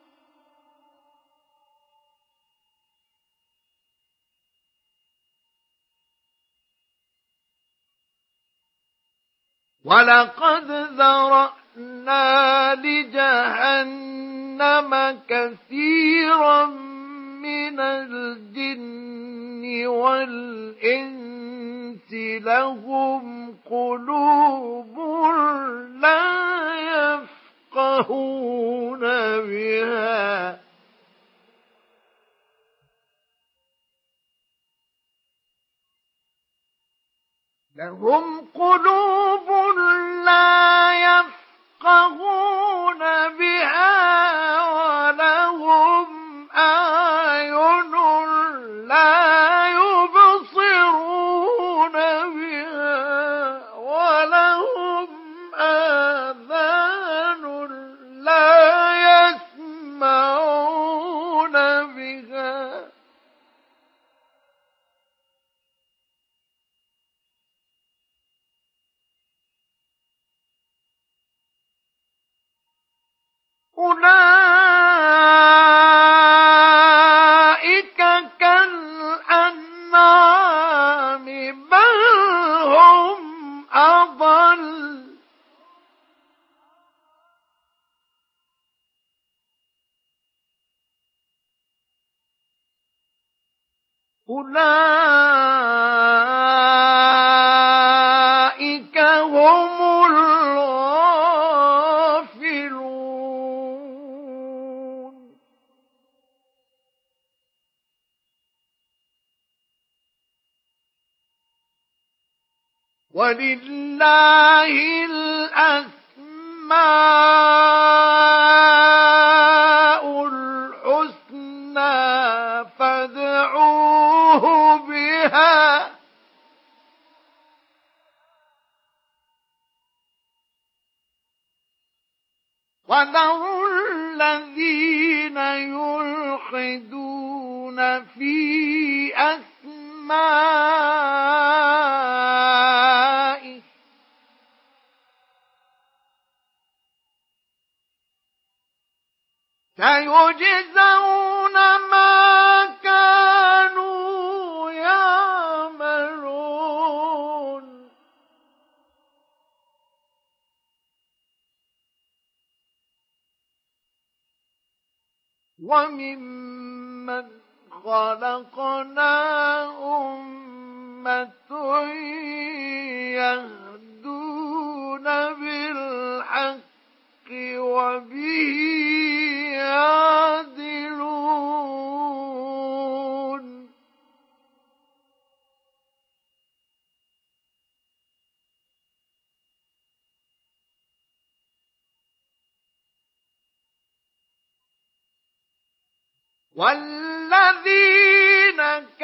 ولقد ذرأنا لجهنم كثيرا من الجن والإنس لهم قلوب لا يفقهون بها لهم قلوب لا يفقهون بها ولهم أعين لا يبصرون بها ولهم آذان لا يسمعون بها أولئك كالأنعام بل هم أضل أولئك هم الغافلون. ولله الأسماء الحسنى فادعوه بها وذروا الذين يلحدون في أسمائه سيجزون ما كانوا يعملون. وممن خلقنا أمة يهدون بالحق وبه يعدلون. والذين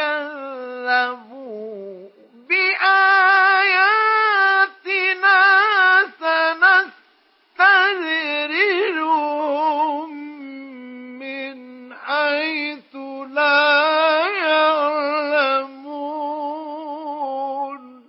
كذبوا بآياتنا سنستدرجهم من حيث لا يعلمون.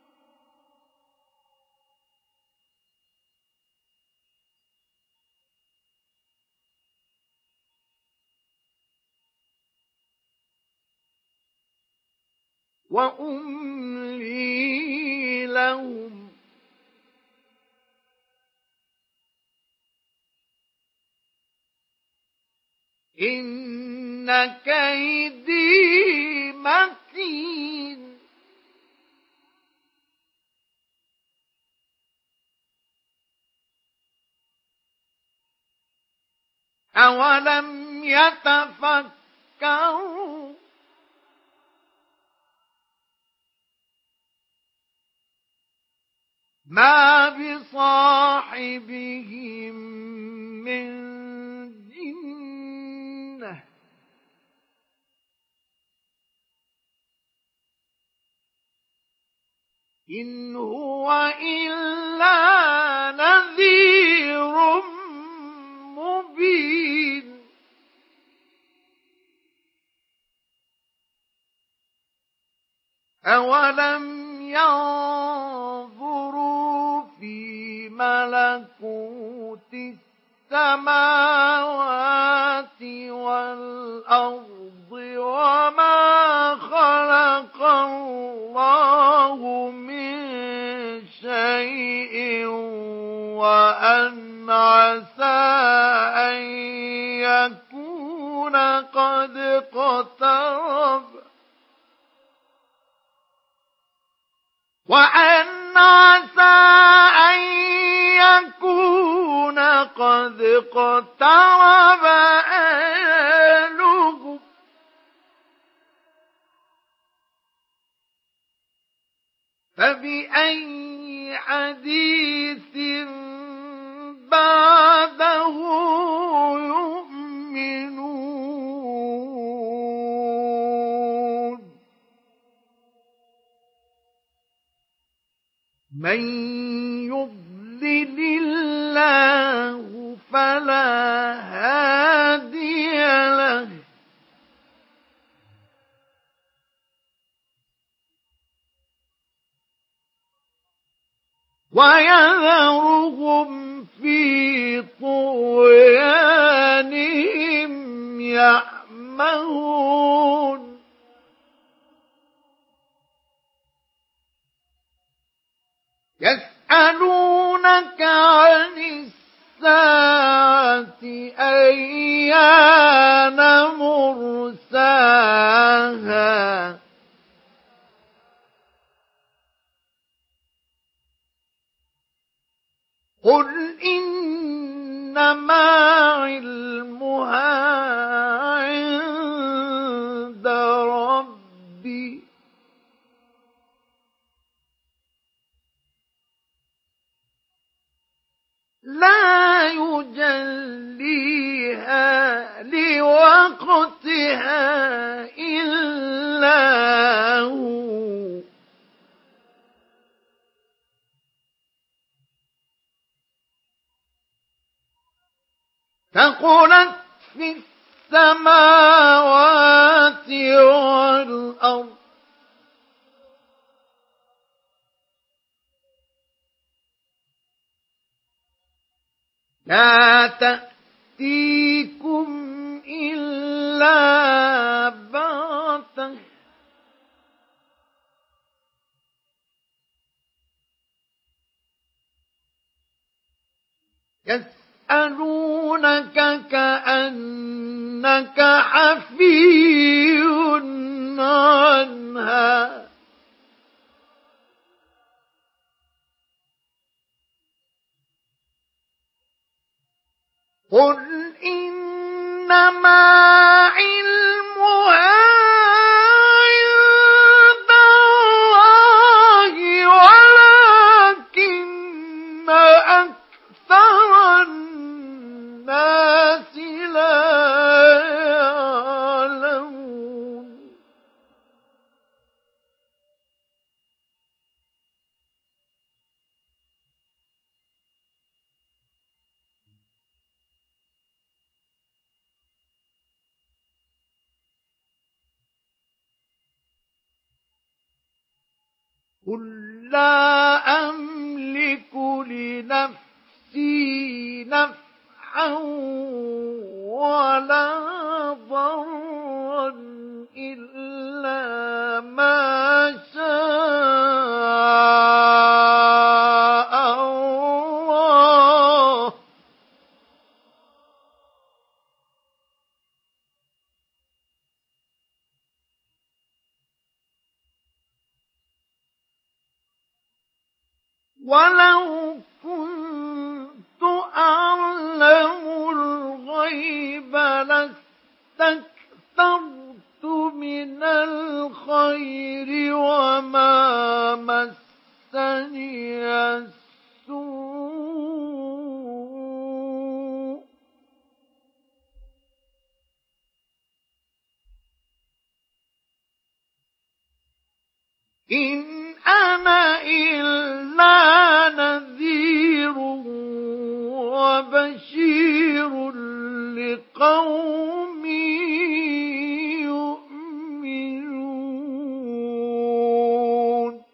وأملي لهم إن كيدي متين. أولم يتفكروا ما بصاحبهم من جنة إن هو إلا نذير مبين. أولم ينظروا في ملكوت السماوات والأرض وما خلق الله من شيء وأن عسى أن يكون قد اقترب وأن عسى أن يكون قد اقترب أجلهم فبأي حديث بعده يؤمنون. من يضلل الله فلا هادي له ويذرهم في طغيانهم يعمهون. يسألونك عن الساعة أيان مرساها قل إنما علمها عند ربي لا يجليها لوقتها إلا هو ثقلت في السماوات والأرض لا تأتيكم إلا بغتة يسألونك كأنك حفي عنها قل إنما علمها عند الله ولكن أكثر الناس لا يعلمون قل لا أملك لنفسي نفعا ولا ضرا إلا ما شاء الله ولو كنت أعلم الغيب لاستكثرت من الخير وما مسني السوء إن أنا إلا نذير وبشير لقوم يؤمنون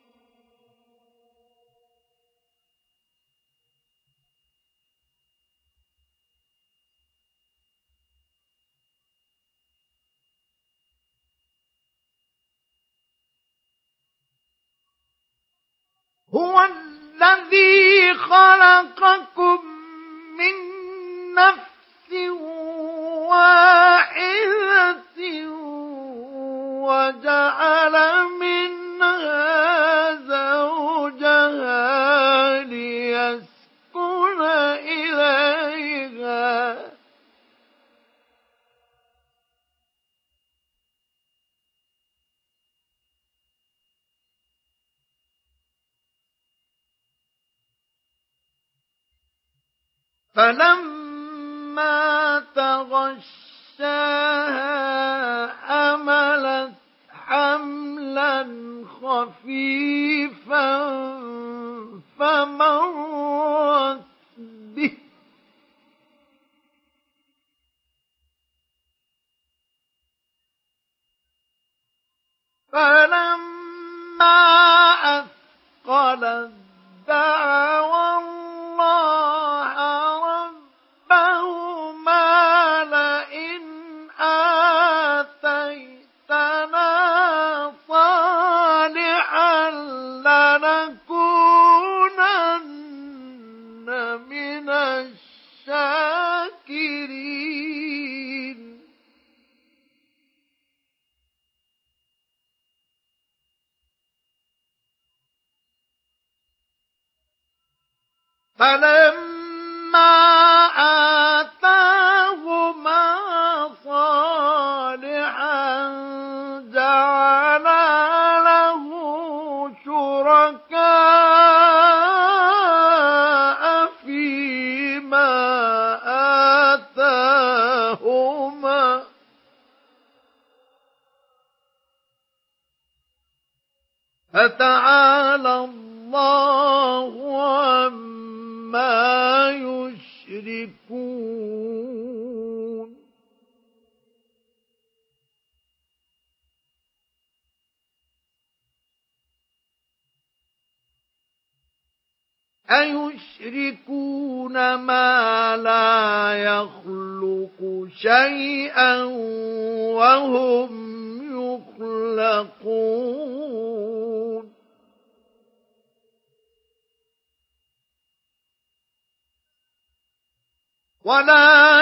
هو الذي خلقكم من نفس واحدة وجعل منها زوجها ليسكن إليها فلما تغشاها حملت حملا خفيفا فمرت به فلما أثقلت دعوا الله ربهما لئن آتيتنا صالحا لنكونن من الشاكرين فلما آتاهما صالحا جعلا له شركاء فيما آتاهما فتعالى الله عما يشركون أيشركون ما لا يخلق شيئا وهم يخلقون ولا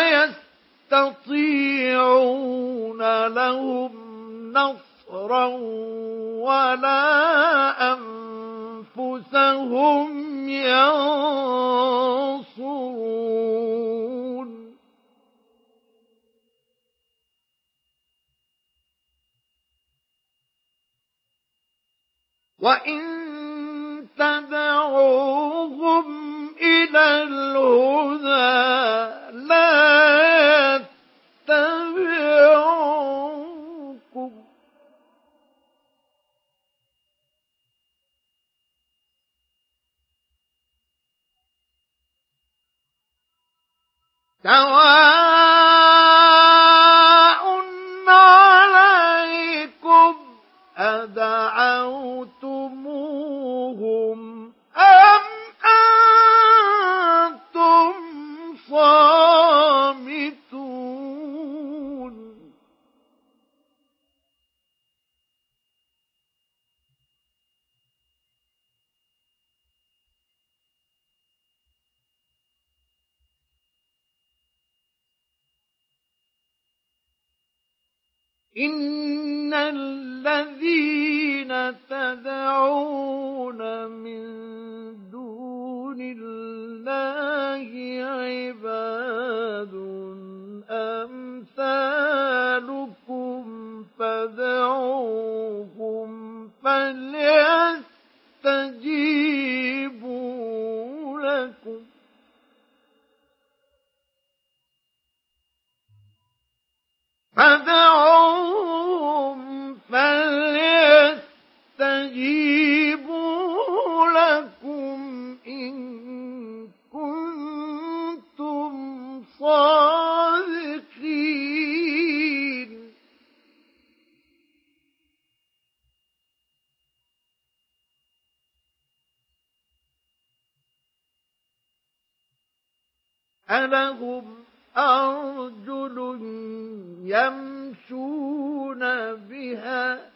يستطيعون لهم نصرا ولا أنفسهم ينصرون وإن تدعوهم إلى الهدى لا يتبعوكم سواء عليكم أدعوتموهم أم أنتم صامتون إن الذين تدعون من دون الله عباد أمثالكم فادعوهم فليستجيبوا لكم فادعوهم فليستجيبوا لكم إن كنتم صادقين ألهم أرجل يمشون بها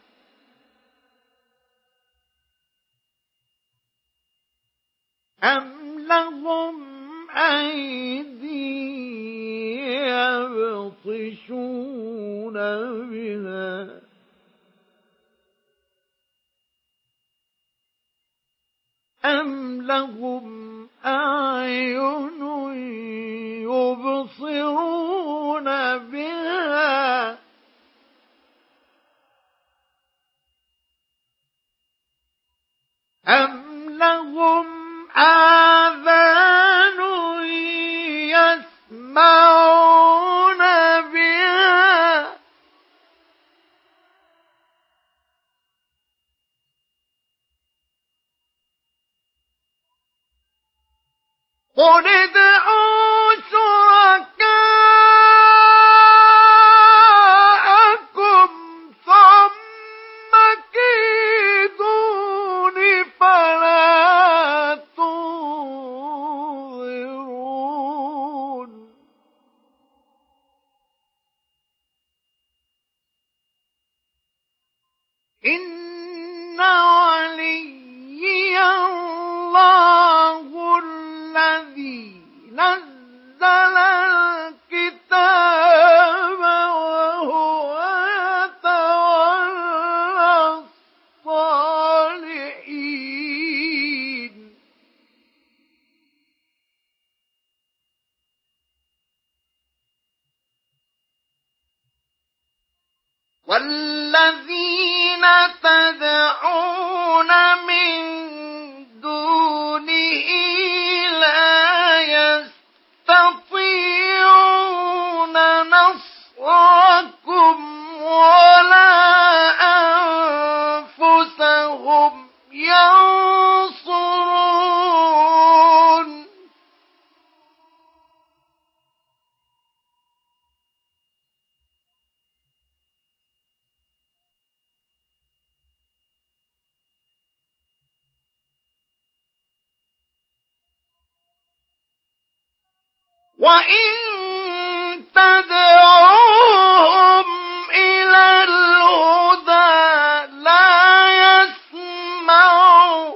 أم لهم أيدي يبطشون بها أم لهم أعين يبصرون بها أم لهم آذان يسمعون بها قل ادعوا شركاءكم ثم كيدون فلا تنظرون إن وليي الله الذي نزل والذين تدعون من دونه لا يستطيعون نصركم ولا أنفسهم ينصرون وَإِن تَدْعُوهُمْ إِلَى الْهُدَىٰ لَا يَسْمَعُوا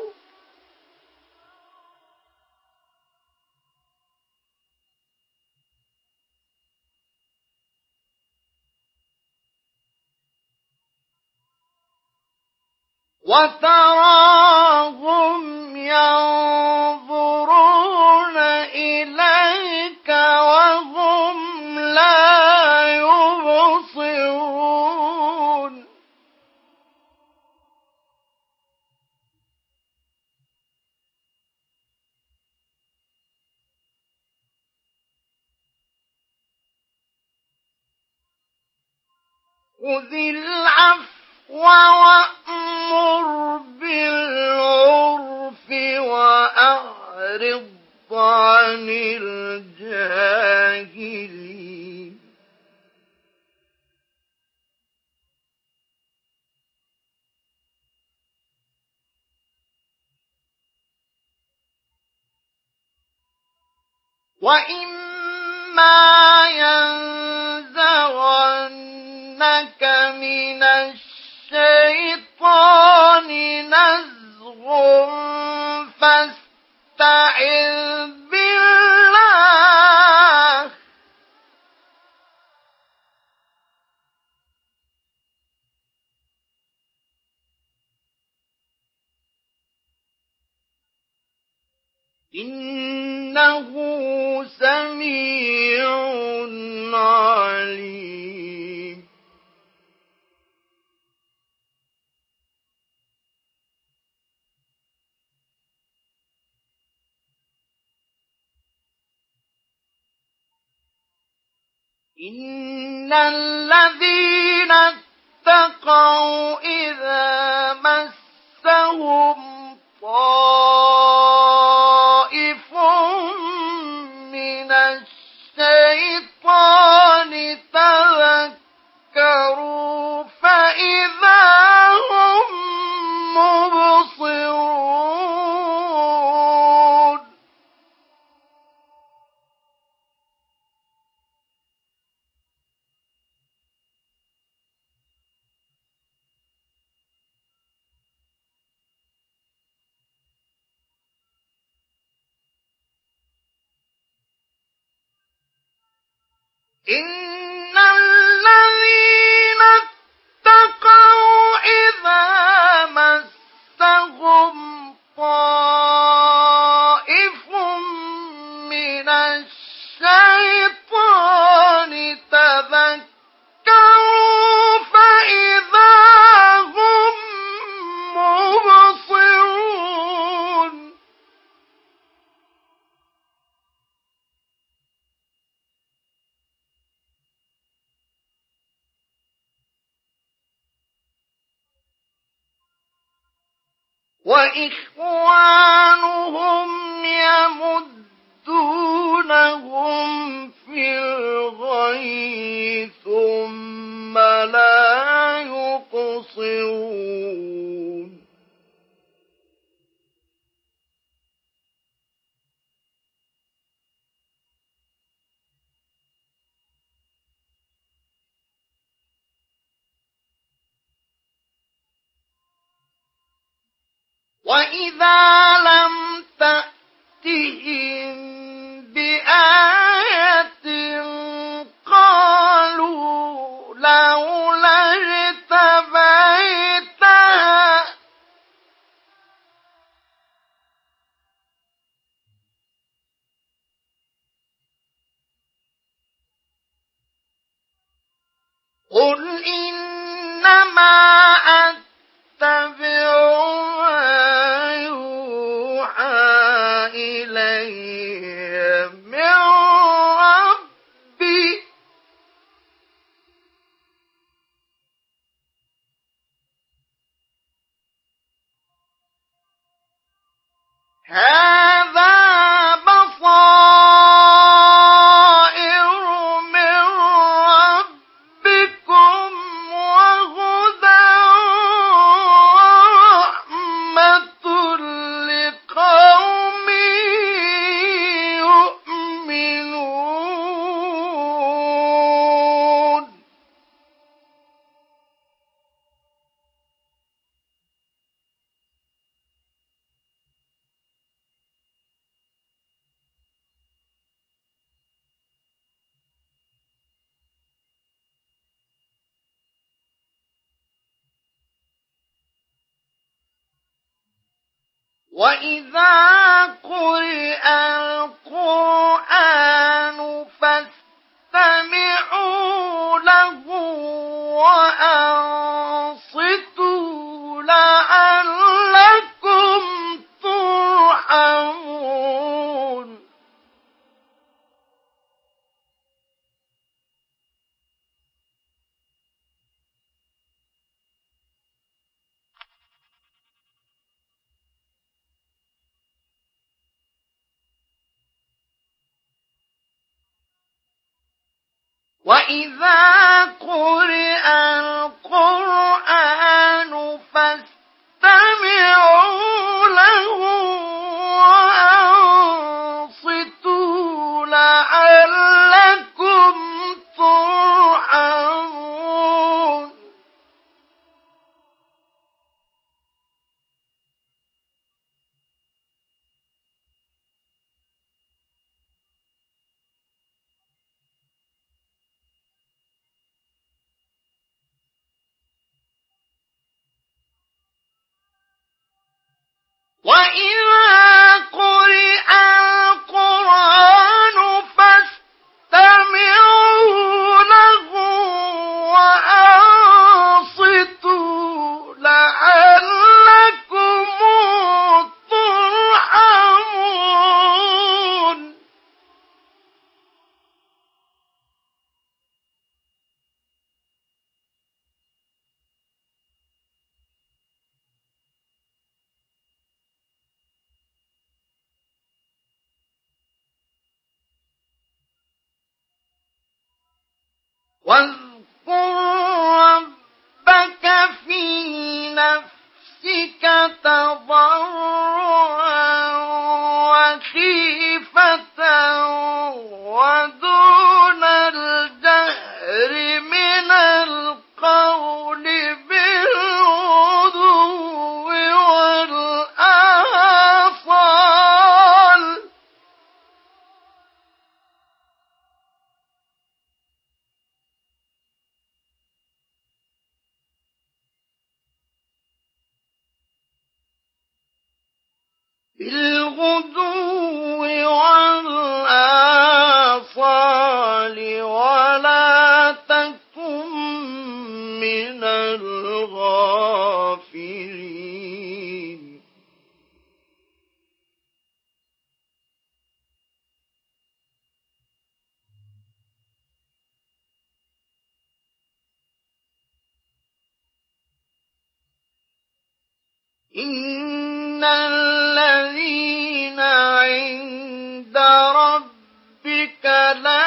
وَتَرَاهُمْ يَنظُرُونَ إِلَيْكَ وَهُمْ لَا يُبْصِرُونَ خُذِ الْعَفْوَ وَأْمُرْ بِالْعُرْفِ وَأَعْرِضْ عَنِ الْجَاهِلِينَ وَإِمَّا يَنزَغَنَّكَ مِنَ الشَّيْطَانِ نَزْغٌ فَاسْتَعِذْ بِاللَّهِ ۖ إِنَّهُ سَمِيعٌ عَلِيمٌ إِنَّ الَّذِينَ اتَّقَوْا إِذَا مَسَّهُمْ طَائِفٌ مِّنَ الشَّيْطَانِ تَذَكَّرُوا فَإِذَا هُم مُّبْصِرُونَ إِنَّ الَّذِينَ اتَّقَوْا إِذَا مَسَّهُمْ طَائِفٌ مِّنَ الشَّيْطَانِ تَذَكَّرُوا فَإِذَا هُم مُّبْصِرُونَ وَإِخْوَانُهُمْ يَمُدُّونَهُمْ فِي الْغَيِّ ثُمَّ لَا يُقْصِرُونَ وَإِذَا لَمْ تَأْتِهِم بِآيَةٍ قَالُوا لَوْلَا اجْتَبَيْتَهَا ۚ قُلْ إِنَّ وَإِذَا قُرِئَ الْقُرْآنُ فَاسْتَمِعُوا لَهُ وَأَنصِتُوا لَعَلَّكُمْ تُرْحَمُونَ. وَإِذَا قُرِئَ الْقُرْآنُ فَاسْتَمِعُوا لَهُ وَأَنصِتُوا لَعَلَّكُمْ تُرْحَمُونَ. وَإِذَا قُرِئَ الْقُرْآنُ فَاسْتَمِعُوا لَهُ وَأَنصِتُوا لَعَلَّكُمْ تُرْحَمُونَ. وَاذْكُر رَّبَّكَ فِي نَفْسِكَ تَضَرُّعًا وَخِيفَةً وَدُونَ الْجَهْرِ مِنَ الْقَوْلِ بِالْغُدُوِّ وَالْآصَالِ. بالغدو والآصال ولا تكن من الغافلين. إِنَّ الَّذِينَ عِندَ رَبِّكَ لَا